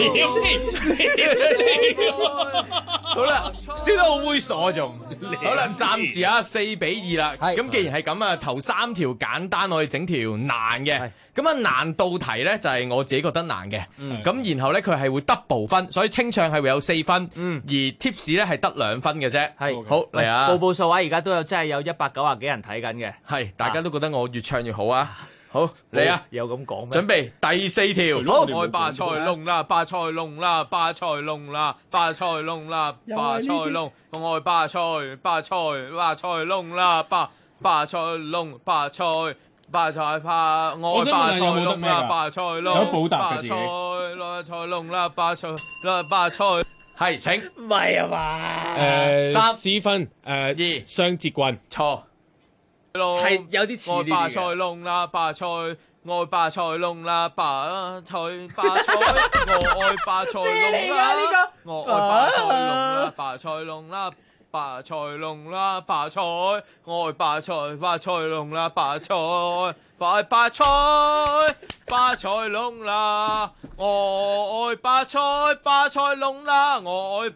Speaker 8: 啦，
Speaker 9: 笑得好猥瑣仲。
Speaker 8: 好啦，暫時啊4-2啦。咁既然係咁啊，頭3條簡單，我哋整條難嘅。咁啊難度題咧就係我自己覺得難嘅。咁然後咧佢係會 double 分，所以清唱係會有4分，而 tips 咧係得2分嘅啫。係好嚟啊！
Speaker 9: 報數話而家都有真係有190幾人睇緊嘅。
Speaker 8: 係大家都覺得我越唱越好啊！好嚟啊！
Speaker 9: 有咁講咩？
Speaker 8: 準備第4條。好，愛巴塞隆啦，巴塞隆啦，巴塞隆啦，巴塞隆啦，巴塞隆，愛巴塞，巴塞隆啦，巴塞隆，巴塞愛巴塞隆啦，巴塞隆，
Speaker 15: 有補答嘅自己。
Speaker 8: 巴塞隆啦，巴塞係請。
Speaker 9: 唔係啊嘛
Speaker 15: ？3分2雙節棍
Speaker 8: 錯。
Speaker 9: 係有啲似呢啲嘅。
Speaker 8: 巴塞隆啦，巴塞，愛巴塞隆啦，巴塞，我愛巴塞隆啦，我愛巴塞隆啦，巴塞隆啦，巴塞隆啦，巴塞，愛巴塞，巴塞隆啦，巴塞，巴塞，巴塞隆啦，我愛巴塞，巴塞隆啦，我愛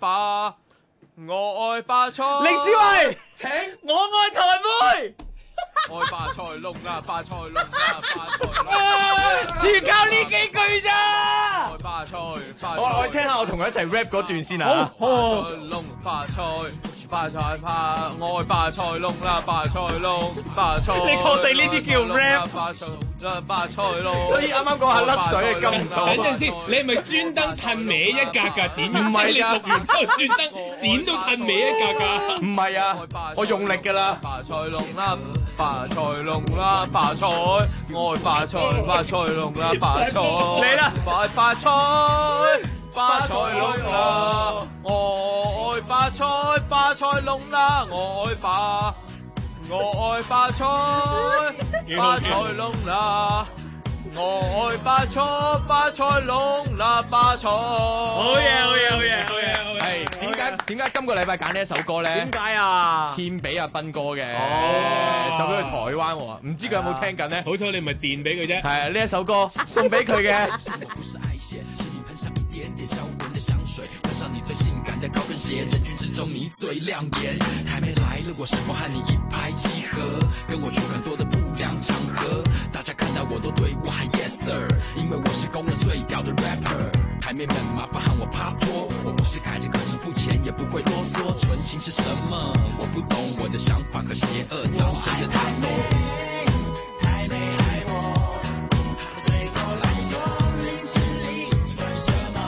Speaker 8: 巴塞。
Speaker 9: 凌志偉，
Speaker 8: 請
Speaker 9: 我愛台妹。
Speaker 8: 愛巴塞隆啦，巴塞隆啦，巴塞隆，
Speaker 9: 全靠呢幾句咋？
Speaker 8: 愛巴塞，我聽下我同佢一齊 rap 嗰段先啊！巴塞隆，巴塞，巴塞愛巴塞隆啦，巴塞隆，巴塞。
Speaker 9: 你確定呢啲叫 rap？
Speaker 8: 巴塞龍，所以啱啱講下甩嘴嘅金
Speaker 15: 等陣先，你係咪專登褪歪一格㗎剪？唔係你讀完之後專登剪到褪歪一格㗎？
Speaker 8: 唔係啊，我用力㗎啦。巴塞龍啦，巴塞龍啦，巴塞，我愛巴塞，巴塞龍啦，巴塞，嚟啦，巴塞，巴塞龍啦，我愛巴塞，巴塞龍啦，我愛巴塞，巴塞龍啦。我愛巴塞，巴塞龍啦，巴塞。好嘢！係點解今個禮拜揀呢一首歌咧？
Speaker 9: 點解啊？
Speaker 8: 獻俾阿斌哥嘅，走咗去台灣喎，唔知佢有冇聽緊咧？
Speaker 15: 好彩你唔係電俾佢啫。
Speaker 8: 係啊，呢一首歌送俾佢嘅。你最性感的高跟鞋，人群之中你最亮眼。还没来了，我是否和你一拍即合？跟我去很多的不良场合，大家看到我都对我喊 Yes Sir， 因为我是公认最屌的 rapper。台妹们麻烦喊我帕托，我不是开着可是付钱也不会啰嗦。纯情是什么？我不懂，我的想法和邪恶长真的太浓。台妹爱我，对我来说林志玲算什么？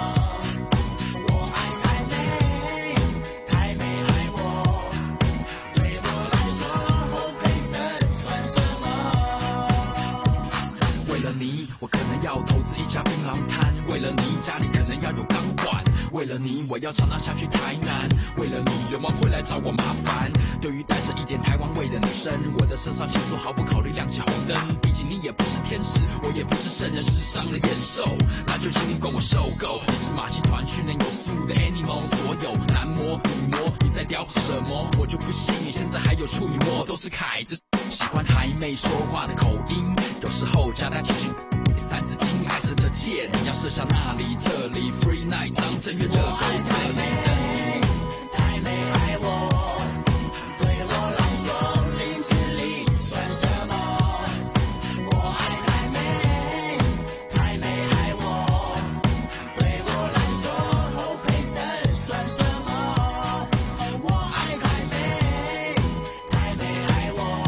Speaker 8: 我可能要投资一家槟榔摊，为了你家里可能要有钢管，为了你我要常常下去台南，为了你流氓会来找我麻烦。对于带着一点台湾味的女生，我的身上情愫毫不考虑亮起红灯。毕竟你也不是天使，我也不是圣人世上的野兽，那就请你管我受够。你是马戏团训练有素的 animal， 所有男模女模你在屌什么？我就不信你现在还有处女膜，都是凯子。喜欢台妹说话的口音，有时候加带几句三字经，爱神的剑要射向那里这里 ，Free Night 掌正月热狗这里的你，台妹爱我，对我来说林志玲算什么？我爱台妹，台妹爱我，对我来说侯佩岑算什么？我爱台妹，台妹爱我。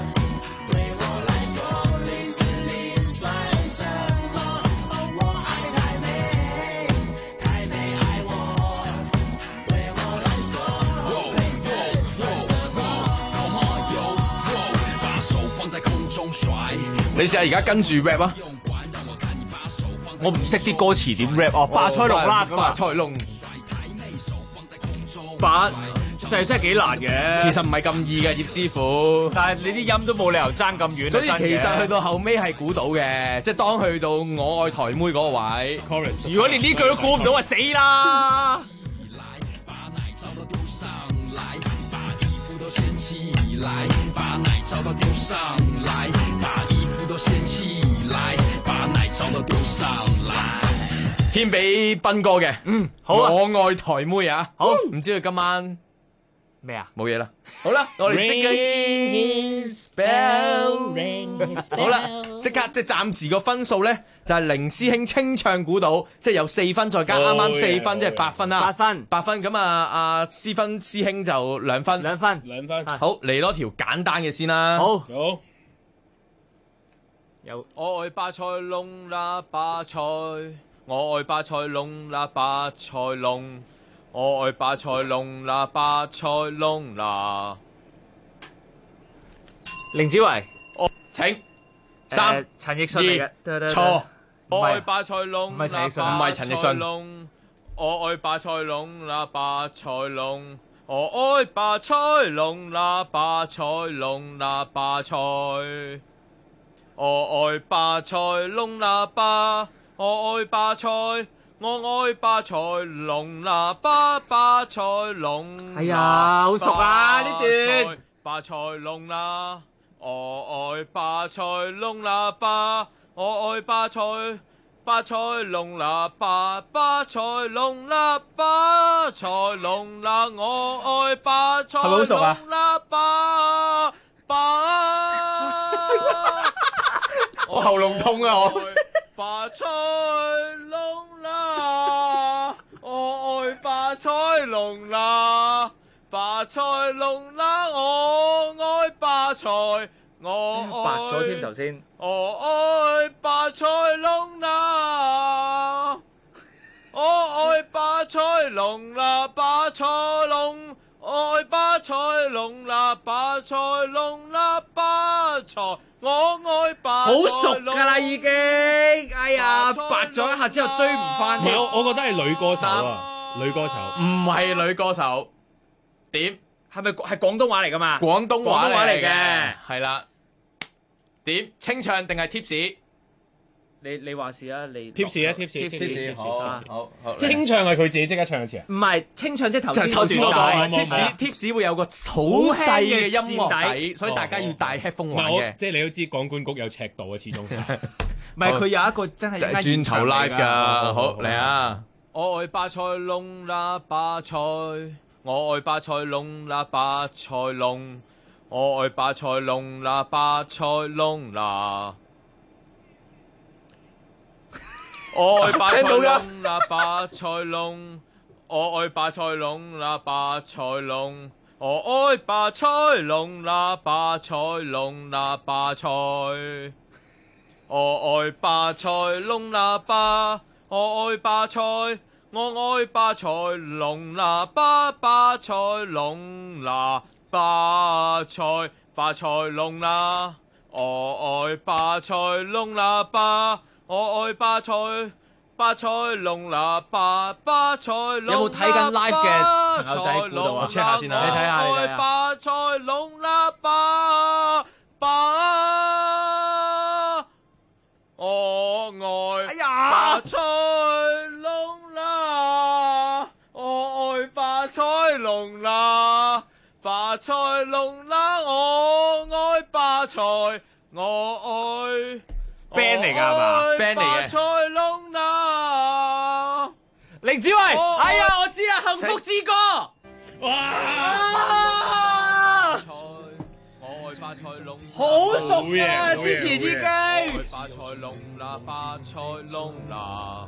Speaker 8: 你試下而家跟住 rap 啊！
Speaker 9: 我唔識啲歌詞點 rap 哦，巴塞隆啦咁啊！
Speaker 8: 巴塞隆，
Speaker 9: 真係幾難嘅。
Speaker 8: 其實唔係咁易嘅，葉師傅。
Speaker 9: 但係你啲音都冇理由爭咁遠。
Speaker 8: 所以其實去到後尾係估到嘅，即係當去到我愛台妹嗰個位。
Speaker 9: 如果連呢句都估唔到啊，死啦！
Speaker 8: 來，把奶罩都丟上來，把衣服都掀起來，把奶罩都丟上來。獻俾斌哥嘅，
Speaker 9: 好啊！
Speaker 8: 我愛台妹啊，好，唔知佢今晚
Speaker 9: 咩啊？
Speaker 8: 冇嘢啦，好啦，我哋即刻好啦，即刻即係暫時個分數咧，就係凌師兄清唱估到，即係有4分，再加啱啱4分，即係8分啦。8分咁啊！阿思芬師兄就2分。
Speaker 9: 2分。
Speaker 8: 好，嚟多條簡單嘅先啦。
Speaker 9: 好。
Speaker 8: 有我愛巴塞隆啦，巴塞，我愛巴塞隆啦，巴塞隆，我愛巴塞隆啦，巴塞隆啦。
Speaker 9: 凌子維，
Speaker 8: 請3、
Speaker 9: 陳奕迅嚟嘅，
Speaker 8: 錯。我愛巴塞隆，
Speaker 9: 唔係陳奕迅，
Speaker 8: 唔係陳奕迅。我愛巴塞隆啦，巴塞隆，我愛巴塞隆啦，巴塞隆啦，巴塞。我愛巴塞隆啦巴，我愛巴塞，我愛巴塞隆啦巴，巴塞隆。
Speaker 9: 哎呀，好熟啊呢段。
Speaker 8: 巴塞隆啦，我愛巴塞隆啦巴，我愛巴塞，巴塞隆啦巴，巴塞隆啦巴塞隆啦，我愛巴塞隆啦巴巴。我喉嚨痛啊！我巴塞隆啦，我愛巴塞隆啦，巴塞隆啦，我愛巴塞，我愛
Speaker 9: 白咗添頭先，
Speaker 8: 我愛巴塞隆拿，我愛巴塞隆拿，巴塞隆，愛巴塞隆拿，巴塞隆拿，巴塞，我愛巴塞隆拿。
Speaker 9: 好熟㗎啦已經，哎呀，白咗一下之後追唔翻。
Speaker 15: 唔係，我覺得係女歌手啊，女歌手，
Speaker 8: 唔係女歌手，點？
Speaker 9: 係咪係廣東話嚟㗎嘛？
Speaker 8: 廣東話嚟嘅，
Speaker 9: 嘅，
Speaker 8: 係啦。點？清唱定係 tips？
Speaker 9: 你話事啊，你
Speaker 15: tips 啊 tips，
Speaker 8: 好。
Speaker 15: 清唱係佢自己即刻唱一次啊？
Speaker 9: 唔係清唱，即係頭先
Speaker 8: 嗰個
Speaker 15: tips
Speaker 8: tips 會有個好細嘅音樂底，所以大家要戴 headphone 玩嘅。
Speaker 15: 即係你都知廣管局有尺度啊，始終。
Speaker 9: 唔係佢有一個真係
Speaker 8: 轉頭 live 㗎。好嚟啊！我愛巴塞隆拿巴塞，我愛巴塞隆拿巴塞隆，我愛巴塞隆拿巴塞隆拿。我愛巴塞隆拿巴塞隆，我愛巴塞隆拿巴塞隆，我愛巴塞隆拿巴塞隆拿巴塞，我愛巴塞隆拿巴，我愛巴塞，我愛巴塞隆拿巴塞隆拿巴塞巴塞隆拿，我愛巴塞隆拿巴。我愛巴塞隆拿巴塞隆拿，
Speaker 9: 有冇睇緊 live 嘅朋友仔估到啊？
Speaker 8: check 下先啦，
Speaker 9: 你睇下。
Speaker 8: 我愛巴塞隆拿巴，我愛巴塞隆拿，我愛巴塞隆拿，巴塞隆拿，我愛巴塞，我愛。
Speaker 9: band 嚟㗎係嘛
Speaker 8: ？band 嚟嘅。巴塞隆拿，
Speaker 9: 凌子維，哎呀，我知啦，幸福之歌。
Speaker 15: 哇！
Speaker 8: 我愛巴塞隆，
Speaker 9: 好熟啊！之前已經。
Speaker 8: 愛巴塞隆拿，巴塞隆拿。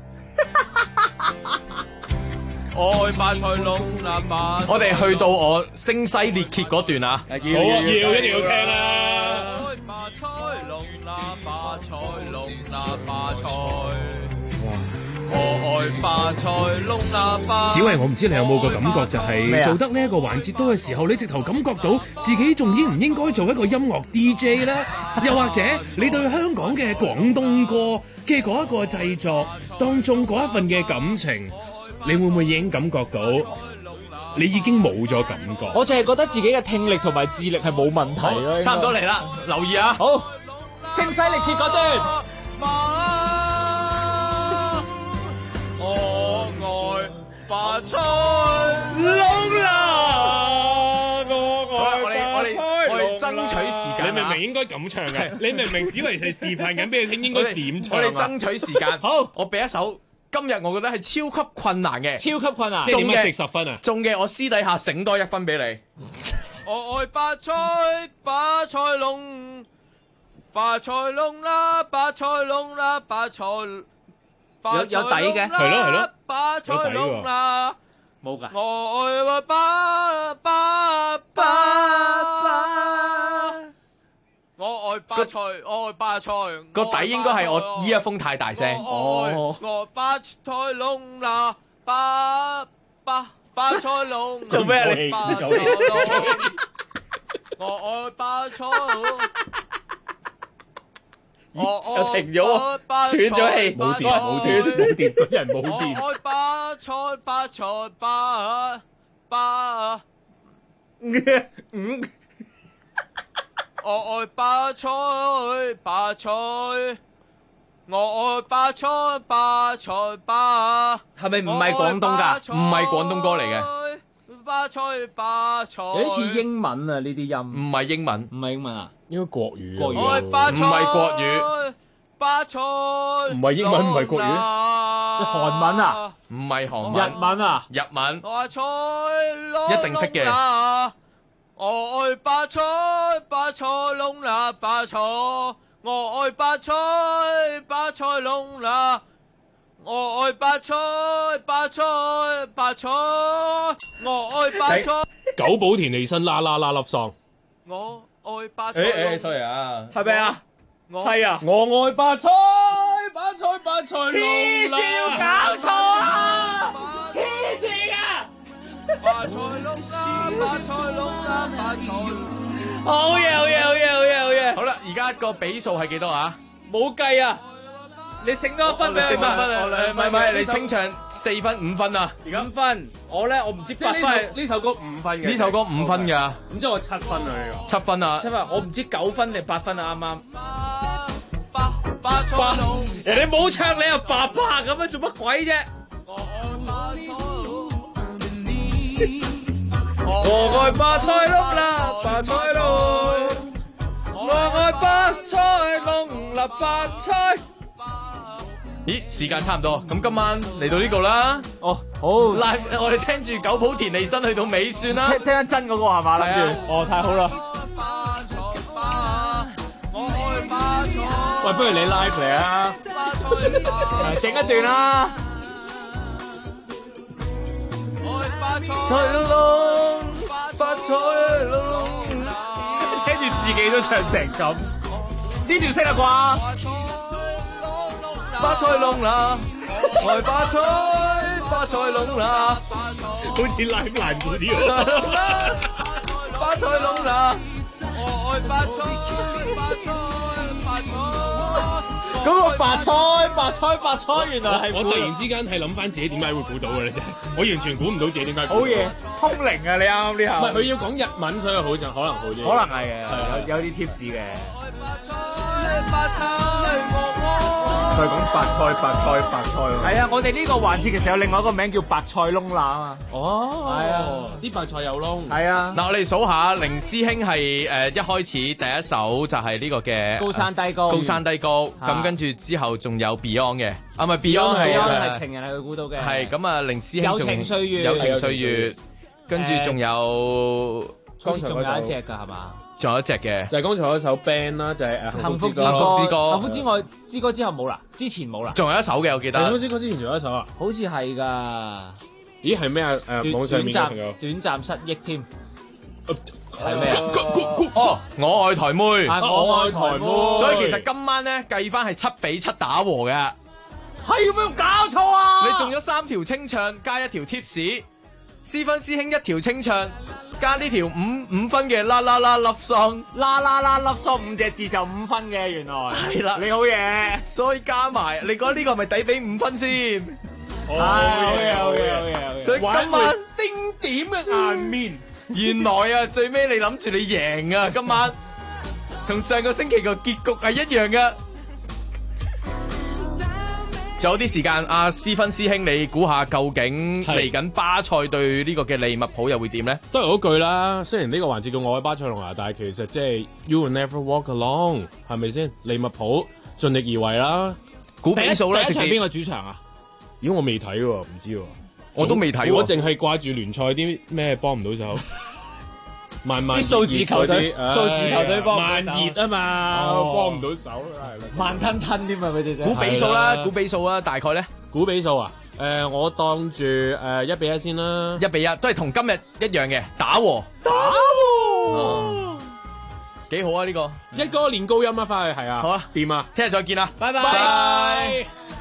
Speaker 8: 我愛巴塞隆拿巴。我哋去到我聲嘶力竭嗰段啊！
Speaker 15: 好啊，一定要聽啦！
Speaker 8: 巴塞隆拿，巴塞隆拿，巴塞。我愛巴塞隆拿巴。
Speaker 15: 子維，我唔知你有冇個感覺，就係做得呢一個環節多嘅時候，你直頭感覺到自己仲應唔應該做一個音樂 DJ 啦？又或者你對香港嘅廣東歌嘅嗰一個製作當中嗰一份嘅感情，你會唔會已經感覺到你已經冇咗感覺？
Speaker 9: 我淨係覺得自己嘅聽力同埋智力係冇問題咯。
Speaker 8: 差唔多嚟啦，留意啊！
Speaker 9: 好，聲嘶力竭嗰段。
Speaker 8: 我愛巴塞
Speaker 15: 隆拿，
Speaker 8: 我哋爭取時間。
Speaker 15: 你明明應該咁唱嘅，你明明只係示範緊俾你聽應該點唱。
Speaker 8: 我哋爭取時間。好，我俾一首。今日我覺得係超級困難嘅，
Speaker 9: 超級困難，
Speaker 15: 即係點解食10分啊？
Speaker 8: 中嘅我私底下醒多1分俾你。我愛巴塞隆，巴塞隆拿，巴塞隆拿，巴塞
Speaker 9: 有底嘅，
Speaker 15: 係咯，
Speaker 8: 巴塞隆拿
Speaker 9: 冇㗎。
Speaker 8: 我愛我愛巴塞，我愛巴塞。個底應該係我依一封太大聲。我巴塞隆拿，巴塞隆。
Speaker 9: 做咩啊你？
Speaker 8: 我愛巴塞。
Speaker 9: 又停咗，斷咗氣，
Speaker 15: 冇電，嗰人冇電。
Speaker 8: 我愛巴塞，我愛巴塞，我愛巴塞，
Speaker 9: 係咪唔係廣東㗎？
Speaker 8: 唔係廣東歌嚟嘅。巴塞，
Speaker 9: 有啲似英文啊！呢啲音
Speaker 8: 唔係英文，
Speaker 9: 唔係英文啊，
Speaker 15: 應該國語。
Speaker 8: 唔係國語。巴塞，
Speaker 15: 唔係英文，唔係國語，
Speaker 9: 即係韓文啊？
Speaker 8: 唔係韓文，
Speaker 9: 日文啊？
Speaker 8: 日文。一定識嘅。我愛巴塞隆拿，巴塞，我愛巴塞隆拿，我愛巴塞，我愛巴塞。
Speaker 15: 久保田利伸啦啦啦粒喪。
Speaker 8: 我愛巴塞。 sorry 啊，
Speaker 9: 係咪啊？ 係啊，
Speaker 15: 我愛白菜，白菜白菜
Speaker 9: 黐線搞錯啊！黐線啊！
Speaker 8: 白菜窿啦，白菜窿啦，白菜。
Speaker 9: 好嘢，好嘢，好嘢，好嘢，好嘢！
Speaker 8: 好啦，而家個比數係幾多啊？
Speaker 9: 冇計啊！你剩多一分俾我。
Speaker 8: 剩多分啊！唔係，你清唱4分5分啊
Speaker 9: ！5分，我唔知8分。
Speaker 15: 呢首歌5分嘅。
Speaker 8: 呢首歌5分㗎。
Speaker 15: 咁即係我7分啊！呢個。
Speaker 8: 7分啊！
Speaker 9: 7分，我唔知9分定8分啊！啱啱。
Speaker 8: 白菜龍，
Speaker 9: 人哋冇唱你又白白咁樣做乜鬼啫？我愛白菜窿啦，白菜窿，我愛白菜窿啦，白菜。
Speaker 8: 咦，時間差唔多，咁今晚嚟到呢個啦。
Speaker 9: 哦，好
Speaker 8: live， 我哋聽住九浦田利伸去到尾算啦。
Speaker 9: 聽緊真嗰個係嘛？諗住，哦，太好啦。
Speaker 15: 喂，不如你 live 嚟啊！
Speaker 9: 整一段啦。白菜窿，白菜窿，聽住自己都唱成咁，呢段識啦啩？
Speaker 8: 白菜窿啦，愛白菜，白菜窿啦，
Speaker 15: 好似 live 難嗰啲喎。
Speaker 8: 白菜窿啦，我愛白菜，白菜，白菜。
Speaker 9: 嗰個白菜，原來係
Speaker 15: 我突然之間係諗翻自己點解會估到嘅咧，真係我完全估唔到自己點解。
Speaker 9: 好嘢，通靈啊！你啱啱呢下。
Speaker 15: 唔係佢要講日文，所以好就可能好啲。
Speaker 9: 可能係嘅，有啲 tips 嘅。佢講白菜。係啊，我哋呢個環節其實有另外一個名叫白菜窿罅啊嘛。
Speaker 15: 哦，
Speaker 9: 係啊，
Speaker 15: 啲白菜有窿。
Speaker 9: 係啊。
Speaker 8: 嗱，我哋數下，凌師兄係一開始第一首就係呢個嘅
Speaker 9: 高山低谷。
Speaker 8: 高山低谷，咁跟住之後仲有 Beyond 嘅，啊唔係 Beyond
Speaker 9: 係情人係佢估到嘅。
Speaker 8: 係咁啊，凌師兄
Speaker 9: 友情歲月，
Speaker 8: 友情歲月，跟住仲有
Speaker 9: 剛才仲有一隻㗎係嘛？
Speaker 8: 仲有一隻嘅，
Speaker 15: 就係剛才嗰首 band 啦，就係
Speaker 9: 幸福之歌。幸福之外之歌之後冇啦，之前冇啦。
Speaker 8: 仲有一首嘅，我記得。
Speaker 15: 幸福之歌之前仲有一首啊，
Speaker 9: 好似係㗎。
Speaker 15: 咦，係咩啊？網上面嘅朋友。
Speaker 9: 短暫失憶添。係咩啊？
Speaker 8: 哦，我愛台妹。
Speaker 9: 我愛台妹。
Speaker 8: 所以其實今晚咧計翻係7-7打和嘅。
Speaker 9: 係冇搞錯啊！
Speaker 8: 你中咗3條清唱，加1條 tips。私分師兄1條清唱，加呢條5分嘅啦啦啦 love song，
Speaker 9: 啦啦啦 love song 5隻字就5分嘅，原來
Speaker 8: 係啦，
Speaker 9: 你好嘢，
Speaker 8: 所以加埋，你覺得呢個係咪抵俾5分先？
Speaker 9: 好嘢，
Speaker 8: 所以今晚
Speaker 15: 丁點嘅顏面，
Speaker 8: 原來啊最尾你諗住你贏啊，今晚同上個星期個結局係一樣嘅。仲有啲時間，阿斯芬師兄，你估下究竟嚟緊巴塞對呢個嘅利物浦又會點咧？
Speaker 15: 都係嗰句啦。雖然呢個環節叫我愛巴塞隆拿，但係其實即係 You will never walk alone， 係咪先？利物浦盡力而為啦。
Speaker 8: 估比數咧，
Speaker 9: 第一場邊個主場啊？
Speaker 15: 如果我未睇喎，唔知喎。
Speaker 8: 我都未睇喎。
Speaker 15: 我淨係掛住聯賽啲咩幫唔到手。
Speaker 9: 啲數字球隊，
Speaker 15: 慢熱啊嘛，幫唔到手係啦，
Speaker 9: 慢吞吞添啊！佢哋
Speaker 8: 估比數啦，估比數啦，大概咧？
Speaker 15: 估比數啊？我當住1-1先啦
Speaker 8: ，1-1都係同今日一樣嘅打和，幾好啊！呢個
Speaker 15: 一哥練高音啊，翻去係啊，
Speaker 8: 好啊，
Speaker 15: 掂啊，
Speaker 8: 聽日再見啦，
Speaker 9: 拜拜。